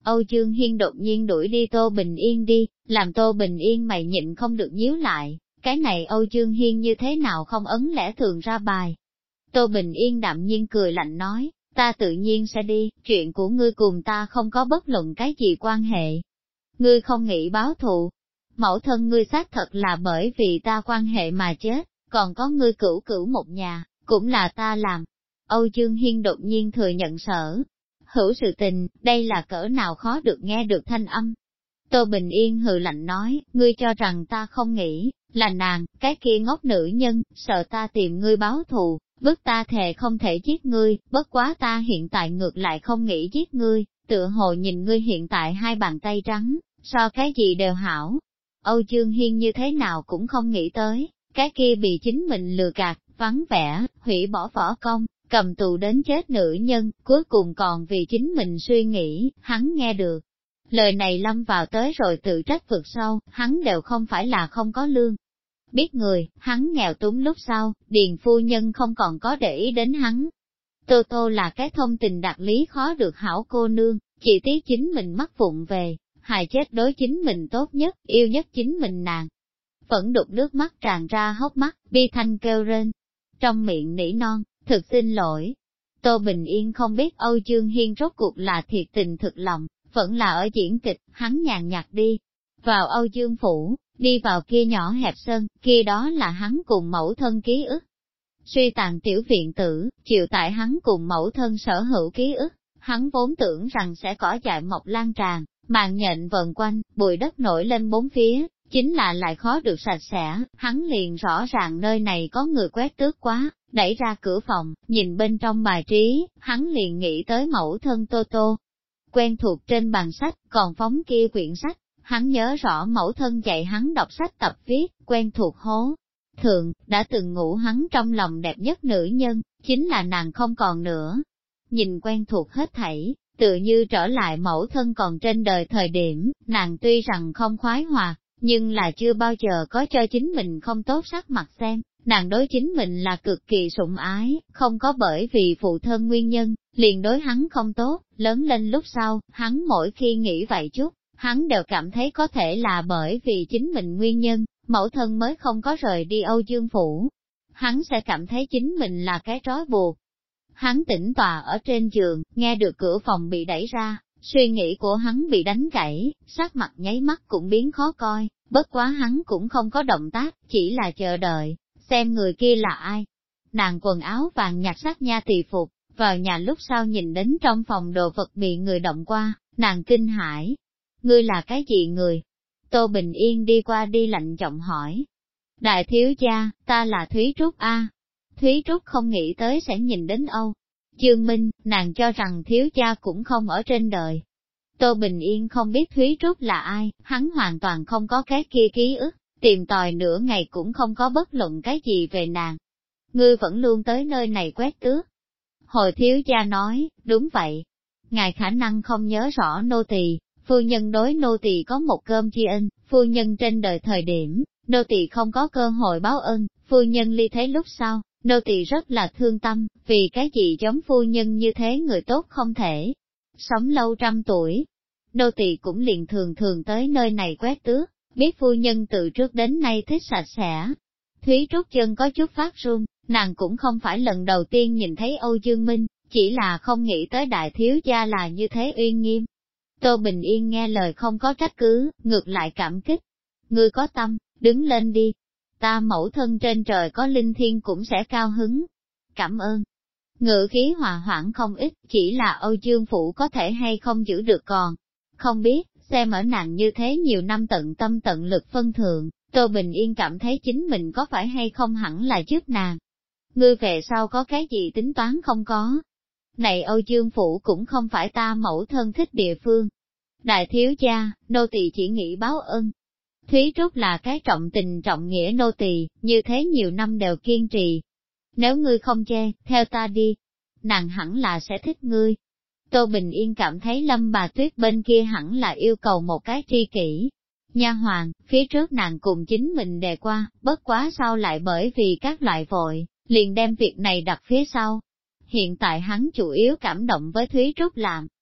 Âu Dương Hiên đột nhiên đuổi đi Tô Bình Yên đi, làm Tô Bình Yên mày nhịn không được nhíu lại, cái này Âu Dương Hiên như thế nào không ấn lẽ thường ra bài. Tô Bình Yên đạm nhiên cười lạnh nói, ta tự nhiên sẽ đi, chuyện của ngươi cùng ta không có bất luận cái gì quan hệ. Ngươi không nghĩ báo thù, mẫu thân ngươi xác thật là bởi vì ta quan hệ mà chết, còn có ngươi cửu cửu một nhà, cũng là ta làm. Âu Dương Hiên đột nhiên thừa nhận sở hữu sự tình, đây là cỡ nào khó được nghe được thanh âm. Tô Bình Yên hừ lạnh nói, ngươi cho rằng ta không nghĩ, là nàng, cái kia ngốc nữ nhân, sợ ta tìm ngươi báo thù, bức ta thề không thể giết ngươi, bất quá ta hiện tại ngược lại không nghĩ giết ngươi, tựa hồ nhìn ngươi hiện tại hai bàn tay trắng, so cái gì đều hảo. Âu Dương Hiên như thế nào cũng không nghĩ tới, cái kia bị chính mình lừa gạt, vắng vẻ, hủy bỏ võ công, cầm tù đến chết nữ nhân, cuối cùng còn vì chính mình suy nghĩ, hắn nghe được. Lời này lâm vào tới rồi tự trách vực sâu, hắn đều không phải là không có lương. Biết người, hắn nghèo túng lúc sau, Điền phu nhân không còn có để ý đến hắn. Tô Tô là cái thông tình đạt lý khó được hảo cô nương, chỉ tiếc chính mình mắc vụng về, hại chết đối chính mình tốt nhất, yêu nhất chính mình nàng. Vẫn đục nước mắt tràn ra hốc mắt, bi thanh kêu rên. Trong miệng nỉ non, thực xin lỗi. Tô Bình Yên không biết Âu Dương Hiên rốt cuộc là thiệt tình thực lòng, vẫn là ở diễn kịch, hắn nhàn nhạt đi. Vào Âu Dương Phủ, đi vào kia nhỏ hẹp sân, kia đó là hắn cùng mẫu thân ký ức. Suy tàn tiểu viện tử, chịu tại hắn cùng mẫu thân sở hữu ký ức, hắn vốn tưởng rằng sẽ cỏ dại mọc lan tràn, màn nhện vần quanh, bụi đất nổi lên bốn phía, chính là lại khó được sạch sẽ, hắn liền rõ ràng nơi này có người quét tước quá, đẩy ra cửa phòng, nhìn bên trong bài trí, hắn liền nghĩ tới mẫu thân Tô Tô. Quen thuộc trên bàn sách, còn phóng kia quyển sách, hắn nhớ rõ mẫu thân dạy hắn đọc sách tập viết, quen thuộc hố. Thượng, đã từng ngủ hắn trong lòng đẹp nhất nữ nhân, chính là nàng không còn nữa. Nhìn quen thuộc hết thảy, tự như trở lại mẫu thân còn trên đời thời điểm, nàng tuy rằng không khoái hòa, nhưng là chưa bao giờ có cho chính mình không tốt sắc mặt xem, nàng đối chính mình là cực kỳ sủng ái, không có bởi vì phụ thân nguyên nhân, liền đối hắn không tốt, lớn lên lúc sau, hắn mỗi khi nghĩ vậy chút, hắn đều cảm thấy có thể là bởi vì chính mình nguyên nhân, mẫu thân mới không có rời đi Âu Dương Phủ. Hắn sẽ cảm thấy chính mình là cái trói buộc. Hắn tĩnh tọa ở trên giường, nghe được cửa phòng bị đẩy ra, suy nghĩ của hắn bị đánh gãy, sắc mặt nháy mắt cũng biến khó coi, bất quá hắn cũng không có động tác, chỉ là chờ đợi, xem người kia là ai. Nàng quần áo vàng nhạt sắc nha tỳ phục, vào nhà lúc sau nhìn đến trong phòng đồ vật bị người động qua, nàng kinh hãi. Ngươi là cái gì người? Tô Bình Yên đi qua đi lạnh giọng hỏi. Đại thiếu gia, ta là Thúy Trúc A. Thúy Trúc không nghĩ tới sẽ nhìn đến Âu Dương Minh, nàng cho rằng thiếu gia cũng không ở trên đời. Tô Bình Yên không biết Thúy Trúc là ai, hắn hoàn toàn không có cái kia ký ức, tìm tòi nửa ngày cũng không có bất luận cái gì về nàng. Ngươi vẫn luôn tới nơi này quét tước. Hồi thiếu gia nói, đúng vậy. Ngài khả năng không nhớ rõ nô tỳ, phu nhân đối nô tỳ có một cơm tri ân, phu nhân trên đời thời điểm, nô tỳ không có cơ hội báo ân, phu nhân ly thế lúc sau, nô tỳ rất là thương tâm, vì cái gì giống phu nhân như thế người tốt không thể sống lâu trăm tuổi. Nô tỳ cũng liền thường thường tới nơi này quét tước, biết phu nhân từ trước đến nay thích sạch sẽ. Thúy Trúc chân có chút phát run, nàng cũng không phải lần đầu tiên nhìn thấy Âu Dương Minh, chỉ là không nghĩ tới đại thiếu gia là như thế uy nghiêm. Tô Bình Yên nghe lời không có trách cứ, ngược lại cảm kích. Ngươi có tâm, đứng lên đi. Ta mẫu thân trên trời có linh thiêng cũng sẽ cao hứng. Cảm ơn. Ngự khí hòa hoãn không ít, chỉ là Âu Dương Phủ có thể hay không giữ được còn. Không biết, xem ở nàng như thế nhiều năm tận tâm tận lực phân thượng, Tô Bình Yên cảm thấy chính mình có phải hay không hẳn là giúp nàng. Ngươi về sau có cái gì tính toán không có. Này Âu Dương Phủ cũng không phải ta mẫu thân thích địa phương. Đại thiếu gia, nô tỳ chỉ nghĩ báo ân. Thúy Trúc là cái trọng tình trọng nghĩa nô tỳ, như thế nhiều năm đều kiên trì. Nếu ngươi không chê, theo ta đi. Nàng hẳn là sẽ thích ngươi. Tô Bình Yên cảm thấy Lâm Bà Tuyết bên kia hẳn là yêu cầu một cái tri kỷ. Nha hoàng, phía trước nàng cùng chính mình đề qua, bất quá sau lại bởi vì các loại vội, liền đem việc này đặt phía sau. Hiện tại hắn chủ yếu cảm động với Thúy Trúc làm,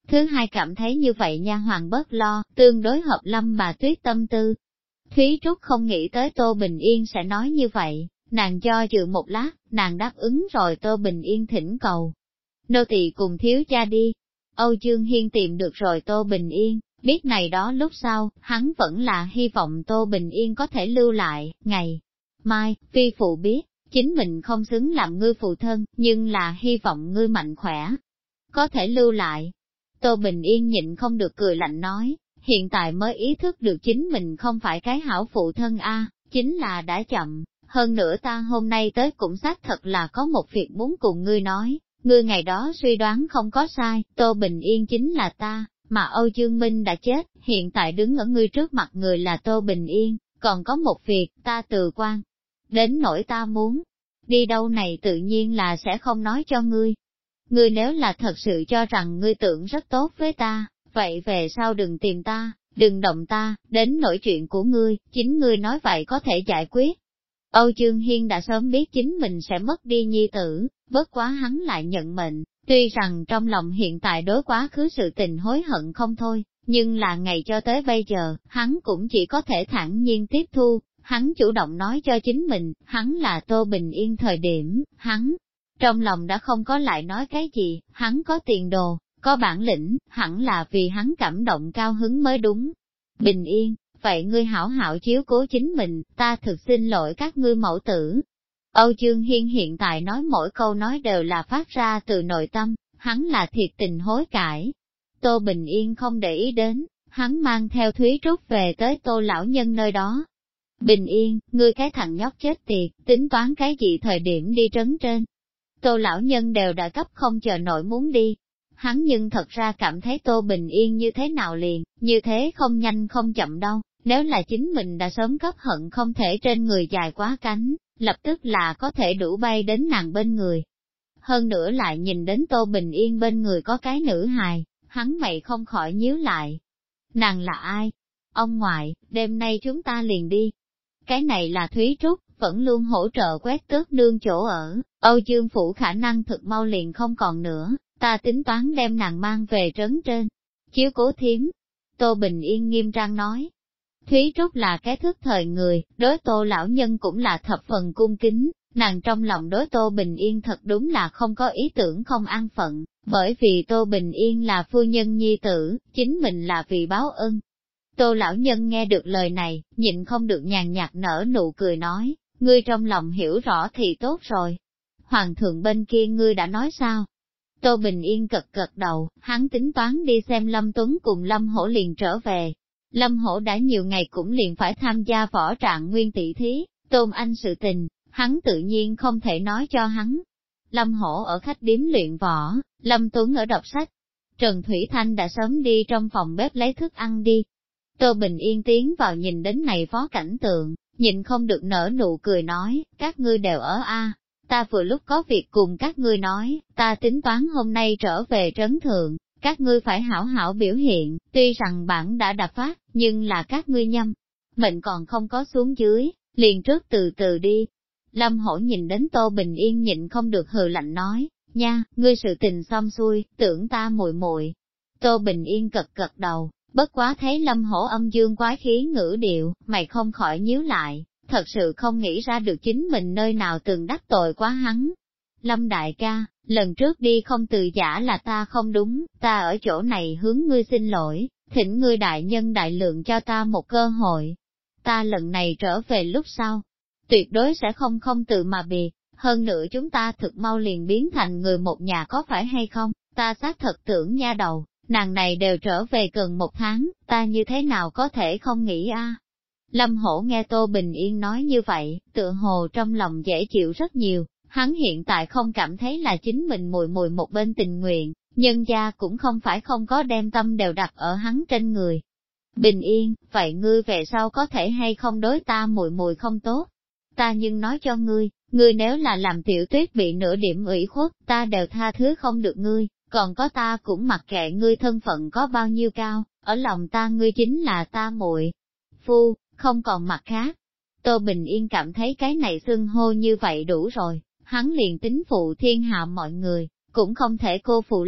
Thứ hai cảm thấy như vậy nha hoàng bớt lo, tương đối hợp Lâm bà Tuyết tâm tư. Thúy Trúc không nghĩ tới Tô Bình Yên sẽ nói như vậy, nàng do dự một lát, nàng đáp ứng rồi Tô Bình Yên thỉnh cầu. Nô tỳ cùng thiếu cha đi. Âu Dương Hiên tìm được rồi Tô Bình Yên, biết này đó lúc sau, hắn vẫn là hy vọng Tô Bình Yên có thể lưu lại, ngày mai, phi phụ biết, chính mình không xứng làm ngươi phụ thân, nhưng là hy vọng ngươi mạnh khỏe, có thể lưu lại. Tô Bình Yên nhịn không được cười lạnh nói, hiện tại mới ý thức được chính mình không phải cái hảo phụ thân a, chính là đã chậm, hơn nữa ta hôm nay tới cũng xác thật là có một việc muốn cùng ngươi nói, ngươi ngày đó suy đoán không có sai, Tô Bình Yên chính là ta, mà Âu Dương Minh đã chết, hiện tại đứng ở ngươi trước mặt người là Tô Bình Yên, còn có một việc, ta từ quan, đến nỗi ta muốn đi đâu này tự nhiên là sẽ không nói cho ngươi. Ngươi nếu là thật sự cho rằng ngươi tưởng rất tốt với ta, vậy về sau đừng tìm ta, đừng động ta, đến nỗi chuyện của ngươi, chính ngươi nói vậy có thể giải quyết. Âu Dương Hiên đã sớm biết chính mình sẽ mất đi nhi tử, bất quá hắn lại nhận mệnh, tuy rằng trong lòng hiện tại đối quá khứ sự tình hối hận không thôi, nhưng là ngày cho tới bây giờ, hắn cũng chỉ có thể thản nhiên tiếp thu, hắn chủ động nói cho chính mình, hắn là Tô Bình Yên thời điểm, hắn trong lòng đã không có lại nói cái gì, hắn có tiền đồ, có bản lĩnh, hẳn là vì hắn cảm động cao hứng mới đúng. Bình Yên, vậy ngươi hảo hảo chiếu cố chính mình, ta thực xin lỗi các ngươi mẫu tử. Âu Dương Hiên hiện tại nói mỗi câu nói đều là phát ra từ nội tâm, hắn là thiệt tình hối cải. Tô Bình Yên không để ý đến, hắn mang theo Thúy Trúc về tới Tô lão nhân nơi đó. Bình Yên, ngươi cái thằng nhóc chết tiệt, tính toán cái gì thời điểm đi trấn trên. Tô lão nhân đều đã cấp không chờ nổi muốn đi. Hắn nhưng thật ra cảm thấy Tô Bình Yên như thế nào liền, như thế không nhanh không chậm đâu, nếu là chính mình đã sớm cấp hận không thể trên người dài quá cánh, lập tức là có thể đủ bay đến nàng bên người. Hơn nữa lại nhìn đến Tô Bình Yên bên người có cái nữ hài, hắn mày không khỏi nhíu lại. Nàng là ai? Ông ngoại, đêm nay chúng ta liền đi. Cái này là Thúy Trúc, vẫn luôn hỗ trợ quét tước nương chỗ ở, Âu Dương Phủ khả năng thực mau liền không còn nữa, ta tính toán đem nàng mang về trấn trên. Chiếu cố thím. Tô Bình Yên nghiêm trang nói. Thúy Trúc là cái thức thời người, đối Tô lão nhân cũng là thập phần cung kính, nàng trong lòng đối Tô Bình Yên thật đúng là không có ý tưởng không an phận, bởi vì Tô Bình Yên là phu nhân nhi tử, chính mình là vì báo ân. Tô lão nhân nghe được lời này, nhịn không được nhàn nhạt nở nụ cười nói, ngươi trong lòng hiểu rõ thì tốt rồi. Hoàng thượng bên kia ngươi đã nói sao? Tô Bình Yên gật đầu, hắn tính toán đi xem Lâm Tuấn cùng Lâm Hổ liền trở về. Lâm Hổ đã nhiều ngày cũng liền phải tham gia võ trạng nguyên tỷ thí, Tôn Anh sự tình, hắn tự nhiên không thể nói cho hắn. Lâm Hổ ở khách điếm luyện võ, Lâm Tuấn ở đọc sách. Trần Thủy Thanh đã sớm đi trong phòng bếp lấy thức ăn đi. Tô Bình Yên tiến vào nhìn đến này phó cảnh tượng, nhìn không được nở nụ cười nói, các ngươi đều ở ta vừa lúc có việc cùng các ngươi nói, ta tính toán hôm nay trở về trấn thượng, các ngươi phải hảo hảo biểu hiện, tuy rằng bản đã đập phát, nhưng là các ngươi nhâm. Mệnh còn không có xuống dưới, liền trước từ từ đi. Lâm Hổ nhìn đến Tô Bình Yên nhịn không được hừ lạnh nói, nha, ngươi sự tình xong xuôi, tưởng ta muội muội. Tô Bình Yên gật đầu, bất quá thấy Lâm Hổ âm dương quái khí ngữ điệu, mày không khỏi nhíu lại, thật sự không nghĩ ra được chính mình nơi nào từng đắc tội quá hắn. Lâm đại ca, lần trước đi không từ giả là ta không đúng, ta ở chỗ này hướng ngươi xin lỗi, thỉnh ngươi đại nhân đại lượng cho ta một cơ hội. Ta lần này trở về lúc sau, tuyệt đối sẽ không tự mà biệt, hơn nữa chúng ta thực mau liền biến thành người một nhà có phải hay không, ta xác thật tưởng nha đầu, nàng này đều trở về gần một tháng, ta như thế nào có thể không nghĩ Lâm Hổ nghe Tô Bình Yên nói như vậy, tựa hồ trong lòng dễ chịu rất nhiều, hắn hiện tại không cảm thấy là chính mình mùi một bên tình nguyện, nhân gia cũng không phải không có đem tâm đều đặt ở hắn trên người. Bình Yên, vậy ngươi về sau có thể hay không đối ta mùi không tốt? Ta nhưng nói cho ngươi, ngươi nếu là làm Tiểu Tuyết bị nửa điểm ủy khuất, ta đều tha thứ không được ngươi, còn có ta cũng mặc kệ ngươi thân phận có bao nhiêu cao, ở lòng ta ngươi chính là ta muội phu, không còn mặt khác. Tô Bình Yên cảm thấy cái này xưng hô như vậy đủ rồi, hắn liền tính phụ thiên hạ mọi người, cũng không thể cô phụ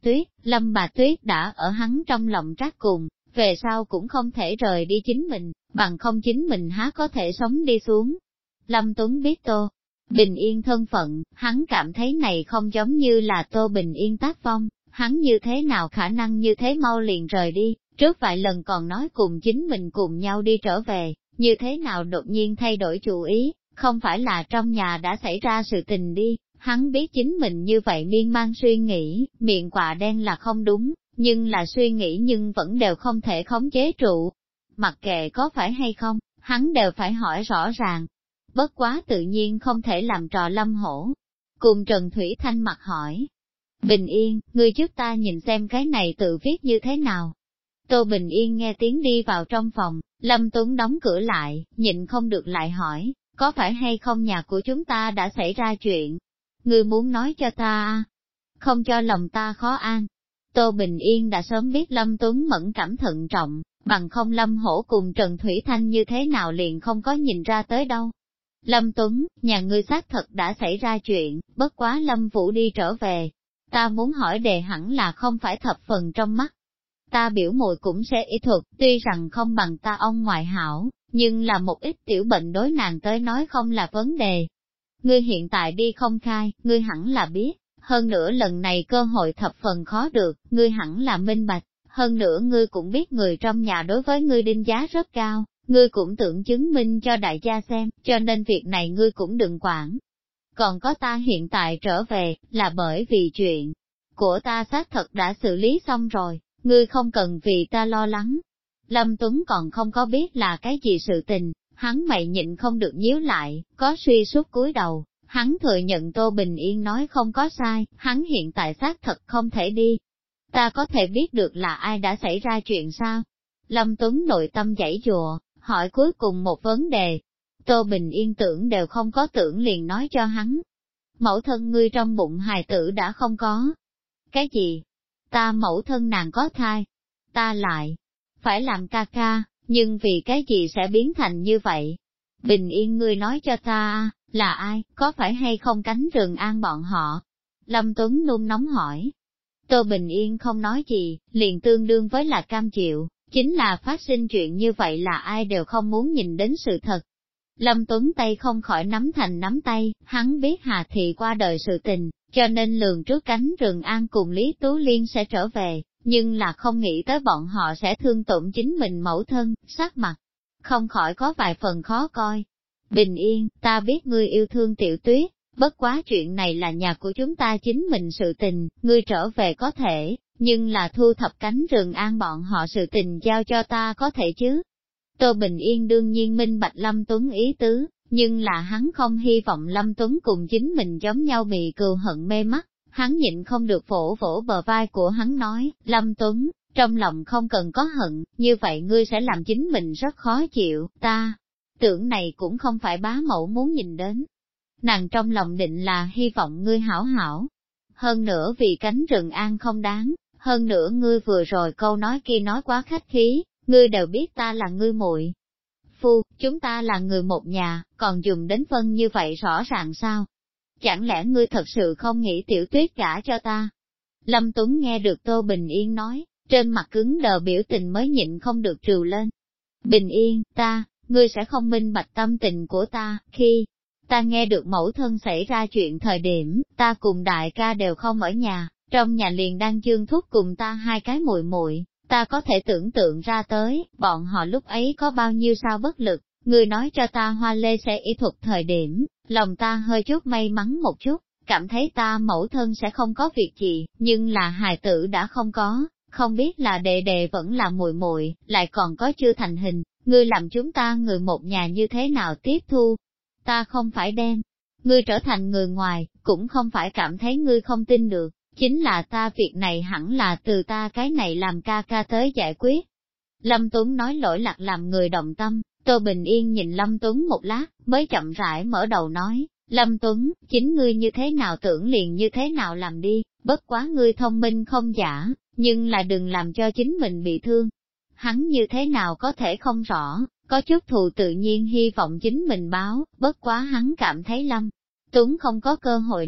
Lâm bà Tuyết đã ở hắn trong lòng trát cùng, về sau cũng không thể rời đi chính mình, bằng không chính mình há có thể sống đi xuống. Lâm Tuấn biết Tô Bình Yên thân phận, hắn cảm thấy này không giống như là Tô Bình Yên tác phong, hắn như thế nào khả năng như thế mau liền rời đi, trước vài lần còn nói cùng chính mình cùng nhau đi trở về, như thế nào đột nhiên thay đổi chủ ý, không phải là trong nhà đã xảy ra sự tình đi, hắn biết chính mình như vậy miên man suy nghĩ, miệng quạ đen là không đúng, nhưng là suy nghĩ nhưng vẫn đều không thể khống chế trụ. Mặc kệ có phải hay không, hắn đều phải hỏi rõ ràng. Bất quá tự nhiên không thể làm trò Lâm Hổ. Cùng Trần Thủy Thanh mặt hỏi. Bình Yên, ngươi trước ta nhìn xem cái này tự viết như thế nào. Tô Bình Yên nghe tiếng đi vào trong phòng, Lâm Tuấn đóng cửa lại, nhịn không được lại hỏi, có phải hay không nhà của chúng ta đã xảy ra chuyện? Ngươi muốn nói cho ta à? Không cho lòng ta khó an. Tô Bình Yên đã sớm biết Lâm Tuấn mẫn cảm thận trọng, bằng không Lâm Hổ cùng Trần Thủy Thanh như thế nào liền không có nhìn ra tới đâu. Lâm Tuấn, nhà ngươi xác thật đã xảy ra chuyện, bất quá Lâm Vũ đi trở về. Ta muốn hỏi đề hẳn là không phải thập phần trong mắt. Ta biểu muội cũng sẽ y thuật, tuy rằng không bằng ta ông ngoại hảo, nhưng là một ít tiểu bệnh đối nàng tới nói không là vấn đề. Ngươi hiện tại đi không khai, ngươi hẳn là biết, hơn nữa lần này cơ hội thập phần khó được, ngươi hẳn là minh bạch, hơn nữa ngươi cũng biết người trong nhà đối với ngươi đinh giá rất cao, ngươi cũng tưởng chứng minh cho đại gia xem, cho nên việc này ngươi cũng đừng quản. Còn có ta hiện tại trở về, là bởi vì chuyện của ta xác thật đã xử lý xong rồi, ngươi không cần vì ta lo lắng. Lâm Tuấn còn không có biết là cái gì sự tình, hắn mày nhịn không được nhíu lại, có suy suốt cúi đầu, hắn thừa nhận Tô Bình Yên nói không có sai, hắn hiện tại xác thật không thể đi. Ta có thể biết được là ai đã xảy ra chuyện sao? Lâm Tuấn nội tâm giãy giụa, hỏi cuối cùng một vấn đề. Tô Bình Yên tưởng đều không có tưởng liền nói cho hắn. Mẫu thân ngươi trong bụng hài tử đã không có. Cái gì? Ta mẫu thân nàng có thai. Ta lại phải làm ca ca, nhưng vì cái gì sẽ biến thành như vậy? Bình Yên ngươi nói cho ta, là ai, có phải hay không cánh rừng an bọn họ? Lâm Tuấn nôn nóng hỏi. Tô Bình Yên không nói gì, liền tương đương với là cam chịu, chính là phát sinh chuyện như vậy là ai đều không muốn nhìn đến sự thật. Lâm Tuấn tay không khỏi nắm thành nắm tay, hắn biết Hà Thị qua đời sự tình, cho nên lường trước cánh rừng an cùng Lý Tú Liên sẽ trở về, nhưng là không nghĩ tới bọn họ sẽ thương tổn chính mình mẫu thân, sắc mặt không khỏi có vài phần khó coi. Bình Yên, ta biết ngươi yêu thương Tiểu Tuyết, bất quá chuyện này là nhà của chúng ta chính mình sự tình, ngươi trở về có thể, nhưng là thu thập cánh rừng an bọn họ sự tình giao cho ta có thể chứ. Tô Bình Yên đương nhiên minh bạch Lâm Tuấn ý tứ, nhưng là hắn không hy vọng Lâm Tuấn cùng chính mình giống nhau bị cừu hận mê mắt, hắn nhịn không được vỗ vỗ bờ vai của hắn nói, Lâm Tuấn, trong lòng không cần có hận, như vậy ngươi sẽ làm chính mình rất khó chịu, ta tưởng này cũng không phải bá mẫu muốn nhìn đến. Nàng trong lòng định là hy vọng ngươi hảo hảo. Hơn nữa vì cánh rừng an không đáng, hơn nữa ngươi vừa rồi câu nói kia nói quá khách khí, ngươi đều biết ta là ngươi muội. Phu, chúng ta là người một nhà, còn dùng đến phân như vậy rõ ràng sao? Chẳng lẽ ngươi thật sự không nghĩ Tiểu Tuyết gả cho ta? Lâm Tuấn nghe được Tô Bình Yên nói, trên mặt cứng đờ biểu tình mới nhịn không được trừu lên. Bình Yên, ngươi sẽ không minh bạch tâm tình của ta, khi ta nghe được mẫu thân xảy ra chuyện thời điểm, ta cùng đại ca đều không ở nhà, trong nhà liền đang chương thúc cùng ta hai cái muội muội, ta có thể tưởng tượng ra tới, bọn họ lúc ấy có bao nhiêu sao bất lực, ngươi nói cho ta Hoa Lê sẽ y thuật thời điểm, lòng ta hơi chút may mắn một chút, cảm thấy ta mẫu thân sẽ không có việc gì, nhưng là hài tử đã không có, không biết là đệ đệ vẫn là muội muội, lại còn có chưa thành hình, ngươi làm chúng ta người một nhà như thế nào tiếp thu? Ta không phải đem ngươi trở thành người ngoài, cũng không phải cảm thấy ngươi không tin được, chính là ta việc này hẳn là từ ta cái này làm ca ca tới giải quyết. Lâm Tuấn nói lỗi lạc làm người động tâm, Tô Bình Yên nhìn Lâm Tuấn một lát, mới chậm rãi mở đầu nói, Lâm Tuấn, chính ngươi như thế nào tưởng liền như thế nào làm đi, bất quá ngươi thông minh không giả, nhưng là đừng làm cho chính mình bị thương. Hắn như thế nào có thể không rõ, có chút thù tự nhiên hy vọng chính mình báo, bất quá hắn cảm thấy Lâm Tuấn không có cơ hội này,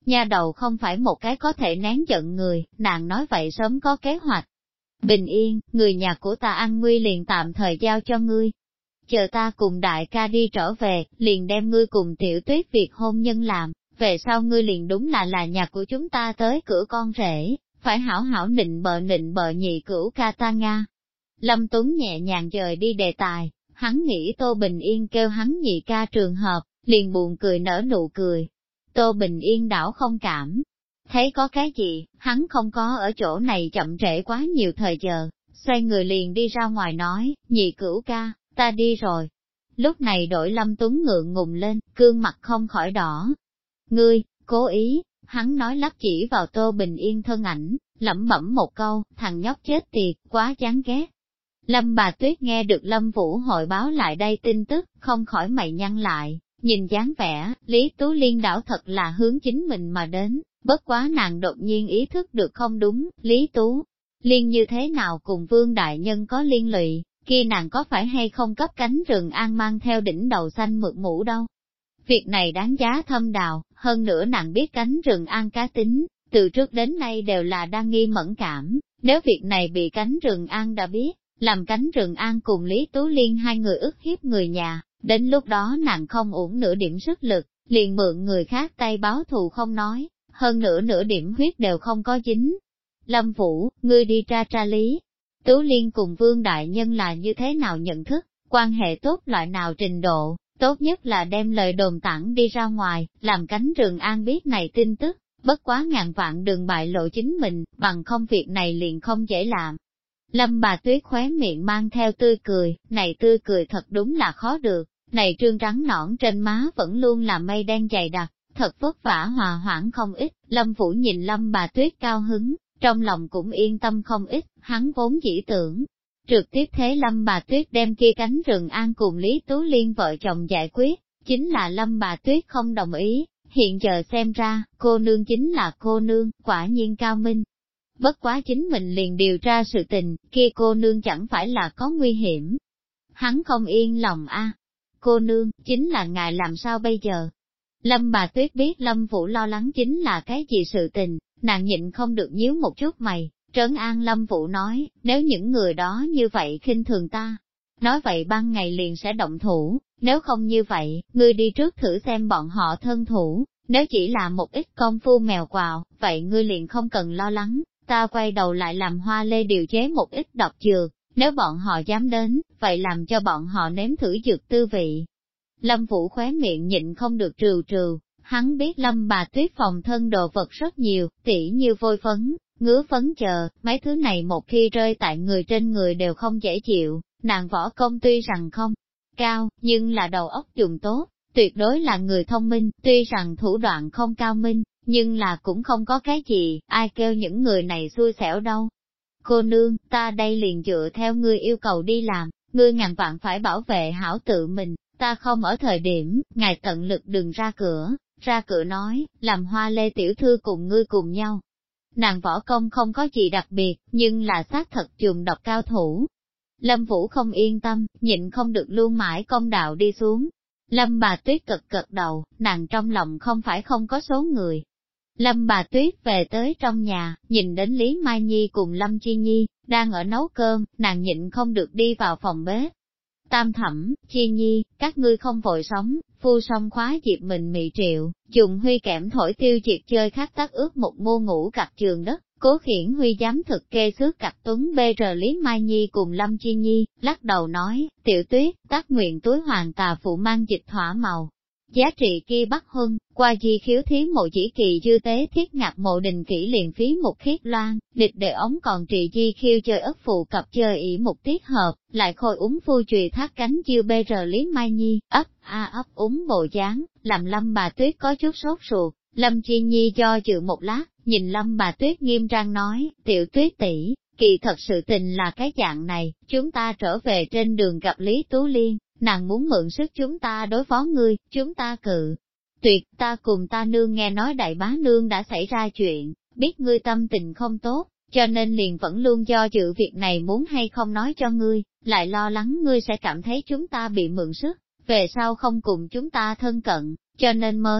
Nha đầu không phải một cái có thể nén giận người, nàng nói vậy sớm có kế hoạch. Bình yên, người nhà của ta an nguy liền tạm thời giao cho ngươi. Chờ ta cùng đại ca đi trở về, liền đem ngươi cùng Tiểu Tuyết việc hôn nhân làm, về sau ngươi liền đúng là nhà của chúng ta tới cửa con rể, phải hảo hảo nịnh bợ nhị cửu ca ta Nga. Lâm Tuấn nhẹ nhàng dời đi đề tài, hắn nghĩ Tô Bình Yên kêu hắn nhị ca trường hợp, liền buồn cười nở nụ cười. Tô Bình Yên đảo không cảm. Thấy có cái gì, hắn không có ở chỗ này chậm trễ quá nhiều thời giờ, xoay người liền đi ra ngoài nói, nhị cửu ca, ta đi rồi. Lúc này đổi Lâm Tuấn ngượng ngùng lên, gương mặt không khỏi đỏ. Ngươi, cố ý, hắn nói lắp chỉ vào Tô Bình Yên thân ảnh, lẩm bẩm một câu, thằng nhóc chết tiệt, quá chán ghét. Lâm Bà Tuyết nghe được Lâm Vũ hội báo lại đây tin tức, không khỏi mày nhăn lại, nhìn dáng vẻ, Lý Tú Liên đảo thật là hướng chính mình mà đến, bất quá nàng đột nhiên ý thức được không đúng, Lý Tú Liên như thế nào cùng Vương Đại Nhân có liên lụy, kia nàng có phải hay không cấp cánh rừng an mang theo đỉnh đầu xanh mượt mũ đâu. Việc này đáng giá thâm đào, hơn nữa nàng biết cánh rừng an cá tính, từ trước đến nay đều là đa nghi mẫn cảm, nếu việc này bị cánh rừng an đã biết, làm cánh rừng an cùng Lý Tú Liên hai người ức hiếp người nhà, đến lúc đó nàng không uổng nửa điểm sức lực, liền mượn người khác tay báo thù không nói, hơn nữa nửa điểm huyết đều không có dính. Lâm Vũ, ngươi đi tra Lý Tú Liên cùng Vương Đại Nhân là như thế nào nhận thức, quan hệ tốt loại nào trình độ, tốt nhất là đem lời đồn tản đi ra ngoài, làm cánh rừng an biết này tin tức, bất quá ngàn vạn đừng bại lộ chính mình, bằng không việc này liền không dễ làm. Lâm Bà Tuyết khóe miệng mang theo tươi cười, này tươi cười thật đúng là khó được, này trương trắng nõn trên má vẫn luôn là mây đen dày đặc, thật vất vả hòa hoãn không ít. Lâm Vũ nhìn Lâm Bà Tuyết cao hứng, trong lòng cũng yên tâm không ít, hắn vốn dĩ tưởng. Trực tiếp thế Lâm Bà Tuyết đem kia cánh rừng an cùng Lý Tú Liên vợ chồng giải quyết, chính là Lâm Bà Tuyết không đồng ý, hiện giờ xem ra, cô nương chính là cô nương, quả nhiên cao minh. Bất quá chính mình liền điều tra sự tình, kia cô nương chẳng phải là có nguy hiểm. Hắn không yên lòng a. Cô nương, chính là ngài làm sao bây giờ? Lâm Bà Tuyết biết Lâm Vũ lo lắng chính là cái gì sự tình, nàng nhịn không được nhíu một chút mày, trấn an Lâm Vũ nói, nếu những người đó như vậy khinh thường ta, nói vậy ban ngày liền sẽ động thủ, nếu không như vậy, ngươi đi trước thử xem bọn họ thân thủ, nếu chỉ là một ít công phu mèo quào, vậy ngươi liền không cần lo lắng, ta quay đầu lại làm Hoa Lê điều chế một ít độc dược, nếu bọn họ dám đến, vậy làm cho bọn họ nếm thử dược tư vị. Lâm Vũ khóe miệng nhịn không được trừ trừ, hắn biết Lâm Bà Tuyết phòng thân đồ vật rất nhiều, tỉ như vôi phấn, ngứa phấn chờ, mấy thứ này một khi rơi tại người trên người đều không dễ chịu, nàng võ công tuy rằng không cao, nhưng là đầu óc dùng tốt, tuyệt đối là người thông minh, tuy rằng thủ đoạn không cao minh, nhưng là cũng không có cái gì, ai kêu những người này xui xẻo đâu. Cô nương, ta đây liền dựa theo ngươi yêu cầu đi làm, ngươi ngàn vạn phải bảo vệ hảo tự mình, ta không ở thời điểm, ngài tận lực đừng ra cửa nói, làm Hoa Lê tiểu thư cùng ngươi cùng nhau. Nàng võ công không có gì đặc biệt, nhưng là xác thật dùng độc cao thủ. Lâm Vũ không yên tâm, nhịn không được luôn mãi công đạo đi xuống. Lâm Bà Tuyết cực cực đầu, nàng trong lòng không phải không có số người. Lâm Bà Tuyết về tới trong nhà, nhìn đến Lý Mai Nhi cùng Lâm Chi Nhi, đang ở nấu cơm, nàng nhịn không được đi vào phòng bếp. Tam Thẩm, Chi Nhi, các ngươi không vội sống, phu xong khóa dịp mình mị triệu, dùng huy kẽm thổi tiêu triệt chơi khắc tác ước một mô ngủ cặp trường đất, cố khiển huy dám thực kê xước cặp tuấn bê rờ Lý Mai Nhi cùng Lâm Chi Nhi, lắc đầu nói, Tiểu Tuyết, tác nguyện túi hoàng tà phụ mang dịch thỏa màu. Giá trị kia bắt huân, qua di khiếu thí mộ chỉ kỳ dư tế thiết ngạc mộ đình kỹ liền phí một khiết loan, địch đệ ống còn trị di khiêu chơi ất phụ cập chơi ỉ một tiết hợp, lại khôi úng phu trùy thác cánh chiêu bê rờ Lý Mai Nhi, ấp úng bộ dáng, làm Lâm Bà Tuyết có chút sốt ruột. Lâm Chi Nhi do dự một lát, nhìn Lâm Bà Tuyết nghiêm trang nói, Tiểu Tuyết tỷ, kỳ thật sự tình là cái dạng này, chúng ta trở về trên đường gặp Lý Tú Liên, nàng muốn mượn sức chúng ta đối phó ngươi, chúng ta cự tuyệt, ta cùng ta nương nghe nói đại bá nương đã xảy ra chuyện, biết ngươi tâm tình không tốt, cho nên liền vẫn luôn do dự việc này muốn hay không nói cho ngươi, lại lo lắng ngươi sẽ cảm thấy chúng ta bị mượn sức, về sau không cùng chúng ta thân cận, cho nên mới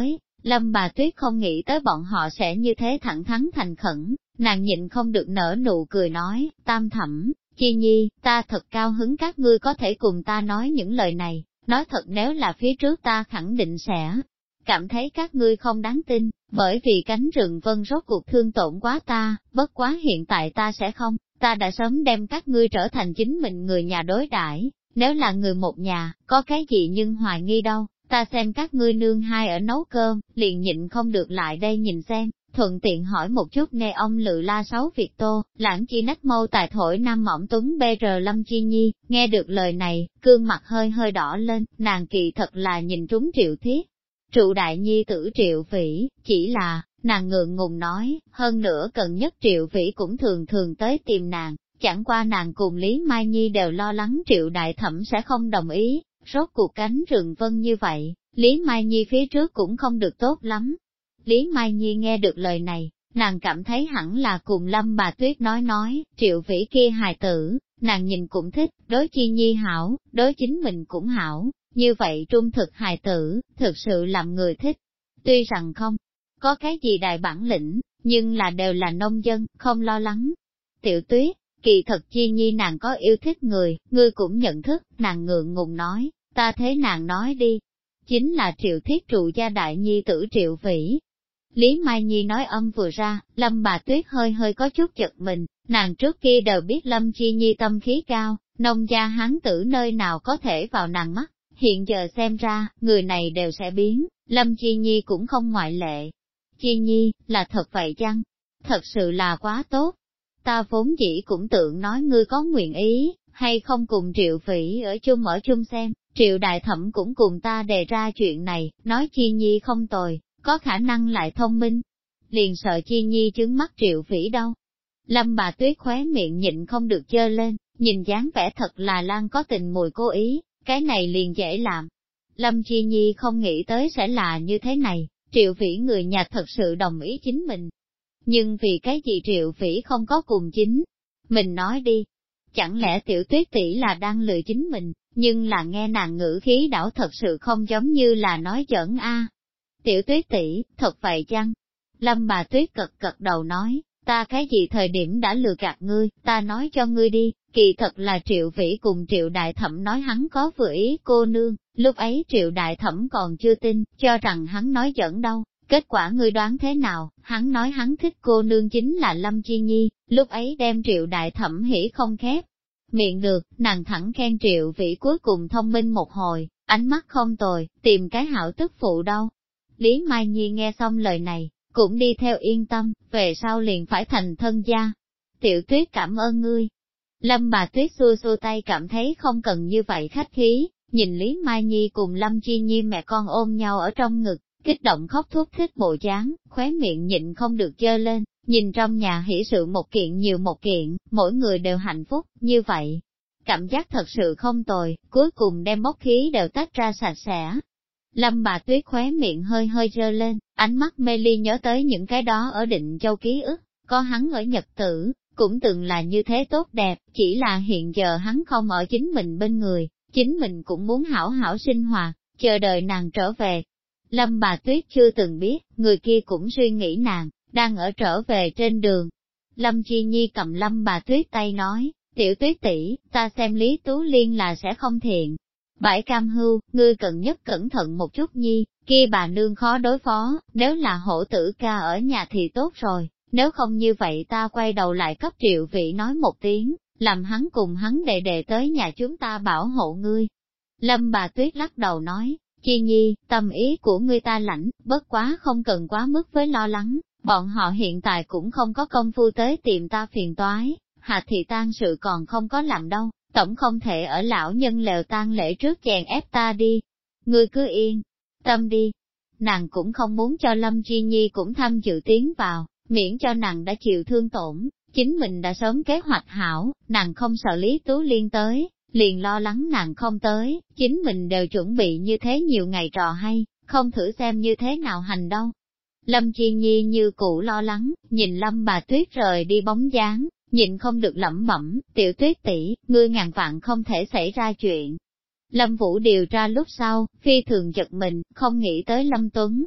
Lâm bà Tuyết không nghĩ tới bọn họ sẽ như thế thẳng thắn thành khẩn, nàng nhịn không được nở nụ cười nói, Tam Thẩm, Chi Nhi, ta thật cao hứng các ngươi có thể cùng ta nói những lời này, nói thật nếu là phía trước ta khẳng định sẽ cảm thấy các ngươi không đáng tin, bởi vì cánh rừng vân rốt cuộc thương tổn quá ta, bất quá hiện tại ta sẽ không, ta đã sớm đem các ngươi trở thành chính mình người nhà đối đãi, nếu là người một nhà, có cái gì nhưng hoài nghi đâu, ta xem các ngươi nương hai ở nấu cơm, liền nhịn không được lại đây nhìn xem, thuận tiện hỏi một chút nghe ông Lự La Sáu Việt Tô, lãng chi nách mâu tài thổi nam mỏng tuấn BR Lâm Chi Nhi, nghe được lời này, gương mặt hơi hơi đỏ lên, nàng kỳ thật là nhìn trúng Triệu Thiết. Trụ đại nhi tử Triệu Vĩ, chỉ là, nàng ngượng ngùng nói, hơn nữa cần nhất Triệu Vĩ cũng thường thường tới tìm nàng, chẳng qua nàng cùng Lý Mai Nhi đều lo lắng Triệu Đại Thẩm sẽ không đồng ý, rốt cuộc cánh rừng vân như vậy, Lý Mai Nhi phía trước cũng không được tốt lắm. Lý Mai Nhi nghe được lời này, nàng cảm thấy hẳn là cùng Lâm bà Tuyết nói, Triệu Vĩ kia hài tử, nàng nhìn cũng thích, đối Chi Nhi hảo, đối chính mình cũng hảo, như vậy trung thực hài tử, thực sự làm người thích. Tuy rằng không có cái gì đại bản lĩnh, nhưng là đều là nông dân, không lo lắng. Tiểu Tuyết, kỳ thật Chi Nhi nàng có yêu thích người, ngươi cũng nhận thức, nàng ngượng ngùng nói, ta thế nàng nói đi. Chính là Triệu Thiết trụ gia đại nhi tử Triệu Vĩ. Lý Mai Nhi nói âm vừa ra, Lâm bà Tuyết hơi hơi có chút chật mình, nàng trước kia đều biết Lâm Chi Nhi tâm khí cao, nông gia hán tử nơi nào có thể vào nàng mắt, hiện giờ xem ra, người này đều sẽ biến, Lâm Chi Nhi cũng không ngoại lệ. Chi Nhi, là thật vậy chăng? Thật sự là quá tốt. Ta vốn dĩ cũng tưởng nói ngươi có nguyện ý, hay không cùng Triệu Vĩ ở chung xem, Triệu Đại Thẩm cũng cùng ta đề ra chuyện này, nói Chi Nhi không tồi, có khả năng lại thông minh. Liền sợ Chi Nhi trứng mắt Triệu Vĩ đâu. Lâm bà Tuyết khóe miệng nhịn không được dơ lên, nhìn dáng vẻ thật là Lan có tình mùi cố ý, cái này liền dễ làm. Lâm Chi Nhi không nghĩ tới sẽ là như thế này, Triệu Vĩ người nhà thật sự đồng ý chính mình. Nhưng vì cái gì Triệu Vĩ không có cùng chính mình nói đi. Chẳng lẽ Tiểu Tuyết tỷ là đang lừa chính mình, nhưng là nghe nàng ngữ khí đảo thật sự không giống như là nói giỡn a. Tiểu Tuyết tỷ, thật vậy chăng? Lâm bà Tuyết cật cật đầu nói, ta cái gì thời điểm đã lừa gạt ngươi, ta nói cho ngươi đi, kỳ thật là Triệu Vĩ cùng Triệu Đại Thẩm nói hắn có vừa ý cô nương, lúc ấy Triệu Đại Thẩm còn chưa tin, cho rằng hắn nói giỡn đâu. Kết quả ngươi đoán thế nào, hắn nói hắn thích cô nương chính là Lâm Chi Nhi, lúc ấy đem Triệu Đại Thẩm hỉ không khép. Miệng được, nàng thẳng khen Triệu Vĩ cuối cùng thông minh một hồi, ánh mắt không tồi, tìm cái hảo tức phụ đâu. Lý Mai Nhi nghe xong lời này, cũng đi theo yên tâm, về sau liền phải thành thân gia. Tiểu Tuyết cảm ơn ngươi. Lâm bà Tuyết xua xua tay cảm thấy không cần như vậy khách khí, nhìn Lý Mai Nhi cùng Lâm Chi Nhi mẹ con ôm nhau ở trong ngực, kích động khóc thút thích bộ dáng, khóe miệng nhịn không được dơ lên, nhìn trong nhà hỷ sự một kiện nhiều một kiện, mỗi người đều hạnh phúc, như vậy. Cảm giác thật sự không tồi, cuối cùng đem bốc khí đều tách ra sạch sẽ. Lâm bà Tuyết khóe miệng hơi hơi dơ lên, ánh mắt mê ly nhớ tới những cái đó ở Định Châu ký ức, có hắn ở Nhật Tử, cũng từng là như thế tốt đẹp, chỉ là hiện giờ hắn không ở chính mình bên người, chính mình cũng muốn hảo hảo sinh hoạt, chờ đợi nàng trở về. Lâm bà Tuyết chưa từng biết, người kia cũng suy nghĩ nàng, đang ở trở về trên đường. Lâm Chi Nhi cầm Lâm bà Tuyết tay nói, Tiểu Tuyết tỷ, ta xem Lý Tú Liên là sẽ không thiện. Bãi Cam Hưu, ngươi cần nhất cẩn thận một chút nhi, kia bà nương khó đối phó, nếu là hổ tử ca ở nhà thì tốt rồi, nếu không như vậy ta quay đầu lại cấp Triệu Vĩ nói một tiếng, làm hắn cùng hắn đệ đệ tới nhà chúng ta bảo hộ ngươi. Lâm bà Tuyết lắc đầu nói, Chi Nhi, tâm ý của ngươi ta lãnh, bất quá không cần quá mức với lo lắng, bọn họ hiện tại cũng không có công phu tới tìm ta phiền toái, hà thì tang sự còn không có làm đâu, tổng không thể ở lão nhân lều tang lễ trước chèn ép ta đi. Ngươi cứ yên tâm đi. Nàng cũng không muốn cho Lâm Chi Nhi cũng tham dự tiến vào, miễn cho nàng đã chịu thương tổn, chính mình đã sớm kế hoạch hảo, nàng không sợ Lý Tú Liên tới, liền lo lắng nàng không tới, chính mình đều chuẩn bị như thế nhiều ngày trò hay, không thử xem như thế nào hành đâu. Lâm Chi Nhi như cũ lo lắng, nhìn Lâm bà Tuyết rời đi bóng dáng, nhìn không được lẩm bẩm, Tiểu Tuyết tỷ, ngươi ngàn vạn không thể xảy ra chuyện. Lâm Vũ điều tra lúc sau, phi thường giật mình, không nghĩ tới Lâm Tuấn.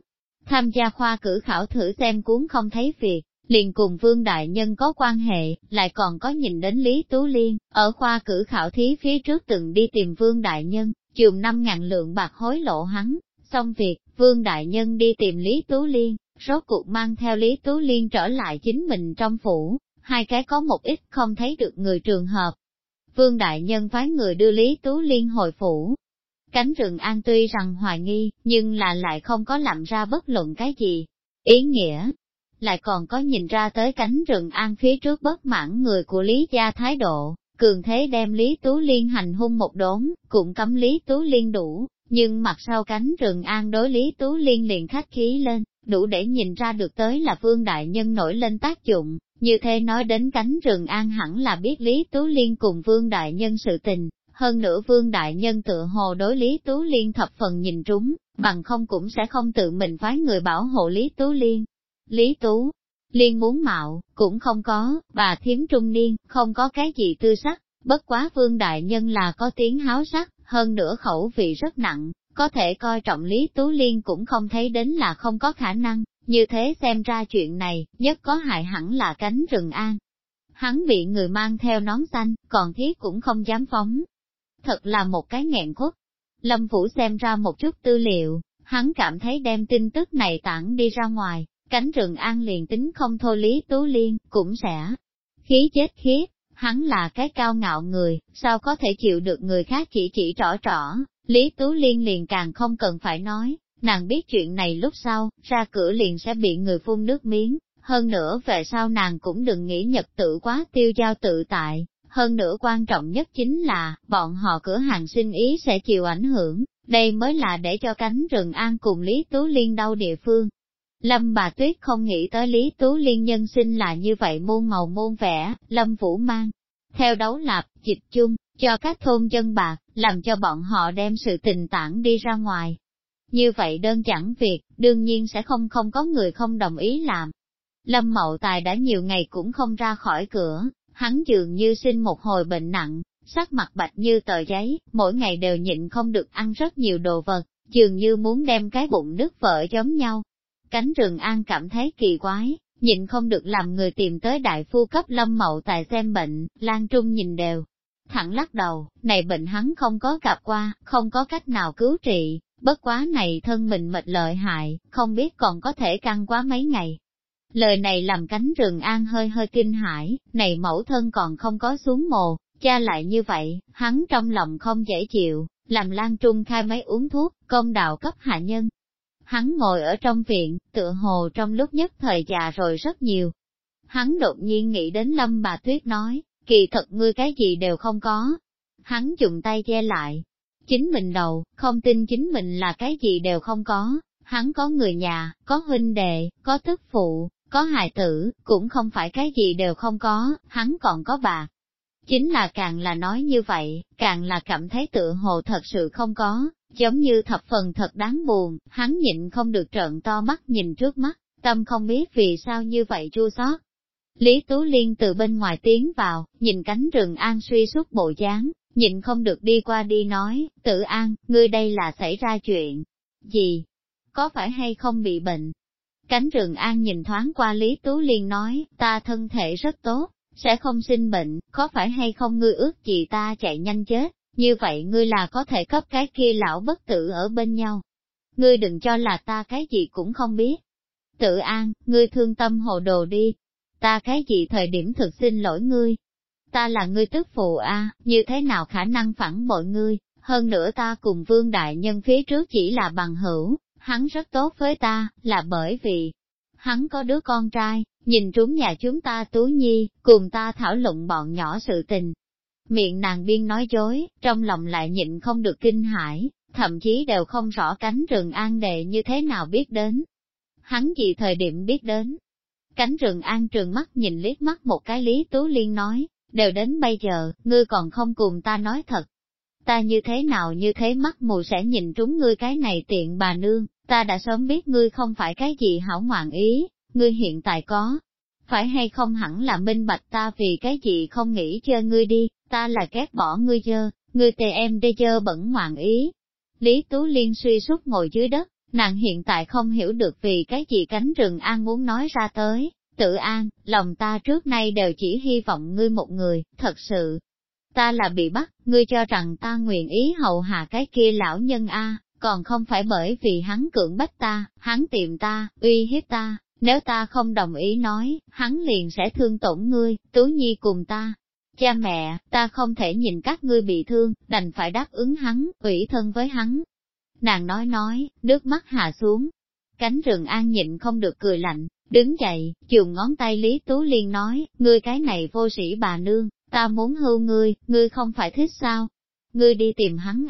tham gia khoa cử khảo thử xem cuốn không thấy việc, liền cùng Vương Đại Nhân có quan hệ, lại còn có nhìn đến Lý Tú Liên, ở khoa cử khảo thí phía trước từng đi tìm Vương Đại Nhân, chùm 5.000 lượng bạc hối lộ hắn, xong việc, Vương Đại Nhân đi tìm Lý Tú Liên, rốt cuộc mang theo Lý Tú Liên trở lại chính mình trong phủ, hai cái có một ít không thấy được người trường hợp. Vương Đại Nhân phái người đưa Lý Tú Liên hồi phủ. Cánh Rừng An tuy rằng hoài nghi, nhưng là lại không có làm ra bất luận cái gì. Ý nghĩa, lại còn có nhìn ra tới Cánh Rừng An phía trước bất mãn người của Lý gia thái độ, cường thế đem Lý Tú Liên hành hung một đốn, cũng cấm Lý Tú Liên đủ, nhưng mặt sau Cánh Rừng An đối Lý Tú Liên liền khách khí lên, đủ để nhìn ra được tới là Vương Đại Nhân nổi lên tác dụng, như thế nói đến Cánh Rừng An hẳn là biết Lý Tú Liên cùng Vương Đại Nhân sự tình, hơn nữa Vương Đại Nhân tựa hồ đối Lý Tú Liên thập phần nhìn trúng, bằng không cũng sẽ không tự mình phái người bảo hộ Lý Tú Liên. Lý Tú Liên muốn mạo, cũng không có, bà thiếm trung niên, không có cái gì tư sắc, bất quá Vương Đại Nhân là có tiếng háo sắc, hơn nữa khẩu vị rất nặng, có thể coi trọng Lý Tú Liên cũng không thấy đến là không có khả năng, như thế xem ra chuyện này, nhất có hại hẳn là Cánh Rừng An. Hắn bị người mang theo nón xanh, còn thiết cũng không dám phóng. Thật là một cái nghẹn khuất. Lâm Vũ xem ra một chút tư liệu, hắn cảm thấy đem tin tức này tản đi ra ngoài, Cánh Rừng An liền tính không thôi Lý Tú Liên, cũng sẽ khí chết khiếp. Hắn là cái cao ngạo người, sao có thể chịu được người khác chỉ trỏ. Lý Tú Liên liền càng không cần phải nói, nàng biết chuyện này lúc sau, ra cửa liền sẽ bị người phun nước miếng, hơn nữa về sau nàng cũng đừng nghĩ nhật tự quá tiêu dao tự tại, hơn nữa quan trọng nhất chính là, bọn họ cửa hàng sinh ý sẽ chịu ảnh hưởng, đây mới là để cho Cánh Rừng An cùng Lý Tú Liên đau địa phương. Lâm Bà Tuyết không nghĩ tới Lý Tú Liên nhân sinh là như vậy muôn màu muôn vẻ, Lâm Vũ mang theo đấu lạp, dịch chung, cho các thôn dân bạc, làm cho bọn họ đem sự tình tản đi ra ngoài. Như vậy đơn giản việc, đương nhiên sẽ không có người không đồng ý làm. Lâm Mậu Tài đã nhiều ngày cũng không ra khỏi cửa, hắn dường như sinh một hồi bệnh nặng, sắc mặt bạch như tờ giấy, mỗi ngày đều nhịn không được ăn rất nhiều đồ vật, dường như muốn đem cái bụng đứt vỡ giống nhau. Cánh Rừng An cảm thấy kỳ quái, nhịn không được làm người tìm tới đại phu cấp Lâm Mậu Tài xem bệnh, Lan Trung nhìn đều. Thẳng lắc đầu, này bệnh hắn không có gặp qua, không có cách nào cứu trị, bất quá này thân mình mệt lợi hại, không biết còn có thể căng quá mấy ngày. Lời này làm Cánh Rừng An hơi kinh hãi, này mẫu thân còn không có xuống mồ, cha lại như vậy, hắn trong lòng không dễ chịu, làm Lan Trung khai máy uống thuốc, công đạo cấp hạ nhân. Hắn ngồi ở trong viện, tựa hồ trong lúc nhất thời già rồi rất nhiều. Hắn đột nhiên nghĩ đến Lâm Bà Tuyết nói, kỳ thật ngươi cái gì đều không có. Hắn dùng tay che lại chính mình đầu, không tin chính mình là cái gì đều không có. Hắn có người nhà, có huynh đệ, có tức phụ, có hài tử, cũng không phải cái gì đều không có, hắn còn có bạc. Chính là càng là nói như vậy, càng là cảm thấy tựa hồ thật sự không có, giống như thập phần thật đáng buồn, hắn nhịn không được trợn to mắt nhìn trước mắt, tâm không biết vì sao như vậy chua xót. Lý Tú Liên từ bên ngoài tiến vào, nhìn Cánh Rừng An suy sút bộ dáng, nhịn không được đi qua đi nói, Tử An, ngươi đây là xảy ra chuyện gì? Có phải hay không bị bệnh? Cánh Rừng An nhìn thoáng qua Lý Tú Liên nói, ta thân thể rất tốt, sẽ không sinh bệnh, có phải hay không ngươi ước gì ta chạy nhanh chết, như vậy ngươi là có thể cấp cái kia lão bất tử ở bên nhau. Ngươi đừng cho là ta cái gì cũng không biết. Tự An, ngươi thương tâm hồ đồ đi. Ta cái gì thời điểm thực xin lỗi ngươi. Ta là ngươi tức phụ a, như thế nào khả năng phản bội ngươi, hơn nữa ta cùng Vương Đại Nhân phía trước chỉ là bằng hữu, hắn rất tốt với ta, là bởi vì hắn có đứa con trai, nhìn trúng nhà chúng ta Tú Nhi, cùng ta thảo luận bọn nhỏ sự tình. Miệng nàng biên nói dối, trong lòng lại nhịn không được kinh hãi, thậm chí đều không rõ Cánh Rừng An đệ như thế nào biết đến. Hắn gì thời điểm biết đến? Cánh Rừng An trừng mắt nhìn liếc mắt một cái Lý Tú Liên nói, đều đến bây giờ, ngươi còn không cùng ta nói thật. Ta như thế nào như thế mắt mù sẽ nhìn trúng ngươi cái này tiện bà nương, ta đã sớm biết ngươi không phải cái gì hảo ngoạn ý, ngươi hiện tại có. Phải hay không hẳn là minh bạch ta vì cái gì không nghĩ chơi ngươi đi, ta là ghét bỏ ngươi dơ, ngươi tề em đê dơ bẩn ngoạn ý. Lý Tú Liên suy sút ngồi dưới đất, Nàng hiện tại không hiểu được vì cái gì Cánh Rừng An muốn nói ra tới, Tự An, lòng ta trước nay đều chỉ hy vọng ngươi một người, thật sự. Ta là bị bắt, ngươi cho rằng ta nguyện ý hầu hạ cái kia lão nhân còn không phải bởi vì hắn cưỡng bách ta, hắn tìm ta, uy hiếp ta, nếu ta không đồng ý nói, hắn liền sẽ thương tổn ngươi, Tú Nhi cùng ta. Cha mẹ, ta không thể nhìn các ngươi bị thương, đành phải đáp ứng hắn, ủy thân với hắn. Nàng nói, nước mắt hạ xuống. Cánh Rừng An nhịn không được cười lạnh, đứng dậy, dùng ngón tay Lý Tú Liên nói, ngươi cái này vô sĩ bà nương, ta muốn hưu ngươi không phải thích sao? Ngươi đi tìm hắn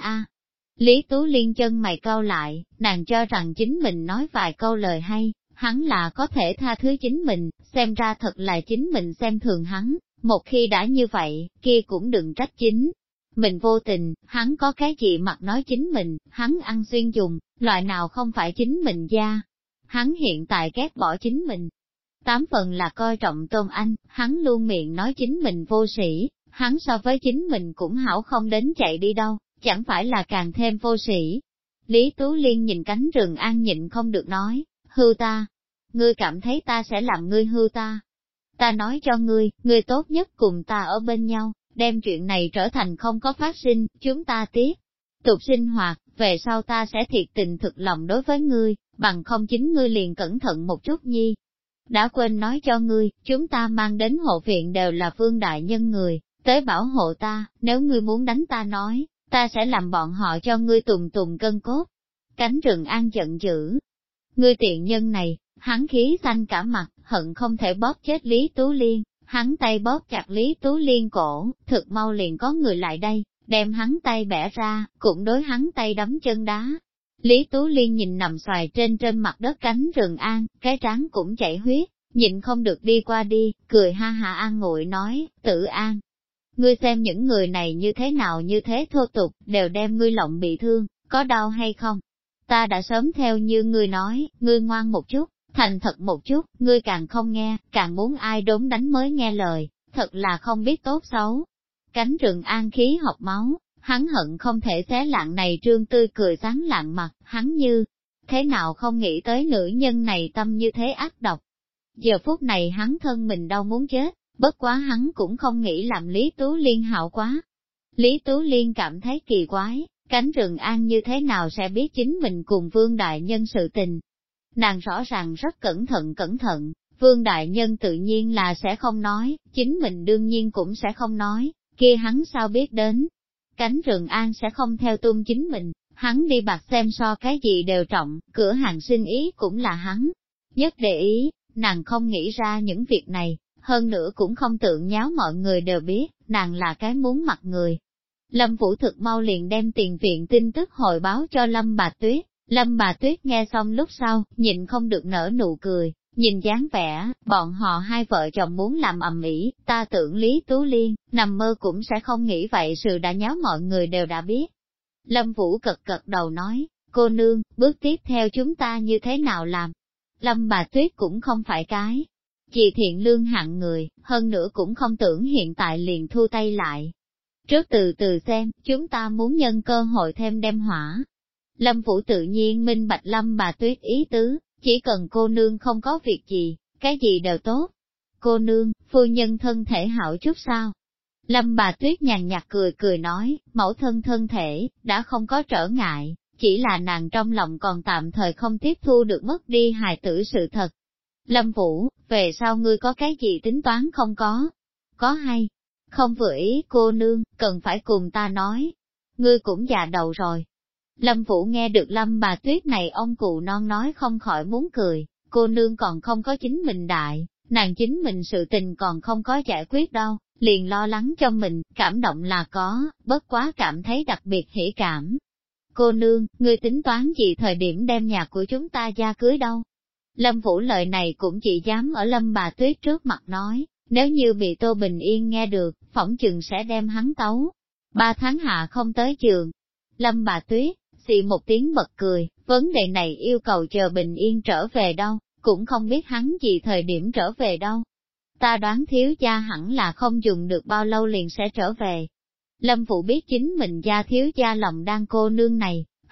Lý Tú Liên chân mày cau lại, nàng cho rằng chính mình nói vài câu lời hay, hắn là có thể tha thứ chính mình, xem ra thật là chính mình xem thường hắn, một khi đã như vậy, kia cũng đừng trách chính. Mình vô tình, hắn có cái gì mặt nói chính mình, hắn ăn xuyên dùng, loại nào không phải chính mình gia. Hắn hiện tại ghét bỏ chính mình. 8 phần là coi trọng Tôn Anh, hắn luôn miệng nói chính mình vô sĩ, hắn so với chính mình cũng hảo không đến chạy đi đâu, chẳng phải là càng thêm vô sĩ. Lý Tú Liên nhìn Cánh Rừng An nhịn không được nói, hưu ta. Ngươi cảm thấy ta sẽ làm ngươi hưu ta. Ta nói cho ngươi tốt nhất cùng ta ở bên nhau, đem chuyện này trở thành không có phát sinh, chúng ta tiếp tục sinh hoạt, về sau ta sẽ thiệt tình thực lòng đối với ngươi, bằng không chính ngươi liền cẩn thận một chút nhi. Đã quên nói cho ngươi, chúng ta mang đến hộ viện đều là Vương đại nhân người, tới bảo hộ ta, nếu ngươi muốn đánh ta nói, ta sẽ làm bọn họ cho ngươi tùng tùng cân cốt. Cánh Rừng An giận dữ. Ngươi tiện nhân này, hắn khí xanh cả mặt, hận không thể bóp chết Lý Tú Liên, hắn tay bóp chặt Lý Tú Liên cổ, thực mau liền có người lại đây, đem hắn tay bẻ ra, cũng đối hắn tay đấm chân đá. Lý Tú Liên nhìn nằm xoài trên mặt đất Cánh Rừng An, cái trán cũng chảy huyết, nhịn không được đi qua đi, cười ha ha an ngụy nói, Tự An. Ngươi xem những người này như thế nào như thế thô tục, đều đem ngươi lộng bị thương, có đau hay không? Ta đã sớm theo như ngươi nói, ngươi ngoan một chút, thành thật một chút, ngươi càng không nghe, càng muốn ai đốn đánh mới nghe lời, thật là không biết tốt xấu. Cánh Rừng An khí học máu, hắn hận không thể xé lạng này trương tươi cười sáng lạng mặt, hắn như thế nào không nghĩ tới nữ nhân này tâm như thế ác độc. Giờ phút này hắn thân mình đau muốn chết, bất quá hắn cũng không nghĩ làm Lý Tú Liên hảo quá. Lý Tú Liên cảm thấy kỳ quái, Cánh Rừng An như thế nào sẽ biết chính mình cùng Vương đại nhân sự tình. Nàng rõ ràng rất cẩn thận, Vương đại nhân tự nhiên là sẽ không nói, chính mình đương nhiên cũng sẽ không nói, kia hắn sao biết đến. Cánh Rừng An sẽ không theo tung chính mình, hắn đi bạc xem so cái gì đều trọng, cửa hàng sinh ý cũng là hắn. Nhất để ý, nàng không nghĩ ra những việc này, hơn nữa cũng không tượng nháo mọi người đều biết, nàng là cái muốn mặt người. Lâm Vũ thực mau liền đem tiền viện tin tức hồi báo cho Lâm Bà Tuyết. Lâm Bà Tuyết nghe xong lúc sau, nhịn không được nở nụ cười, nhìn dáng vẻ, bọn họ hai vợ chồng muốn làm ầm ĩ, ta tưởng Lý Tú Liên, nằm mơ cũng sẽ không nghĩ vậy, sự đã nháo mọi người đều đã biết. Lâm Vũ cật đầu nói, cô nương, bước tiếp theo chúng ta như thế nào làm? Lâm Bà Tuyết cũng không phải cái chị thiện lương hạng người, hơn nữa cũng không tưởng hiện tại liền thu tay lại. Trước từ từ xem, chúng ta muốn nhân cơ hội thêm đem hỏa. Lâm Vũ tự nhiên minh bạch Lâm Bà Tuyết ý tứ, chỉ cần cô nương không có việc gì, cái gì đều tốt. Cô nương, phu nhân thân thể hảo chút sao? Lâm Bà Tuyết nhàn nhạt cười nói, mẫu thân thân thể, đã không có trở ngại, chỉ là nàng trong lòng còn tạm thời không tiếp thu được mất đi hài tử sự thật. Lâm Vũ, về sau ngươi có cái gì tính toán không có? Có hay? Không vừa ý cô nương, cần phải cùng ta nói. Ngươi cũng già đầu rồi. Lâm Vũ nghe được Lâm Bà Tuyết này ông cụ non nói không khỏi muốn cười, cô nương còn không có chính mình đại, nàng chính mình sự tình còn không có giải quyết đâu, liền lo lắng cho mình, cảm động là có, bất quá cảm thấy đặc biệt hỉ cảm. Cô nương, ngươi tính toán gì thời điểm đem nhà của chúng ta ra cưới đâu? Lâm Vũ lời này cũng chỉ dám ở Lâm Bà Tuyết trước mặt nói, nếu như bị Tô Bình Yên nghe được, phỏng chừng sẽ đem hắn tấu. 3 tháng hạ không tới trường. Lâm Bà Tuyết, xì một tiếng bật cười, vấn đề này yêu cầu chờ Bình Yên trở về đâu, cũng không biết hắn gì thời điểm trở về đâu. Ta đoán thiếu gia hẳn là không dùng được bao lâu liền sẽ trở về. Lâm Vũ biết chính mình gia thiếu gia lòng đang cô nương này,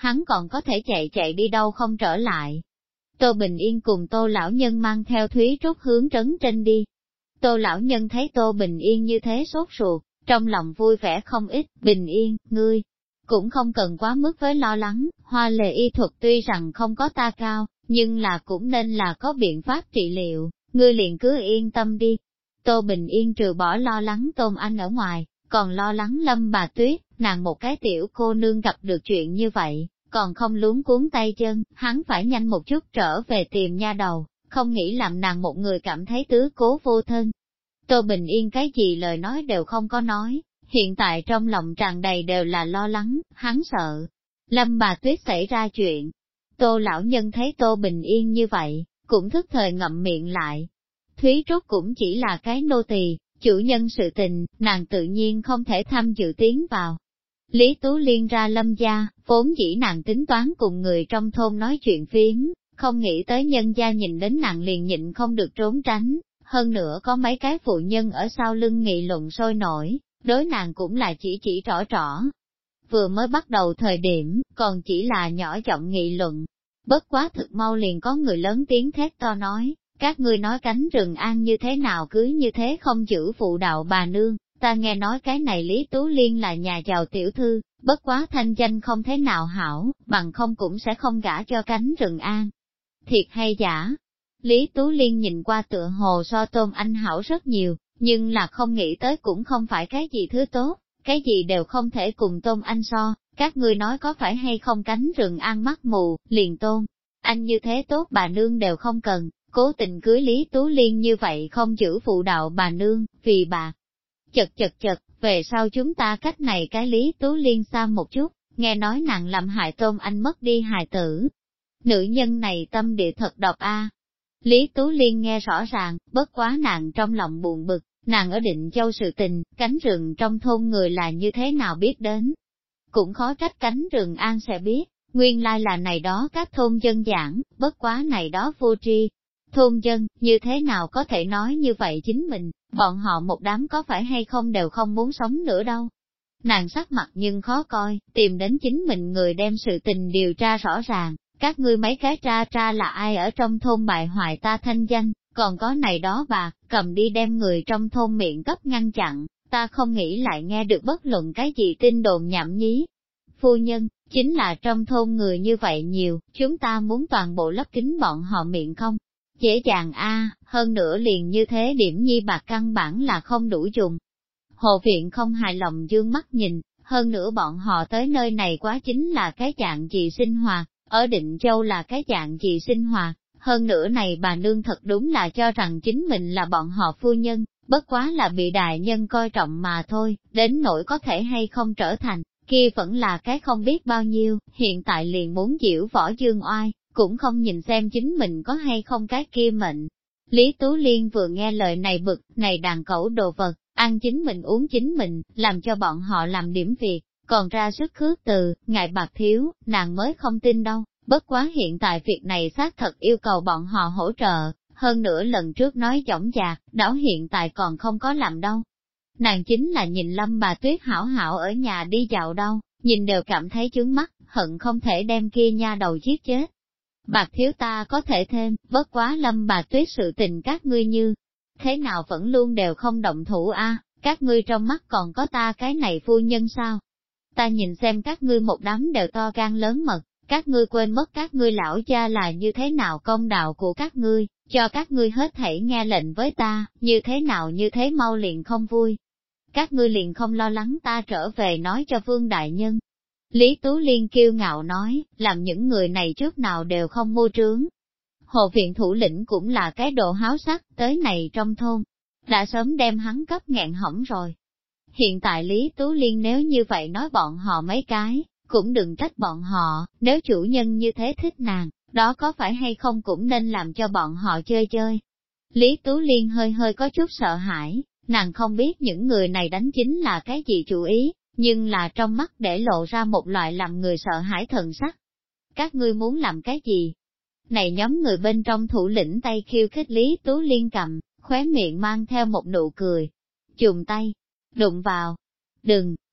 hắn còn có thể chạy đi đâu không trở lại. Tô Bình Yên cùng Tô lão nhân mang theo Thúy Trúc hướng trấn trên đi. Tô lão nhân thấy Tô Bình Yên như thế sốt ruột, trong lòng vui vẻ không ít. Bình Yên, ngươi cũng không cần quá mức với lo lắng, hoa lệ y thuật tuy rằng không có ta cao, nhưng là cũng nên là có biện pháp trị liệu, ngươi liền cứ yên tâm đi. Tô Bình Yên trừ bỏ lo lắng Tôn Anh ở ngoài, còn lo lắng Lâm bà Tuyết, nàng một cái tiểu cô nương gặp được chuyện như vậy, còn không luống cuốn tay chân, hắn phải nhanh một chút trở về tìm nha đầu, không nghĩ làm nàng một người cảm thấy tứ cố vô thân. Tô Bình Yên cái gì lời nói đều không có nói, hiện tại trong lòng tràn đầy đều là lo lắng, hắn sợ Lâm bà Tuyết xảy ra chuyện. Tô lão nhân thấy Tô Bình Yên như vậy, cũng thức thời ngậm miệng lại. Thúy Trúc cũng chỉ là cái nô tỳ, chủ nhân sự tình, nàng tự nhiên không thể tham dự tiến vào. Lý Tú Liên ra Lâm gia, vốn dĩ nàng tính toán cùng người trong thôn nói chuyện phiếm, không nghĩ tới nhân gia nhìn đến nàng liền nhịn không được trốn tránh, hơn nữa có mấy cái phụ nhân ở sau lưng nghị luận sôi nổi, đối nàng cũng là chỉ trỏ. Vừa mới bắt đầu thời điểm, còn chỉ là nhỏ giọng nghị luận, bất quá thực mau liền có người lớn tiếng thét to nói, các ngươi nói cánh rừng an như thế nào cứ như thế không giữ phụ đạo bà nương, ta nghe nói cái này Lý Tú Liên là nhà giàu tiểu thư, bất quá thanh danh không thế nào hảo, bằng không cũng sẽ không gả cho cánh rừng an. Thiệt hay giả? Lý Tú Liên nhìn qua tựa hồ so Tôn Anh hảo rất nhiều, nhưng là không nghĩ tới cũng không phải cái gì thứ tốt, cái gì đều không thể cùng Tôn Anh so, các ngươi nói có phải hay không cánh rừng an mắt mù, liền Tôn Anh như thế tốt bà nương đều không cần, cố tình cưới Lý Tú Liên như vậy không giữ phụ đạo bà nương, vì bà. Chật, về sau chúng ta cách này cái Lý Tú Liên xa một chút, nghe nói nàng làm hại Tôn Anh mất đi hài tử. Nữ nhân này tâm địa thật độc a. Lý Tú Liên nghe rõ ràng, bất quá nàng trong lòng buồn bực, nàng ở Định Châu sự tình, cánh rừng trong thôn người là như thế nào biết đến. Cũng khó trách cánh rừng an sẽ biết, nguyên lai là này đó các thôn dân giảng, bất quá này đó vô tri. Thôn dân, như thế nào có thể nói như vậy chính mình, bọn họ một đám có phải hay không đều không muốn sống nữa đâu. Nàng sắc mặt nhưng khó coi, tìm đến chính mình người đem sự tình điều tra rõ ràng, các ngươi mấy cái tra là ai ở trong thôn bại hoại ta thanh danh, còn có này đó bạc, cầm đi đem người trong thôn miệng cấp ngăn chặn, ta không nghĩ lại nghe được bất luận cái gì tin đồn nhảm nhí. Phu nhân, chính là trong thôn người như vậy nhiều, chúng ta muốn toàn bộ lấp kín bọn họ miệng không? Dễ dàng a, hơn nữa liền như thế điểm nhi bạc căn bản là không đủ dùng. Hồ viện không hài lòng dương mắt nhìn, hơn nữa bọn họ tới nơi này quá chính là cái dạng gì sinh hoạt, ở Định Châu là cái dạng gì sinh hoạt, hơn nữa này bà nương thật đúng là cho rằng chính mình là bọn họ phu nhân, bất quá là bị đại nhân coi trọng mà thôi, đến nỗi có thể hay không trở thành, kia vẫn là cái không biết bao nhiêu, hiện tại liền muốn diễu võ dương oai, cũng không nhìn xem chính mình có hay không cái kia mệnh. Lý Tú Liên vừa nghe lời này bực, này đàn cẩu đồ vật, ăn chính mình uống chính mình, làm cho bọn họ làm điểm việc, còn ra sức khước từ, ngại bạc thiếu, nàng mới không tin đâu, bất quá hiện tại việc này xác thật yêu cầu bọn họ hỗ trợ, hơn nữa lần trước nói dõng dạc, đảo hiện tại còn không có làm đâu. Nàng chính là nhìn Lâm bà Tuyết hảo hảo ở nhà đi dạo đâu, nhìn đều cảm thấy chướng mắt, hận không thể đem kia nha đầu giết chết. Bạc thiếu ta có thể thêm, bất quá Lâm bà Tuyết sự tình các ngươi như, thế nào vẫn luôn đều không động thủ a, các ngươi trong mắt còn có ta cái này phu nhân sao? Ta nhìn xem các ngươi một đám đều to gan lớn mật, các ngươi quên mất các ngươi lão cha là như thế nào công đạo của các ngươi, cho các ngươi hết thảy nghe lệnh với ta, như thế nào như thế mau liền không vui. Các ngươi liền không lo lắng ta trở về nói cho Vương Đại Nhân. Lý Tú Liên kiêu ngạo nói, làm những người này trước nào đều không mưu trướng. Hồ viện thủ lĩnh cũng là cái độ háo sắc, tới này trong thôn, đã sớm đem hắn cấp nghẹn hỏng rồi. Hiện tại Lý Tú Liên nếu như vậy nói bọn họ mấy cái, cũng đừng trách bọn họ, nếu chủ nhân như thế thích nàng, đó có phải hay không cũng nên làm cho bọn họ chơi chơi. Lý Tú Liên hơi có chút sợ hãi, nàng không biết những người này đánh chính là cái gì chủ ý, nhưng là trong mắt để lộ ra một loại làm người sợ hãi thần sắc. Các ngươi muốn làm cái gì? Này nhóm người bên trong thủ lĩnh tay khiêu khích Lý Tú Liên cầm, khóe miệng mang theo một nụ cười. Chùm tay, đụng vào. Đừng,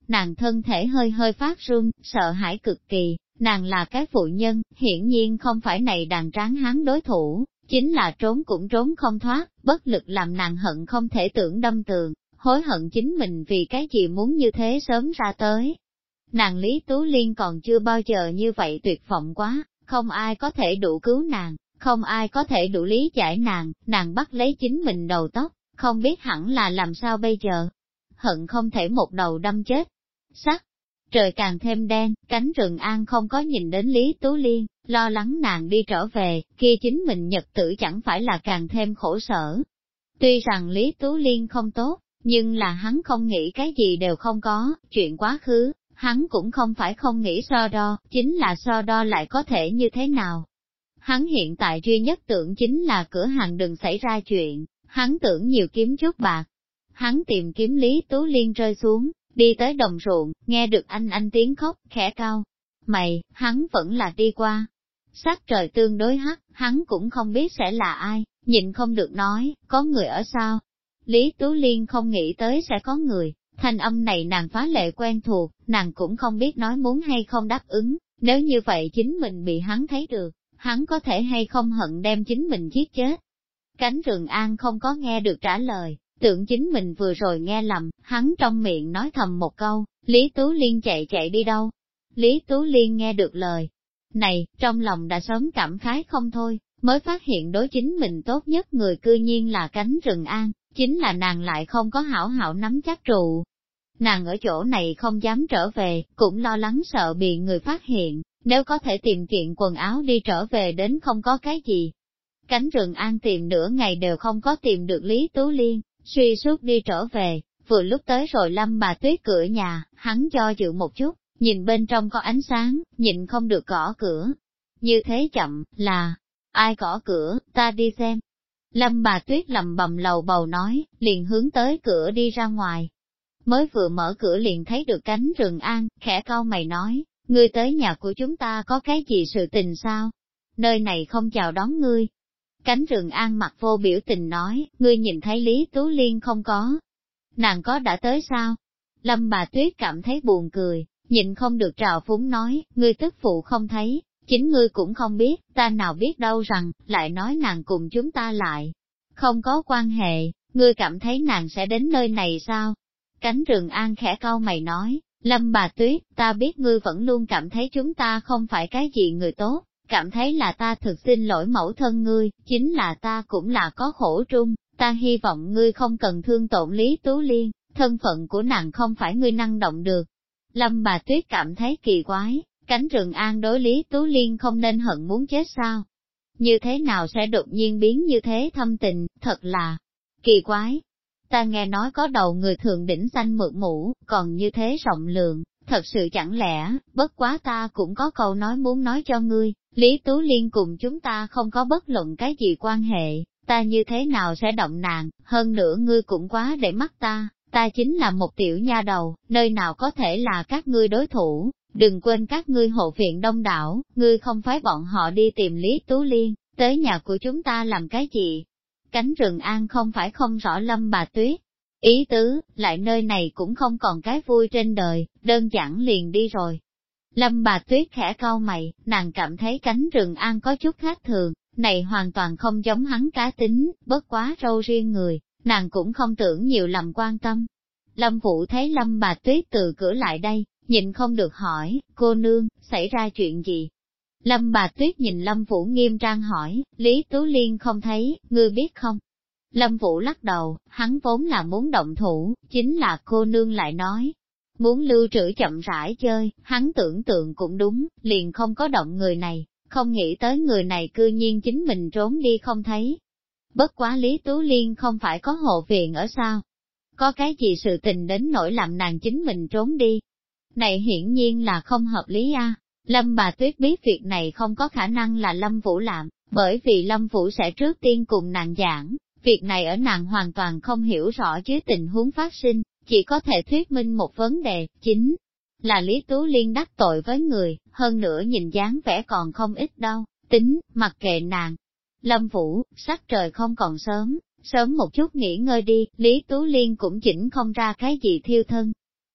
nàng thân thể hơi hơi phát run, sợ hãi cực kỳ, nàng là cái phụ nhân, hiển nhiên không phải này đàn tráng hán đối thủ, chính là trốn cũng trốn không thoát, bất lực làm nàng hận không thể tưởng đâm tường, hối hận chính mình vì cái gì muốn như thế sớm ra tới. Nàng Lý Tú Liên còn chưa bao giờ như vậy tuyệt vọng quá, không ai có thể đủ cứu nàng, không ai có thể đủ lý giải nàng bắt lấy chính mình đầu tóc, không biết hẳn là làm sao bây giờ. Hận không thể một đầu đâm chết. Sắc, trời càng thêm đen, cánh rừng an không có nhìn đến Lý Tú Liên, lo lắng nàng đi trở về, kia chính mình nhật tử chẳng phải là càng thêm khổ sở. Tuy rằng Lý Tú Liên không tốt, nhưng là hắn không nghĩ cái gì đều không có, chuyện quá khứ, hắn cũng không phải không nghĩ so đo, chính là so đo lại có thể như thế nào. Hắn hiện tại duy nhất tưởng chính là cửa hàng đừng xảy ra chuyện, hắn tưởng nhiều kiếm chút bạc. Hắn tìm kiếm Lý Tú Liên rơi xuống, đi tới đồng ruộng, nghe được anh tiếng khóc, khẽ cao. Mày, hắn vẫn là đi qua. Sắc trời tương đối hắc, hắn cũng không biết sẽ là ai, nhịn không được nói, có người ở sao? Lý Tú Liên không nghĩ tới sẽ có người, thanh âm này nàng phá lệ quen thuộc, nàng cũng không biết nói muốn hay không đáp ứng, nếu như vậy chính mình bị hắn thấy được, hắn có thể hay không hận đem chính mình giết chết. Cánh rừng an không có nghe được trả lời, tưởng chính mình vừa rồi nghe lầm, hắn trong miệng nói thầm một câu, Lý Tú Liên chạy đi đâu? Lý Tú Liên nghe được lời này, trong lòng đã sớm cảm khái không thôi, mới phát hiện đối chính mình tốt nhất người cư nhiên là cánh rừng an, chính là nàng lại không có hảo hảo nắm chắc trụ. Nàng ở chỗ này không dám trở về, cũng lo lắng sợ bị người phát hiện, nếu có thể tìm kiện quần áo đi trở về đến không có cái gì. Cánh rừng an tìm nửa ngày đều không có tìm được Lý Tú Liên, suy suốt đi trở về, vừa lúc tới rồi Lâm bà Tuyết cửa nhà, hắn do dự một chút, nhìn bên trong có ánh sáng, nhịn không được gõ cửa. Như thế chậm, là, ai gõ cửa, ta đi xem. Lâm bà Tuyết lầm bầm lầu bầu nói, liền hướng tới cửa đi ra ngoài. Mới vừa mở cửa liền thấy được cánh rừng an, khẽ cau mày nói, ngươi tới nhà của chúng ta có cái gì sự tình sao? Nơi này không chào đón ngươi. Cánh rừng an mặt vô biểu tình nói, ngươi nhìn thấy Lý Tú Liên không có? Nàng có đã tới sao? Lâm bà Tuyết cảm thấy buồn cười, nhịn không được trào phúng nói, ngươi tức phụ không thấy, chính ngươi cũng không biết, ta nào biết đâu rằng, lại nói nàng cùng chúng ta lại. Không có quan hệ, ngươi cảm thấy nàng sẽ đến nơi này sao? Cánh rừng an khẽ cau mày nói, Lâm bà Tuyết, ta biết ngươi vẫn luôn cảm thấy chúng ta không phải cái gì người tốt, cảm thấy là ta thực xin lỗi mẫu thân ngươi, chính là ta cũng là có khổ trung, ta hy vọng ngươi không cần thương tổn Lý Tú Liên, thân phận của nàng không phải ngươi năng động được. Lâm bà Tuyết cảm thấy kỳ quái, cánh rừng an đối Lý Tú Liên không nên hận muốn chết sao? Như thế nào sẽ đột nhiên biến như thế thâm tình, thật là kỳ quái. Ta nghe nói có đầu người thường đỉnh xanh mượt mũ, còn như thế rộng lượng, thật sự chẳng lẽ, bất quá ta cũng có câu nói muốn nói cho ngươi, Lý Tú Liên cùng chúng ta không có bất luận cái gì quan hệ, ta như thế nào sẽ động nàng, hơn nữa ngươi cũng quá để mắt ta chính là một tiểu nha đầu, nơi nào có thể là các ngươi đối thủ, đừng quên các ngươi hộ viện đông đảo, ngươi không phái bọn họ đi tìm Lý Tú Liên, tới nhà của chúng ta làm cái gì? Cánh rừng an không phải không rõ Lâm bà Tuyết. Ý tứ, lại nơi này cũng không còn cái vui trên đời, đơn giản liền đi rồi. Lâm bà Tuyết khẽ cau mày, nàng cảm thấy cánh rừng an có chút khác thường, này hoàn toàn không giống hắn cá tính, bất quá râu riêng người, nàng cũng không tưởng nhiều làm quan tâm. Lâm Vũ thấy Lâm bà Tuyết từ cửa lại đây, nhịn không được hỏi, cô nương, xảy ra chuyện gì? Lâm bà Tuyết nhìn Lâm Vũ nghiêm trang hỏi, Lý Tú Liên không thấy, ngươi biết không? Lâm Vũ lắc đầu, hắn vốn là muốn động thủ, chính là cô nương lại nói. Muốn lưu trữ chậm rãi chơi, hắn tưởng tượng cũng đúng, liền không có động người này, không nghĩ tới người này cư nhiên chính mình trốn đi không thấy. Bất quá Lý Tú Liên không phải có hộ viện ở sao? Có cái gì sự tình đến nỗi làm nàng chính mình trốn đi? Này hiển nhiên là không hợp lý a. Lâm bà Tuyết biết việc này không có khả năng là Lâm Vũ làm, bởi vì Lâm Vũ sẽ trước tiên cùng nàng giảng, việc này ở nàng hoàn toàn không hiểu rõ dưới tình huống phát sinh, chỉ có thể thuyết minh một vấn đề, chính là Lý Tú Liên đắc tội với người, hơn nữa nhìn dáng vẻ còn không ít đâu, tính, mặc kệ nàng. Lâm Vũ, sắc trời không còn sớm, sớm một chút nghỉ ngơi đi, Lý Tú Liên cũng chỉnh không ra cái gì thiêu thân.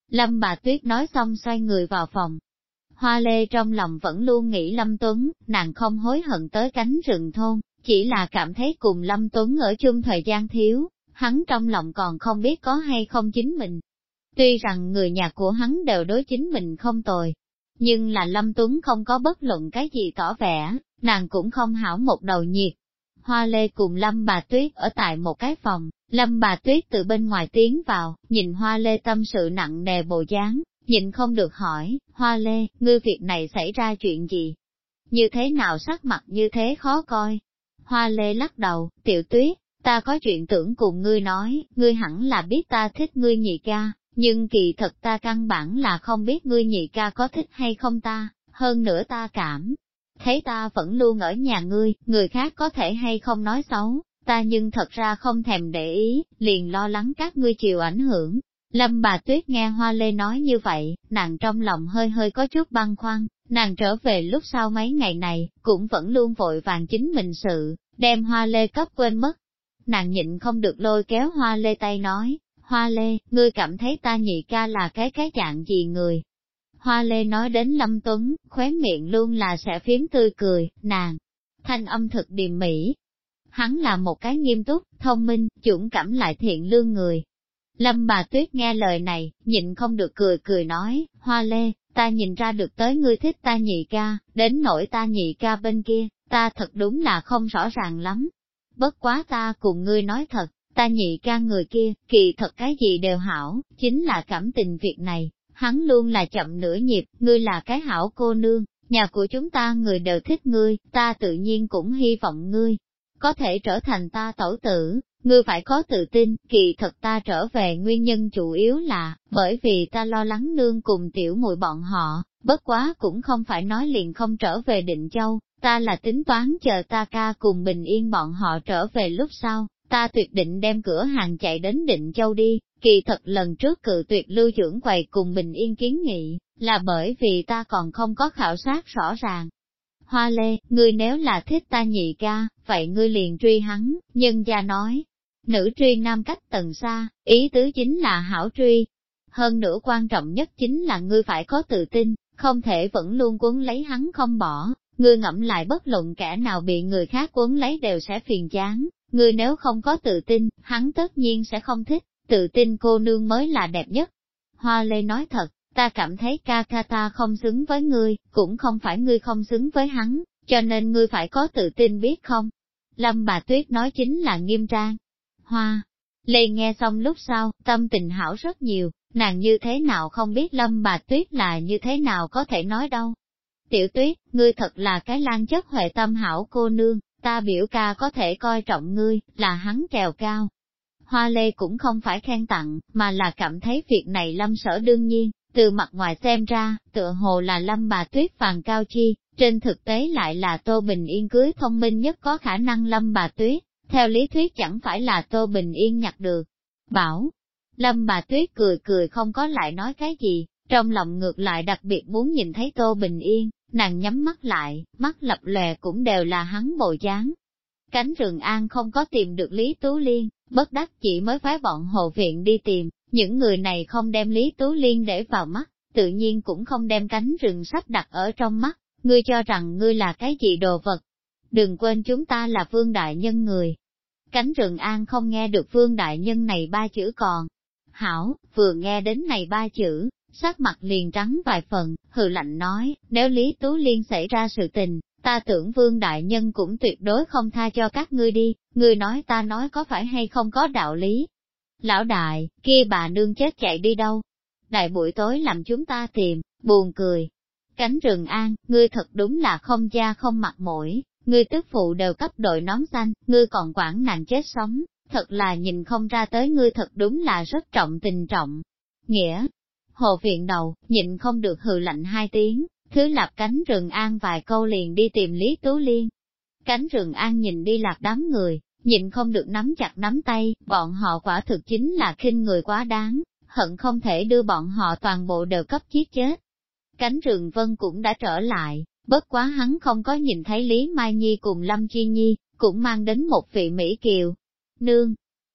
Lâm Bà Tuyết nói xong xoay người vào phòng. Hoa Lê trong lòng vẫn luôn nghĩ Lâm Tuấn, nàng không hối hận tới cánh rừng thôn, chỉ là cảm thấy cùng Lâm Tuấn ở chung thời gian thiếu, hắn trong lòng còn không biết có hay không chính mình. Tuy rằng người nhà của hắn đều đối chính mình không tồi, nhưng là Lâm Tuấn không có bất luận cái gì tỏ vẻ, nàng cũng không hảo một đầu nhiệt. Hoa Lê cùng Lâm Bà Tuyết ở tại một cái phòng, Lâm Bà Tuyết từ bên ngoài tiến vào, nhìn Hoa Lê tâm sự nặng nề bộ dáng, nhịn không được hỏi, Hoa Lê, ngươi việc này xảy ra chuyện gì? Như thế nào sắc mặt như thế khó coi? Hoa Lê lắc đầu, Tiểu Tuyết, ta có chuyện tưởng cùng ngươi nói, ngươi hẳn là biết ta thích ngươi nhị ca, nhưng kỳ thật ta căn bản là không biết ngươi nhị ca có thích hay không ta, hơn nữa ta cảm thấy ta vẫn luôn ở nhà ngươi, người khác có thể hay không nói xấu, ta nhưng thật ra không thèm để ý, liền lo lắng các ngươi chịu ảnh hưởng. Lâm Bà Tuyết nghe Hoa Lê nói như vậy, nàng trong lòng hơi hơi có chút băn khoăn, nàng trở về lúc sau mấy ngày này, cũng vẫn luôn vội vàng chính mình sự, đem Hoa Lê cấp quên mất. Nàng nhịn không được lôi kéo Hoa Lê tay nói, Hoa Lê, ngươi cảm thấy ta nhị ca là cái dạng gì người? Hoa Lê nói đến Lâm Tuấn, khóe miệng luôn là sẽ phím tươi cười, nàng, thanh âm thực điềm mỹ. Hắn là một cái nghiêm túc, thông minh, dũng cảm lại thiện lương người. Lâm Bà Tuyết nghe lời này, nhịn không được cười nói, Hoa Lê, ta nhìn ra được tới ngươi thích ta nhị ca, đến nỗi ta nhị ca bên kia, ta thật đúng là không rõ ràng lắm. Bất quá ta cùng ngươi nói thật, ta nhị ca người kia, kỳ thật cái gì đều hảo, chính là cảm tình việc này, hắn luôn là chậm nửa nhịp, ngươi là cái hảo cô nương, nhà của chúng ta người đều thích ngươi, ta tự nhiên cũng hy vọng ngươi có thể trở thành ta tẩu tử, ngươi phải có tự tin, kỳ thật ta trở về nguyên nhân chủ yếu là, bởi vì ta lo lắng nương cùng tiểu muội bọn họ, bất quá cũng không phải nói liền không trở về Định Châu, ta là tính toán chờ ta ca cùng Bình Yên bọn họ trở về lúc sau, ta tuyệt định đem cửa hàng chạy đến Định Châu đi, kỳ thật lần trước cự tuyệt Lưu trưởng quầy cùng Bình Yên kiến nghị, là bởi vì ta còn không có khảo sát rõ ràng. Hoa Lê, ngươi nếu là thích ta nhị ca, vậy ngươi liền truy hắn, nhân gia nói. Nữ truy nam cách tầng xa, ý tứ chính là hảo truy. Hơn nữa quan trọng nhất chính là ngươi phải có tự tin, không thể vẫn luôn quấn lấy hắn không bỏ, ngươi ngẫm lại bất luận kẻ nào bị người khác quấn lấy đều sẽ phiền chán, ngươi nếu không có tự tin, hắn tất nhiên sẽ không thích, tự tin cô nương mới là đẹp nhất. Hoa Lê nói thật, ta cảm thấy ca ca ta không xứng với ngươi, cũng không phải ngươi không xứng với hắn, cho nên ngươi phải có tự tin biết không? Lâm Bà Tuyết nói chính là nghiêm trang. Hoa Lê nghe xong lúc sau, tâm tình hảo rất nhiều, nàng như thế nào không biết Lâm Bà Tuyết là như thế nào có thể nói đâu. Tiểu Tuyết, ngươi thật là cái lan chất huệ tâm hảo cô nương, ta biểu ca có thể coi trọng ngươi, là hắn trèo cao. Hoa Lê cũng không phải khen tặng, mà là cảm thấy việc này Lâm Sở đương nhiên, từ mặt ngoài xem ra, tựa hồ là Lâm Bà Tuyết phàn cao chi, trên thực tế lại là Tô Bình Yên cưới thông minh nhất có khả năng Lâm Bà Tuyết, theo lý thuyết chẳng phải là Tô Bình Yên nhặt được. Bảo, Lâm Bà Tuyết cười không có lại nói cái gì, trong lòng ngược lại đặc biệt muốn nhìn thấy Tô Bình Yên, nàng nhắm mắt lại, mắt lập lòe cũng đều là hắn bộ dáng. Cánh rừng An không có tìm được Lý Tú Liên, bất đắc chỉ mới phái bọn hộ viện đi tìm, những người này không đem Lý Tú Liên để vào mắt, tự nhiên cũng không đem cánh rừng sắp đặt ở trong mắt, ngươi cho rằng ngươi là cái gì đồ vật. Đừng quên chúng ta là Vương Đại Nhân người. Cánh rừng An không nghe được Vương Đại Nhân này ba chữ còn. Hảo, vừa nghe đến này ba chữ, sắc mặt liền trắng vài phần, hừ lạnh nói, nếu Lý Tú Liên xảy ra sự tình, ta tưởng Vương Đại Nhân cũng tuyệt đối không tha cho các ngươi đi, ngươi nói ta nói có phải hay không có đạo lý. Lão đại, kia bà nương chết chạy đi đâu? Đại buổi tối làm chúng ta tìm, buồn cười. Cánh rừng An, ngươi thật đúng là không da không mặt mũi, ngươi tức phụ đều cấp đội nón xanh, ngươi còn quản nàng chết sống, thật là nhìn không ra tới ngươi thật đúng là rất trọng tình trọng. Nghĩa, hồ viện đầu, nhịn không được hừ lạnh hai tiếng, thứ lập cánh rừng An vài câu liền đi tìm Lý Tú Liên. Cánh rừng An nhìn đi lạc đám người, nhịn không được nắm chặt nắm tay, bọn họ quả thực chính là khinh người quá đáng, hận không thể đưa bọn họ toàn bộ đều cấp giết chết. Cánh rừng Vân cũng đã trở lại, bất quá hắn không có nhìn thấy Lý Mai Nhi cùng Lâm Chi Nhi, cũng mang đến một vị Mỹ Kiều. Nương!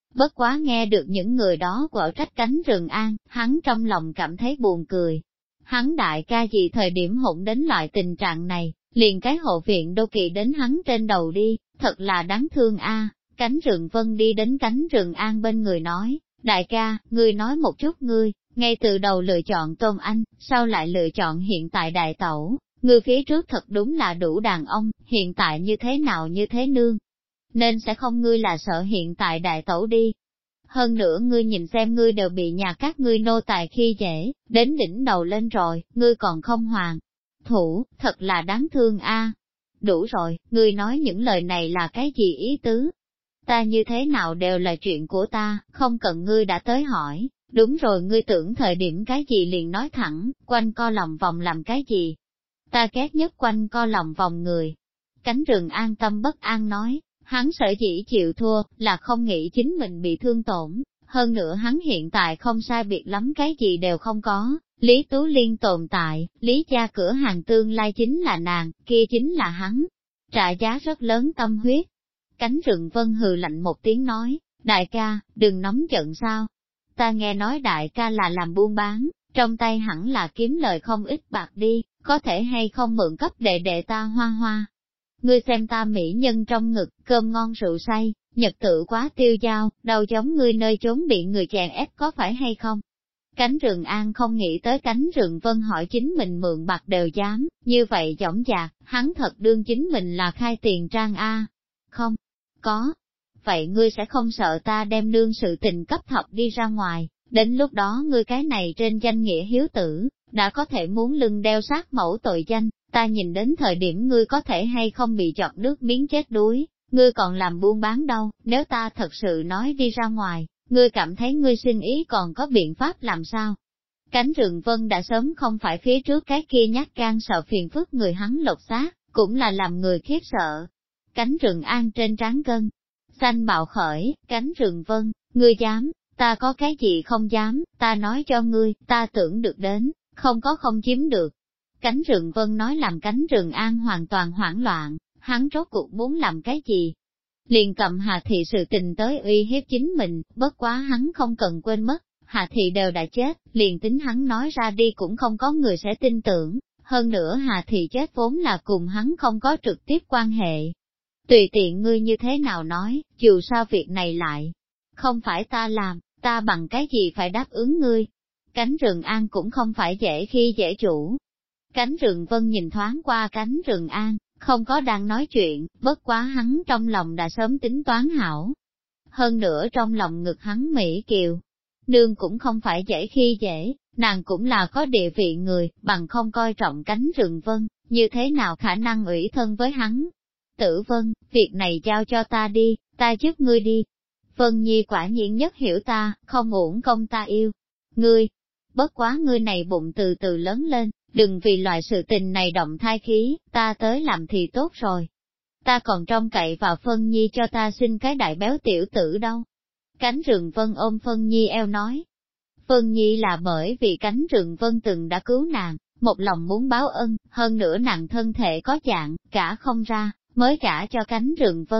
Bất quá nghe được những người đó quở trách cánh Trường An, hắn trong lòng cảm thấy buồn cười. Hắn đại ca gì thời điểm hỗn đến loại tình trạng này, liền cái hộ viện đô kỵ đến hắn trên đầu đi, thật là đáng thương a. Cánh Trường Vân đi đến cánh Trường An bên người nói, đại ca, ngươi nói một chút ngươi, ngay từ đầu lựa chọn Tôn Anh, sau lại lựa chọn hiện tại đại tẩu, ngươi phía trước thật đúng là đủ đàn ông, hiện tại như thế nào như thế nương. Nên sẽ không ngươi là sợ hiện tại đại tẩu đi. Hơn nữa ngươi nhìn xem ngươi đều bị nhà các ngươi nô tài khi dễ, đến đỉnh đầu lên rồi, ngươi còn không hoàn thủ, thật là đáng thương a. Đủ rồi, ngươi nói những lời này là cái gì ý tứ? Ta như thế nào đều là chuyện của ta, không cần ngươi đã tới hỏi. Đúng rồi, ngươi tưởng thời điểm cái gì liền nói thẳng, quanh co lòng vòng làm cái gì? Ta ghét nhất quanh co lòng vòng người. Cánh Trường An tâm bất an nói, hắn sở dĩ chịu thua, là không nghĩ chính mình bị thương tổn. Hơn nữa hắn hiện tại không sai biệt lắm cái gì đều không có. Lý Tú Liên tồn tại, Lý gia cửa hàng tương lai chính là nàng, kia chính là hắn. Trả giá rất lớn tâm huyết. Cánh Rừng Vân hừ lạnh một tiếng nói, đại ca, đừng nóng giận sao. Ta nghe nói đại ca là làm buôn bán, trong tay hẳn là kiếm lời không ít bạc đi, có thể hay không mượn cấp đệ đệ ta Hoa Hoa. Ngươi xem ta mỹ nhân trong ngực, cơm ngon rượu say, nhật tự quá tiêu dao, đâu giống ngươi nơi trốn bị người chèn ép có phải hay không? Cánh Trường An không nghĩ tới cánh Rừng Vân hỏi chính mình mượn bạc đều dám, như vậy dõng dạc, hắn thật đương chính mình là khai tiền trang A. Không, có. Vậy ngươi sẽ không sợ ta đem nương sự tình cấp thọc đi ra ngoài, đến lúc đó ngươi cái này trên danh nghĩa hiếu tử, đã có thể muốn lưng đeo sát mẫu tội danh, ta nhìn đến thời điểm ngươi có thể hay không bị chọt nước miếng chết đuối, ngươi còn làm buôn bán đâu, nếu ta thật sự nói đi ra ngoài, ngươi cảm thấy ngươi xin ý còn có biện pháp làm sao? Cánh Rừng Vân đã sớm không phải phía trước cái kia nhát gan sợ phiền phức người hắn lột xác, cũng là làm người khiếp sợ. Cánh Rừng An trên trán gân xanh bạo khởi, cánh Rừng Vân, ngươi dám, ta có cái gì không dám, ta nói cho ngươi, ta tưởng được đến, không có không chiếm được. Cánh Rừng Vân nói làm cánh Rừng An hoàn toàn hoảng loạn, hắn rốt cuộc muốn làm cái gì? Liền cầm Hà Thị sự tình tới uy hiếp chính mình, bất quá hắn không cần quên mất, Hà Thị đều đã chết, liền tính hắn nói ra đi cũng không có người sẽ tin tưởng, hơn nữa Hà Thị chết vốn là cùng hắn không có trực tiếp quan hệ. Tùy tiện ngươi như thế nào nói, dù sao việc này lại không phải ta làm, ta bằng cái gì phải đáp ứng ngươi. Cánh Rừng An cũng không phải dễ khi dễ chủ. Cánh Rừng Vân nhìn thoáng qua cánh Rừng An, không có đang nói chuyện, bất quá hắn trong lòng đã sớm tính toán hảo. Hơn nữa trong lòng ngực hắn Mỹ Kiều, nương cũng không phải dễ khi dễ, nàng cũng là có địa vị người, bằng không coi trọng cánh Rừng Vân, như thế nào khả năng ủy thân với hắn. Tử Vân, việc này giao cho ta đi, ta giúp ngươi đi. Vân Nhi quả nhiên nhất hiểu ta, không uổng công ta yêu. Ngươi, bất quá ngươi này bụng từ từ lớn lên, đừng vì loại sự tình này động thai khí, ta tới làm thì tốt rồi. Ta còn trông cậy vào Phân Nhi cho ta sinh cái đại béo tiểu tử đâu. Cánh Rừng Vân ôm Phân Nhi eo nói. Phân Nhi là bởi vì cánh Rừng Vân từng đã cứu nàng, một lòng muốn báo ân, hơn nữa nàng thân thể có dạng, cả không ra, mới gả cho cánh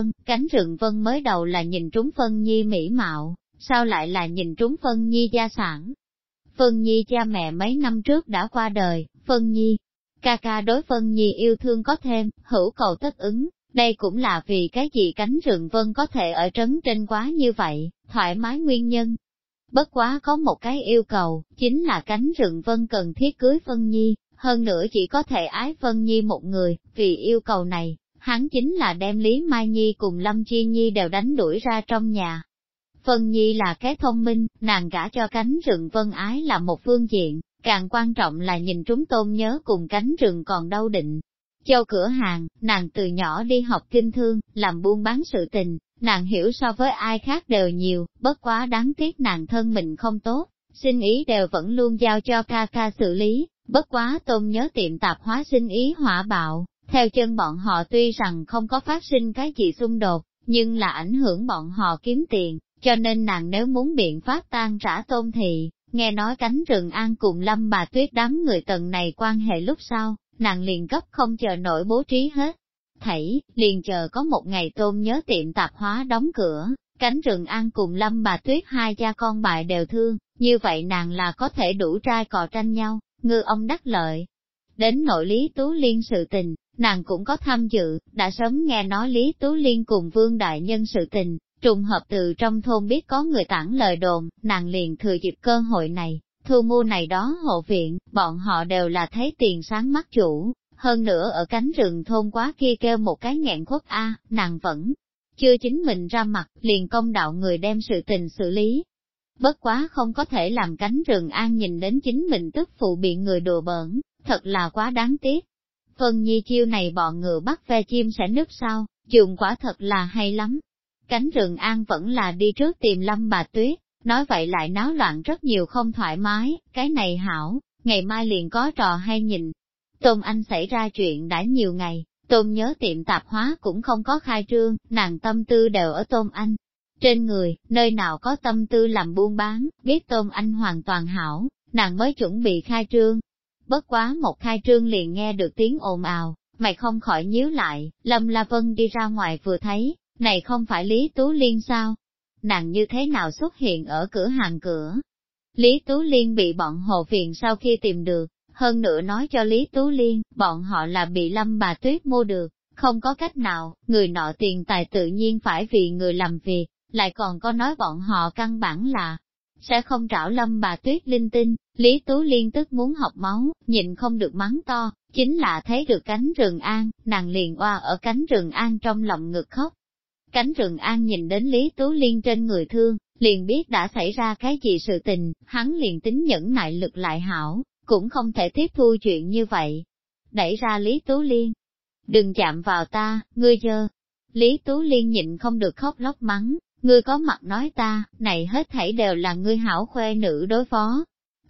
Rừng Vân mới đầu là nhìn trúng Phân Nhi mỹ mạo, sao lại là nhìn trúng Phân Nhi gia sản. Phân Nhi cha mẹ mấy năm trước đã qua đời, Phân Nhi, ca ca đối Phân Nhi yêu thương có thêm, hữu cầu tất ứng, đây cũng là vì cái gì cánh Rừng Vân có thể ở trấn trên quá như vậy, thoải mái nguyên nhân. Bất quá có một cái yêu cầu, chính là cánh Rừng Vân cần thiết cưới Phân Nhi, hơn nữa chỉ có thể ái Phân Nhi một người, vì yêu cầu này, hắn chính là đem Lý Mai Nhi cùng Lâm Chi Nhi đều đánh đuổi ra trong nhà. Phân Nhi là cái thông minh, nàng gả cho cánh Rừng Vân ái là một phương diện, càng quan trọng là nhìn trúng Tôn Nhớ cùng cánh rừng còn đâu định. Châu cửa hàng, nàng từ nhỏ đi học kinh thương, làm buôn bán sự tình, nàng hiểu so với ai khác đều nhiều, bất quá đáng tiếc nàng thân mình không tốt, sinh ý đều vẫn luôn giao cho ca ca xử lý, bất quá Tôn Nhớ tiệm tạp hóa sinh ý hỏa bạo, theo chân bọn họ tuy rằng không có phát sinh cái gì xung đột, nhưng là ảnh hưởng bọn họ kiếm tiền, cho nên nàng nếu muốn biện pháp tan rã Tôn thị, nghe nói cánh Rừng An cùng Lâm bà Tuyết đám người tầng này quan hệ lúc sau, nàng liền gấp không chờ nổi bố trí hết. Thảy, liền chờ có một ngày Tôn Nhớ tiệm tạp hóa đóng cửa, Cánh Rừng An cùng Lâm bà Tuyết hai cha con bại đều thương, như vậy nàng là có thể đủ trai cò tranh nhau, ngư ông đắc lợi. Đến nội Lý Tú Liên sự tình, nàng cũng có tham dự, đã sớm nghe nói Lý Tú Liên cùng Vương Đại Nhân sự tình, trùng hợp từ trong thôn biết có người tản lời đồn, nàng liền thừa dịp cơ hội này, thu mua này đó hộ viện, bọn họ đều là thấy tiền sáng mắt chủ, hơn nữa ở cánh rừng thôn quá kia kêu một cái nghẹn khuất nàng vẫn chưa chính mình ra mặt, liền công đạo người đem sự tình xử lý. Bất quá không có thể làm cánh rừng an nhìn đến chính mình tức phụ bị người đùa bỡn, thật là quá đáng tiếc. Vân Nhi chiêu này bọn ngựa bắt ve chim sẽ nứt sao, dùng quả thật là hay lắm. Cánh rừng an vẫn là đi trước tìm Lâm bà Tuyết, nói vậy lại náo loạn rất nhiều không thoải mái, cái này hảo, ngày mai liền có trò hay nhìn. Tôn Anh xảy ra chuyện đã nhiều ngày, Tôn nhớ tiệm tạp hóa cũng không có khai trương, nàng tâm tư đều ở Tôn Anh. Trên người, nơi nào có tâm tư làm buôn bán, biết Tôn Anh hoàn toàn hảo, nàng mới chuẩn bị khai trương. Bất quá một khai trương liền nghe được tiếng ồn ào, mày không khỏi nhíu lại, Lâm La Vân đi ra ngoài vừa thấy, này không phải Lý Tú Liên sao? Nàng như thế nào xuất hiện ở cửa hàng cửa? Lý Tú Liên bị bọn hộ viện sau khi tìm được, hơn nữa nói cho Lý Tú Liên, bọn họ là bị Lâm bà Tuyết mua được, không có cách nào, người nọ tiền tài tự nhiên phải vì người làm việc, lại còn có nói bọn họ căn bản là sẽ không trảo Lâm bà Tuyết linh tinh. Lý Tú Liên tức muốn học máu, nhịn không được mắng to, chính là thấy được cánh rừng an, nàng liền oa ở cánh rừng an trong lòng ngực khóc. Cánh rừng an nhìn đến Lý Tú Liên trên người thương, liền biết đã xảy ra cái gì sự tình, hắn liền tính nhẫn nại lực lại hảo, cũng không thể tiếp thu chuyện như vậy. Đẩy ra Lý Tú Liên, đừng chạm vào ta, ngươi dơ. Lý Tú Liên nhịn không được khóc lóc mắng, ngươi có mặt nói ta, này hết thảy đều là ngươi hảo khoe nữ đối phó.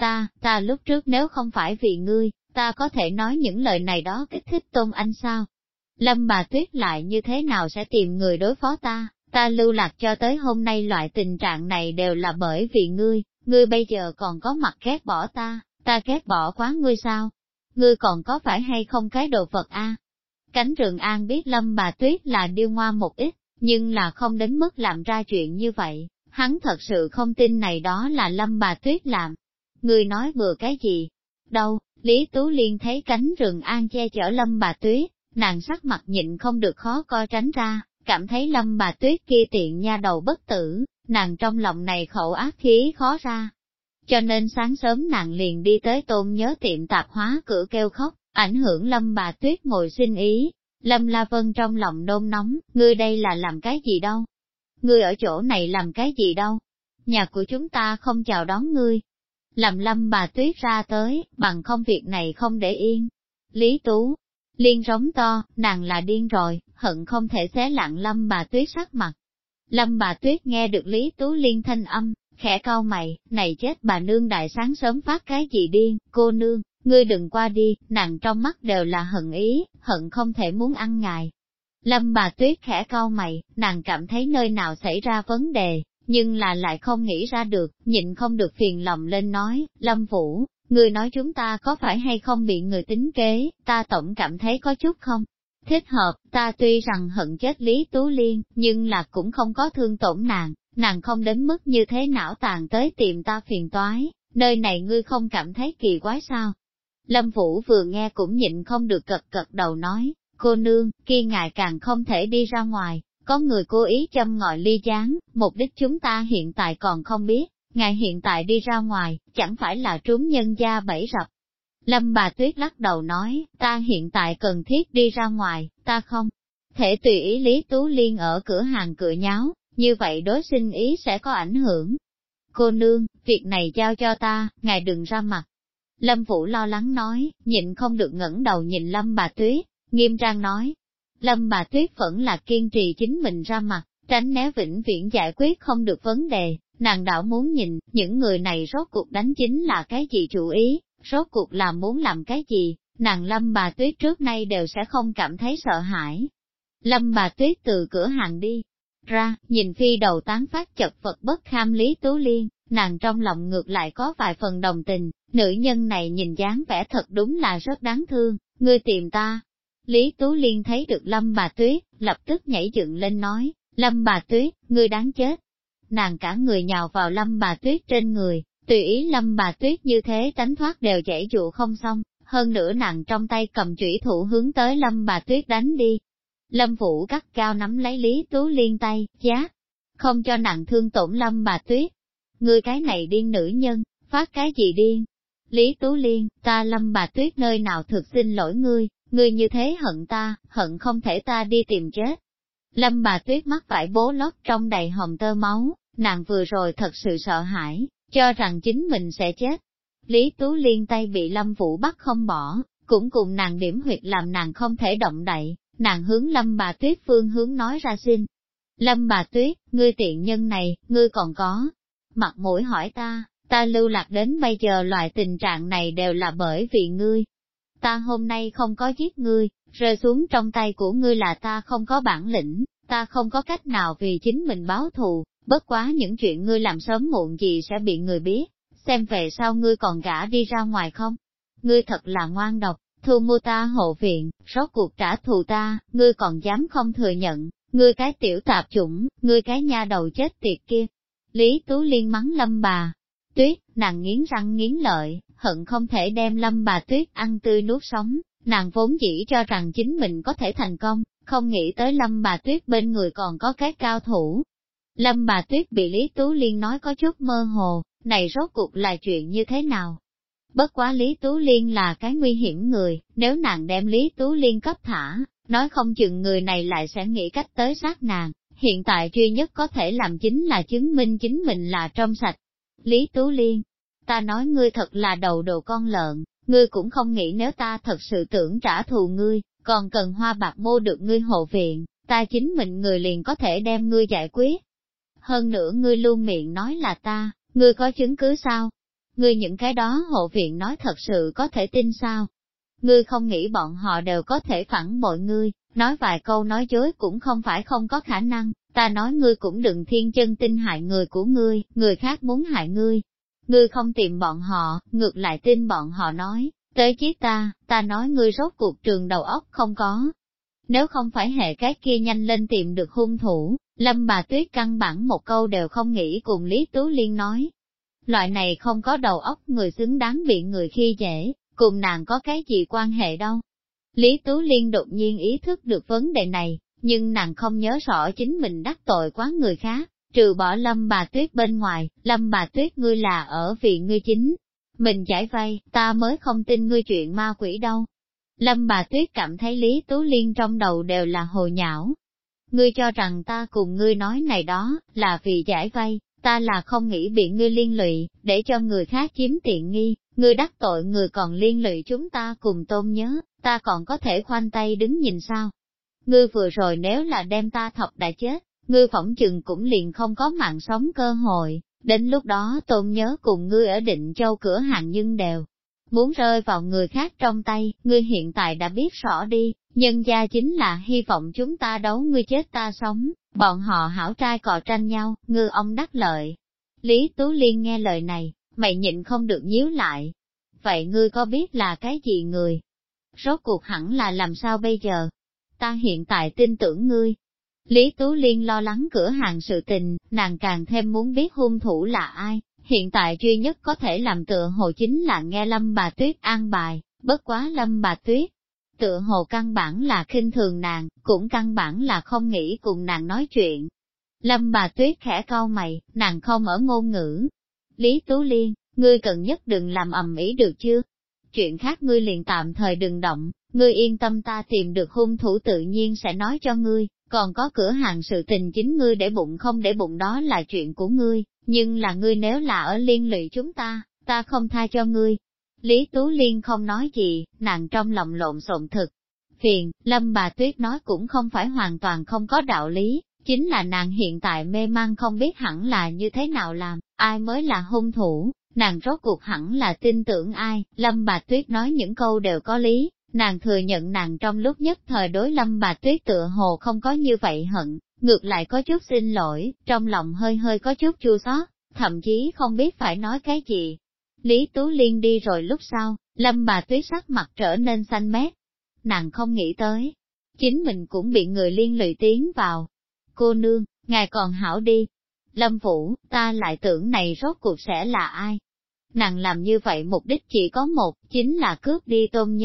Ta lúc trước nếu không phải vì ngươi, ta có thể nói những lời này đó kích thích Tôn Anh sao? Lâm bà Tuyết lại như thế nào sẽ tìm người đối phó ta lưu lạc cho tới hôm nay loại tình trạng này đều là bởi vì ngươi bây giờ còn có mặt ghét bỏ ta ghét bỏ quá ngươi sao? Ngươi còn có phải hay không cái đồ vật Cánh Rừng An biết Lâm bà Tuyết là điêu ngoa một ít, nhưng là không đến mức làm ra chuyện như vậy, hắn thật sự không tin này đó là Lâm bà Tuyết làm. Ngươi nói bừa cái gì? Đâu, Lý Tú Liên thấy Cánh Rừng An che chở Lâm bà Tuyết, nàng sắc mặt nhịn không được khó coi tránh ra, cảm thấy Lâm bà Tuyết kia tiện nha đầu bất tử, nàng trong lòng này khẩu ác khí khó ra. Cho nên sáng sớm nàng liền đi tới Tôn nhớ tiệm tạp hóa cửa kêu khóc, ảnh hưởng Lâm bà Tuyết ngồi xin ý. Lâm La Vân trong lòng nôn nóng, ngươi đây là làm cái gì đâu? Ngươi ở chỗ này làm cái gì đâu? Nhà của chúng ta không chào đón ngươi. Làm Lâm bà Tuyết ra tới, bằng không việc này không để yên. Lý Tú Liên rống to, nàng là điên rồi, hận không thể xé lặng Lâm bà Tuyết sắc mặt. Lâm bà Tuyết nghe được Lý Tú Liên thanh âm, khẽ cau mày, này chết bà nương đại sáng sớm phát cái gì điên, cô nương, ngươi đừng qua đi, nàng trong mắt đều là hận ý, hận không thể muốn ăn ngài. Lâm bà Tuyết khẽ cau mày, nàng cảm thấy nơi nào xảy ra vấn đề, nhưng là lại không nghĩ ra được, nhịn không được phiền lòng lên nói, Lâm Vũ, ngươi nói chúng ta có phải hay không bị người tính kế, ta tổng cảm thấy có chút không thích hợp, ta tuy rằng hận chết Lý Tú Liên, nhưng là cũng không có thương tổn nàng không đến mức như thế não tàn tới tìm ta phiền toái, nơi này ngươi không cảm thấy kỳ quái sao? Lâm Vũ vừa nghe cũng nhịn không được gật đầu nói, cô nương, kia ngài càng không thể đi ra ngoài, có người cố ý châm ngòi ly gián, mục đích chúng ta hiện tại còn không biết, ngài hiện tại đi ra ngoài, chẳng phải là trúng nhân gia bẫy rập. Lâm bà Tuyết lắc đầu nói, ta hiện tại cần thiết đi ra ngoài, ta không thể tùy ý Lý Tú Liên ở cửa hàng cựa nháo, như vậy đối sinh ý sẽ có ảnh hưởng. Cô nương, việc này giao cho ta, ngài đừng ra mặt. Lâm Vũ lo lắng nói, nhịn không được ngẩng đầu nhìn Lâm bà Tuyết, nghiêm trang nói. Lâm bà Tuyết vẫn là kiên trì chính mình ra mặt, tránh né vĩnh viễn giải quyết không được vấn đề, nàng đảo muốn nhìn, những người này rốt cuộc đánh chính là cái gì chủ ý, rốt cuộc là muốn làm cái gì, nàng Lâm bà Tuyết trước nay đều sẽ không cảm thấy sợ hãi. Lâm bà Tuyết từ cửa hàng đi ra, nhìn phi đầu tán phát chật vật bất kham Lý Tú Liên, nàng trong lòng ngược lại có vài phần đồng tình, nữ nhân này nhìn dáng vẻ thật đúng là rất đáng thương, ngươi tìm ta. Lý Tú Liên thấy được Lâm bà Tuyết, lập tức nhảy dựng lên nói, Lâm Bà Tuyết, ngươi đáng chết. Nàng cả người nhào vào Lâm Bà Tuyết trên người, tùy ý Lâm Bà Tuyết như thế tránh thoát đều dãy dụ không xong, hơn nữa nàng trong tay cầm chủy thủ hướng tới Lâm Bà Tuyết đánh đi. Lâm Vũ gắt cao nắm lấy Lý Tú Liên tay, giá, không cho nặng thương tổn Lâm Bà Tuyết. Ngươi cái này điên nữ nhân, phát cái gì điên? Lý Tú Liên, ta Lâm Bà Tuyết nơi nào thực xin lỗi ngươi như thế hận ta, hận không thể ta đi tìm chết. Lâm Bà Tuyết mắt vải bố lót trong đầy hồng tơ máu, nàng vừa rồi thật sự sợ hãi, cho rằng chính mình sẽ chết. Lý Tú Liên tay bị Lâm Vũ bắt không bỏ, cũng cùng nàng điểm huyệt làm nàng không thể động đậy, nàng hướng Lâm Bà Tuyết phương hướng nói ra xin. Lâm Bà Tuyết, ngươi tiện nhân này, ngươi còn có mặt mũi hỏi ta lưu lạc đến bây giờ loại tình trạng này đều là bởi vì ngươi. Ta hôm nay không có giết ngươi, rơi xuống trong tay của ngươi là ta không có bản lĩnh, ta không có cách nào vì chính mình báo thù, bất quá những chuyện ngươi làm sớm muộn gì sẽ bị người biết, xem về sau ngươi còn gả đi ra ngoài không? Ngươi thật là ngoan độc, thu mua ta hộ viện, rốt cuộc trả thù ta, ngươi còn dám không thừa nhận, ngươi cái tiểu tạp chủng, ngươi cái nha đầu chết tiệt kia. Lý Tú Liên mắng Lâm Bà Tuyết, nàng nghiến răng nghiến lợi, hận không thể đem Lâm Bà Tuyết ăn tươi nuốt sống, nàng vốn dĩ cho rằng chính mình có thể thành công, không nghĩ tới Lâm Bà Tuyết bên người còn có cái cao thủ. Lâm Bà Tuyết bị Lý Tú Liên nói có chút mơ hồ, này rốt cuộc là chuyện như thế nào? Bất quá Lý Tú Liên là cái nguy hiểm người, nếu nàng đem Lý Tú Liên cấp thả, nói không chừng người này lại sẽ nghĩ cách tới sát nàng, hiện tại duy nhất có thể làm chính là chứng minh chính mình là trong sạch. Lý Tú Liên, ta nói ngươi thật là đầu đồ con lợn, ngươi cũng không nghĩ nếu ta thật sự tưởng trả thù ngươi, còn cần hoa bạc mua được ngươi hộ viện, ta chính mình người liền có thể đem ngươi giải quyết. Hơn nữa ngươi luôn miệng nói là ta, ngươi có chứng cứ sao? Ngươi những cái đó hộ viện nói thật sự có thể tin sao? Ngươi không nghĩ bọn họ đều có thể phản bội ngươi, nói vài câu nói dối cũng không phải không có khả năng, ta nói ngươi cũng đừng thiên chân tin hại người của ngươi, người khác muốn hại ngươi. Ngươi không tìm bọn họ, ngược lại tin bọn họ nói, tới giết ta nói ngươi rốt cuộc trường đầu óc không có. Nếu không phải hệ cái kia nhanh lên tìm được hung thủ, Lâm Bà Tuyết căn bản một câu đều không nghĩ cùng Lý Tú Liên nói. Loại này không có đầu óc người xứng đáng bị người khi dễ, cùng nàng có cái gì quan hệ đâu. Lý Tú Liên đột nhiên ý thức được vấn đề này, nhưng nàng không nhớ rõ chính mình đắc tội quá người khác, trừ bỏ Lâm Bà Tuyết bên ngoài, Lâm Bà Tuyết ngươi là ở vì ngươi chính. Mình giải vay, ta mới không tin ngươi chuyện ma quỷ đâu. Lâm Bà Tuyết cảm thấy Lý Tú Liên trong đầu đều là hồ nhão. Ngươi cho rằng ta cùng ngươi nói này đó, là vì giải vay, ta là không nghĩ bị ngươi liên lụy, để cho người khác chiếm tiện nghi, ngươi đắc tội người còn liên lụy chúng ta cùng Tôn nhớ, ta còn có thể khoanh tay đứng nhìn sao? Ngươi vừa rồi nếu là đem ta thọc đã chết, ngươi phỏng chừng cũng liền không có mạng sống cơ hội, đến lúc đó Tôn nhớ cùng ngươi ở Định Châu cửa hàng nhưng đều muốn rơi vào người khác trong tay, ngươi hiện tại đã biết rõ đi, nhân gia chính là hy vọng chúng ta đấu ngươi chết ta sống, bọn họ hảo trai cò tranh nhau, ngư ông đắc lợi. Lý Tú Liên nghe lời này, mày nhịn không được nhíu lại. Vậy ngươi có biết là cái gì người? Rốt cuộc hẳn là làm sao bây giờ? Ta hiện tại tin tưởng ngươi. Lý Tú Liên lo lắng cửa hàng sự tình, nàng càng thêm muốn biết hung thủ là ai. Hiện tại duy nhất có thể làm tựa hồ chính là nghe Lâm Bà Tuyết an bài, bất quá Lâm Bà Tuyết. Tựa hồ căn bản là khinh thường nàng, cũng căn bản là không nghĩ cùng nàng nói chuyện. Lâm Bà Tuyết khẽ cau mày, nàng không ở ngôn ngữ. Lý Tú Liên, ngươi cần nhất đừng làm ầm ĩ được chưa? Chuyện khác ngươi liền tạm thời đừng động, ngươi yên tâm ta tìm được hung thủ tự nhiên sẽ nói cho ngươi, còn có cửa hàng sự tình chính ngươi để bụng không để bụng đó là chuyện của ngươi, nhưng là ngươi nếu là ở liên lụy chúng ta không tha cho ngươi. Lý Tú Liên không nói gì, nàng trong lòng lộn xộn thực. Phiền, Lâm Bà Tuyết nói cũng không phải hoàn toàn không có đạo lý, chính là nàng hiện tại mê mang không biết hẳn là như thế nào làm, ai mới là hung thủ, nàng rốt cuộc hẳn là tin tưởng ai, Lâm Bà Tuyết nói những câu đều có lý, nàng thừa nhận nàng trong lúc nhất thời đối Lâm Bà Tuyết tựa hồ không có như vậy hận, ngược lại có chút xin lỗi, trong lòng hơi hơi có chút chua xót, thậm chí không biết phải nói cái gì. Lý Tú Liên đi rồi lúc sau, Lâm Bà Tuyết sắc mặt trở nên xanh mét. Nàng không nghĩ tới, chính mình cũng bị người liên lụy tiến vào. cô nương, ngài còn hảo đi. Lâm Vũ, ta lại tưởng này rốt cuộc sẽ là ai? Nàng làm như vậy mục đích chỉ có một, chính là cướp đi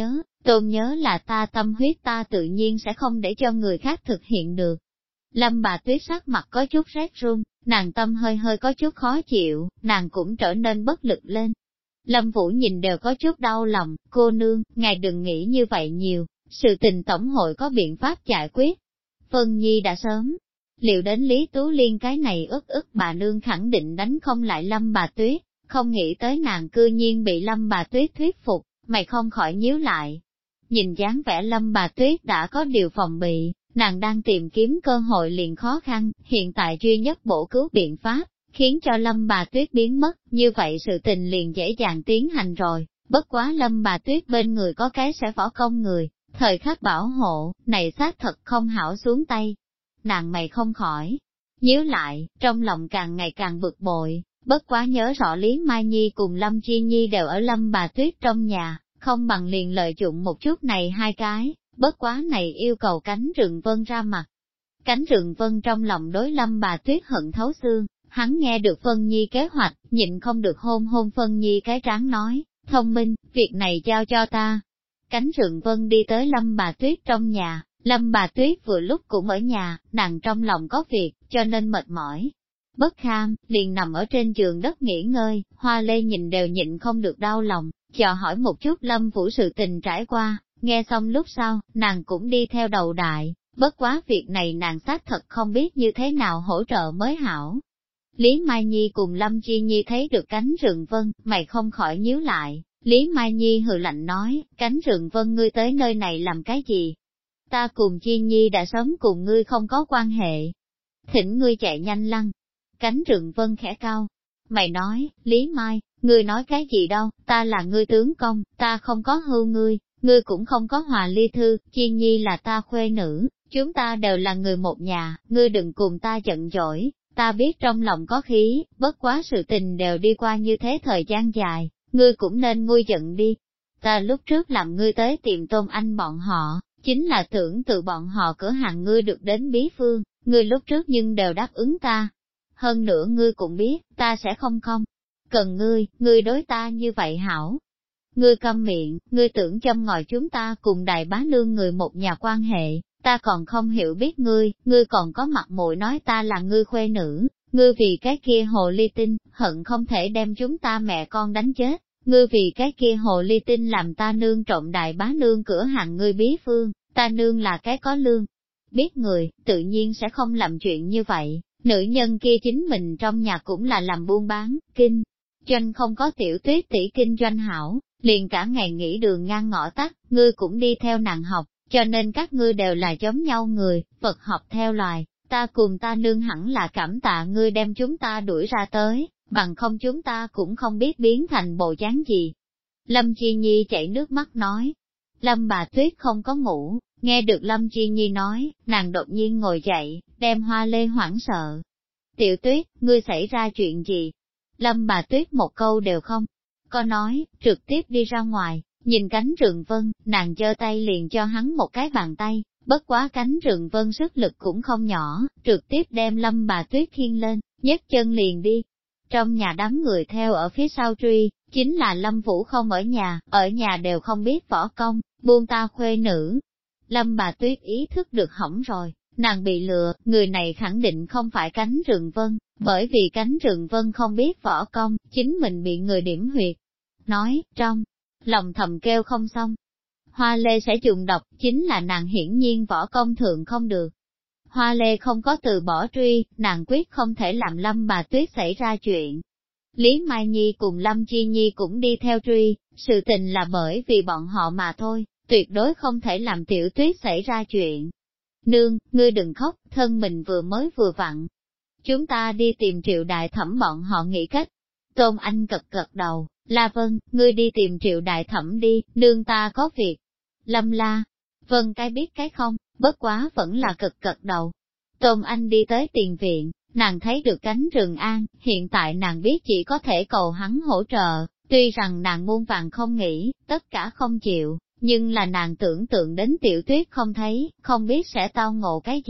Tôn Nhớ là ta tâm huyết, ta tự nhiên sẽ không để cho người khác thực hiện được. Lâm Bà Tuyết sắc mặt có chút rét run, nàng tâm hơi hơi có chút khó chịu, nàng cũng trở nên bất lực lên. Lâm Vũ nhìn đều có chút đau lòng, cô nương, ngài đừng nghĩ như vậy nhiều, sự tình tổng hội có biện pháp giải quyết. Vân Nhi đã sớm liệu đến Lý Tú Liên cái này ức bà nương khẳng định đánh không lại Lâm Bà Tuyết, không nghĩ tới nàng cư nhiên bị Lâm Bà Tuyết thuyết phục, mày không khỏi nhíu lại. Nhìn dáng vẻ Lâm Bà Tuyết đã có điều phòng bị, nàng đang tìm kiếm cơ hội liền khó khăn, hiện tại duy nhất bổ cứu biện pháp, khiến cho Lâm Bà Tuyết biến mất, như vậy sự tình liền dễ dàng tiến hành rồi, bất quá Lâm Bà Tuyết bên người có cái sẽ võ công người, thời khắc bảo hộ, này xác thật không hảo xuống tay. Nàng mày không khỏi, nhíu lại, trong lòng càng ngày càng bực bội, bất quá nhớ rõ Lý Mai Nhi cùng Lâm Chi Nhi đều ở Lâm Bà Tuyết trong nhà, không bằng liền lợi dụng một chút này hai cái, bất quá này yêu cầu Cánh Rừng Vân ra mặt. Cánh Rừng Vân trong lòng đối Lâm Bà Tuyết hận thấu xương, hắn nghe được Vân Nhi kế hoạch, nhịn không được hôn hôn Vân Nhi cái trán nói, thông minh, việc này giao cho ta. Cánh Rừng Vân đi tới Lâm Bà Tuyết trong nhà, Lâm Bà Tuyết vừa lúc cũng ở nhà, nàng trong lòng có việc, cho nên mệt mỏi. Bất kham, liền nằm ở trên giường đất nghỉ ngơi, Hoa Lê nhìn đều nhịn không được đau lòng, dò hỏi một chút Lâm Vũ sự tình trải qua, nghe xong lúc sau, nàng cũng đi theo đầu đại, bất quá việc này nàng xác thật không biết như thế nào hỗ trợ mới hảo. Lý Mai Nhi cùng Lâm Chi Nhi thấy được Cánh Rừng Vân, mày không khỏi nhíu lại, Lý Mai Nhi hừ lạnh nói, Cánh Rừng Vân ngươi tới nơi này làm cái gì? Ta cùng Chi Nhi đã sớm cùng ngươi không có quan hệ. Thỉnh ngươi chạy nhanh lăng. Cánh Rừng Vân khẽ cao. Mày nói, Lý Mai, ngươi nói cái gì đâu, ta là ngươi tướng công, ta không có hưu ngươi cũng không có hòa ly thư, Chi Nhi là ta khuê nữ, chúng ta đều là người một nhà, ngươi đừng cùng ta giận dỗi, ta biết trong lòng có khí, bất quá sự tình đều đi qua như thế thời gian dài, ngươi cũng nên nguôi giận đi. Ta lúc trước làm ngươi tới tìm Tôn Anh bọn họ, chính là tưởng từ bọn họ cửa hàng ngươi được đến bí phương, ngươi lúc trước nhưng đều đáp ứng ta. Hơn nữa ngươi cũng biết, ta sẽ không cần ngươi đối ta như vậy hảo. Ngươi câm miệng, ngươi tưởng châm ngòi chúng ta cùng đại bá nương người một nhà quan hệ, ta còn không hiểu biết ngươi còn có mặt mũi nói ta là ngươi khuê nữ, ngươi vì cái kia hồ ly tinh, hận không thể đem chúng ta mẹ con đánh chết, ngươi vì cái kia hồ ly tinh làm ta nương trộm đại bá nương cửa hàng ngươi bí phương, ta nương là cái có lương. Biết người, tự nhiên sẽ không làm chuyện như vậy, nữ nhân kia chính mình trong nhà cũng là làm buôn bán, kinh doanh không có Tiểu Tuyết tỷ kinh doanh hảo, liền cả ngày nghỉ đường ngang ngõ tắt, ngươi cũng đi theo nàng học, cho nên các ngươi đều là giống nhau người, Phật học theo loài, ta cùng ta nương hẳn là cảm tạ ngươi đem chúng ta đuổi ra tới, bằng không chúng ta cũng không biết biến thành bộ dáng gì. Lâm Chi Nhi chảy nước mắt nói, Lâm Bà Tuyết không có ngủ, nghe được Lâm Chi Nhi nói, nàng đột nhiên ngồi dậy, đem Hoa Lê hoảng sợ. Tiểu Tuyết, ngươi xảy ra chuyện gì? Lâm Bà Tuyết một câu đều không có nói, trực tiếp đi ra ngoài, nhìn Cánh Rừng Vân, nàng giơ tay liền cho hắn một cái bàn tay, bất quá Cánh Rừng Vân sức lực cũng không nhỏ, trực tiếp đem Lâm Bà Tuyết khiêng lên, nhấc chân liền đi. Trong nhà đám người theo ở phía sau truy, chính là Lâm Vũ không ở nhà đều không biết võ công, buông ta khuê nữ. Lâm Bà Tuyết ý thức được hỏng rồi, nàng bị lừa, người này khẳng định không phải Cánh Rừng Vân, bởi vì Cánh Rừng Vân không biết võ công, chính mình bị người điểm huyệt. Nói, trong lòng thầm kêu không xong. Hoa Lê sẽ dùng độc, chính là nàng hiển nhiên võ công thượng không được. Hoa Lê không có từ bỏ truy, nàng quyết không thể làm Lâm Bà Tuyết xảy ra chuyện. Lý Mai Nhi cùng Lâm Chi Nhi cũng đi theo truy, sự tình là bởi vì bọn họ mà thôi, tuyệt đối không thể làm Tiểu Tuyết xảy ra chuyện. Nương, ngươi đừng khóc, thân mình vừa vặn. Chúng ta đi tìm Triệu Đại Thẩm bọn họ nghĩ cách. Tôn Anh cật đầu, La Vân, ngươi đi tìm Triệu Đại Thẩm đi, nương ta có việc. Lâm La, Vân cái biết cái không, bất quá vẫn là cật đầu. Tôn Anh đi tới tiền viện, nàng thấy được Cánh Rừng An, hiện tại nàng biết chỉ có thể cầu hắn hỗ trợ, tuy rằng nàng muôn vàng không nghĩ, tất cả không chịu, nhưng là nàng tưởng tượng đến Tiểu Tuyết không thấy, không biết sẽ tao ngộ cái gì,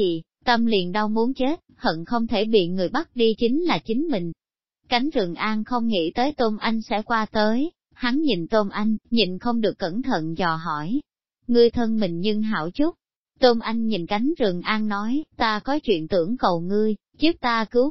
tâm liền đau muốn chết, hận không thể bị người bắt đi chính là chính mình. Cánh Rừng An không nghĩ tới Tôn Anh sẽ qua tới, hắn nhìn Tôn Anh, nhìn không được cẩn thận dò hỏi. Ngươi thân mình nhưng hảo chút. Tôn Anh nhìn Cánh Rừng An nói, ta có chuyện tưởng cầu ngươi, giúp ta cứu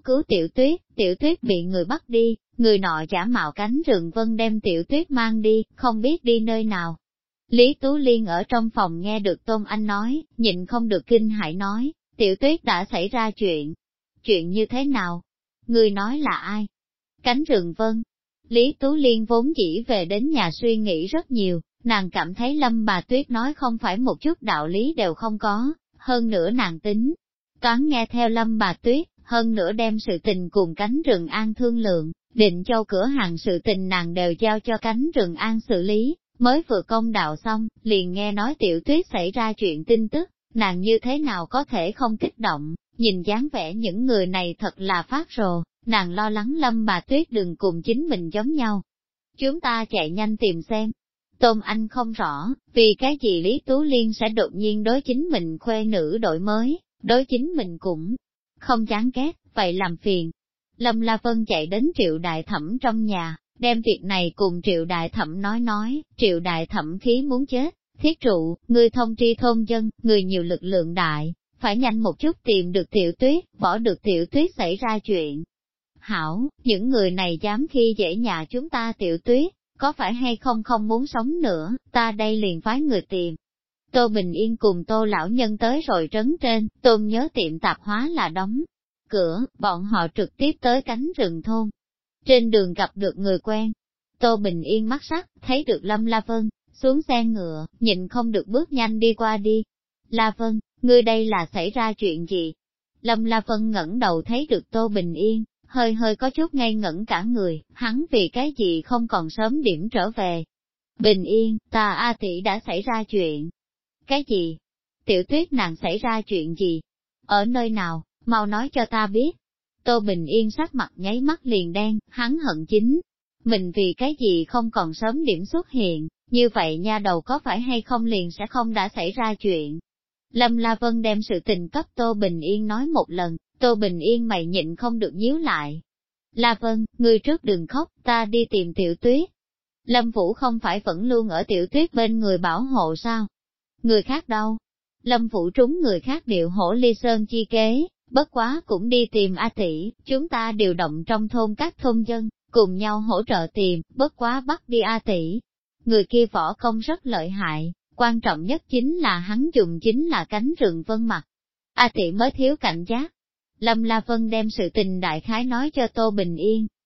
Tiểu Tuyết bị người bắt đi, người nọ giả mạo Cánh Rừng Vân đem Tiểu Tuyết mang đi, không biết đi nơi nào. Lý Tú Liên ở trong phòng nghe được Tôn Anh nói, nhịn không được kinh hãi nói, Tiểu Tuyết đã xảy ra chuyện. Chuyện như thế nào? Người nói là ai? Cánh Rừng Vân. Lý Tú Liên vốn chỉ về đến nhà suy nghĩ rất nhiều, nàng cảm thấy Lâm bà Tuyết nói không phải một chút đạo lý đều không có, hơn nữa nàng tính. Toán nghe theo Lâm bà Tuyết, hơn nữa đem sự tình cùng Cánh Rừng An thương lượng, Định Châu cửa hàng sự tình nàng đều giao cho Cánh Rừng An xử lý, mới vừa công đạo xong, liền nghe nói Tiểu Tuyết xảy ra chuyện tin tức, nàng như thế nào có thể không kích động, nhìn dáng vẻ những người này thật là phát rồ, nàng lo lắng Lâm bà Tuyết đừng cùng chính mình giống nhau. Chúng ta chạy nhanh tìm xem. Tôn Anh không rõ, vì cái gì Lý Tú Liên sẽ đột nhiên đối chính mình khuê nữ đổi mới, đối chính mình cũng không chán ghét, vậy làm phiền. Lâm La Vân chạy đến Triệu Đại Thẩm trong nhà, đem việc này cùng Triệu Đại Thẩm nói, Triệu Đại Thẩm khí muốn chết, thiết trụ, người thông tri thôn dân, người nhiều lực lượng đại, phải nhanh một chút tìm được Tiểu Tuyết, bỏ được Tiểu Tuyết xảy ra chuyện. Hảo, những người này dám khi dễ nhà chúng ta Tiểu Tuyết, có phải hay không muốn sống nữa, ta đây liền phái người tìm. Tô Bình Yên cùng Tô lão nhân tới rồi trấn trên, Tôn nhớ tiệm tạp hóa là đóng cửa, bọn họ trực tiếp tới cánh rừng thôn. Trên đường gặp được người quen, Tô Bình Yên mắt sắc, thấy được Lâm La Vân, xuống xe ngựa, nhịn không được bước nhanh đi qua đi. La Vân, ngươi đây là xảy ra chuyện gì? Lâm La Vân ngẩng đầu thấy được Tô Bình Yên, hơi có chút ngây ngẩn cả người, hắn vì cái gì không còn sớm điểm trở về. Bình Yên, ta A tỷ đã xảy ra chuyện. Cái gì? Tiểu Tuyết nàng xảy ra chuyện gì? Ở nơi nào, mau nói cho ta biết. Tô Bình Yên sắc mặt nháy mắt liền đen, hắn hận chính. Mình vì cái gì không còn sớm điểm xuất hiện, như vậy nha đầu có phải hay không liền sẽ không đã xảy ra chuyện. Lâm La Vân đem sự tình cấp Tô Bình Yên nói một lần, Tô Bình Yên mày nhịn không được nhíu lại. La Vân, ngươi trước đừng khóc, ta đi tìm Tiểu Tuyết. Lâm Vũ không phải vẫn luôn ở Tiểu Tuyết bên người bảo hộ sao? Người khác đâu? Lâm Vũ trúng người khác điệu hổ ly sơn chi kế, bất quá cũng đi tìm A tỷ, chúng ta điều động trong thôn các thôn dân, cùng nhau hỗ trợ tìm, bất quá bắt đi A tỷ. Người kia võ công rất lợi hại, quan trọng nhất chính là hắn dùng chính là cánh rừng vân mặt. A tỷ mới thiếu cảnh giác. Lâm La Vân đem sự tình đại khái nói cho Tô Bình Yên,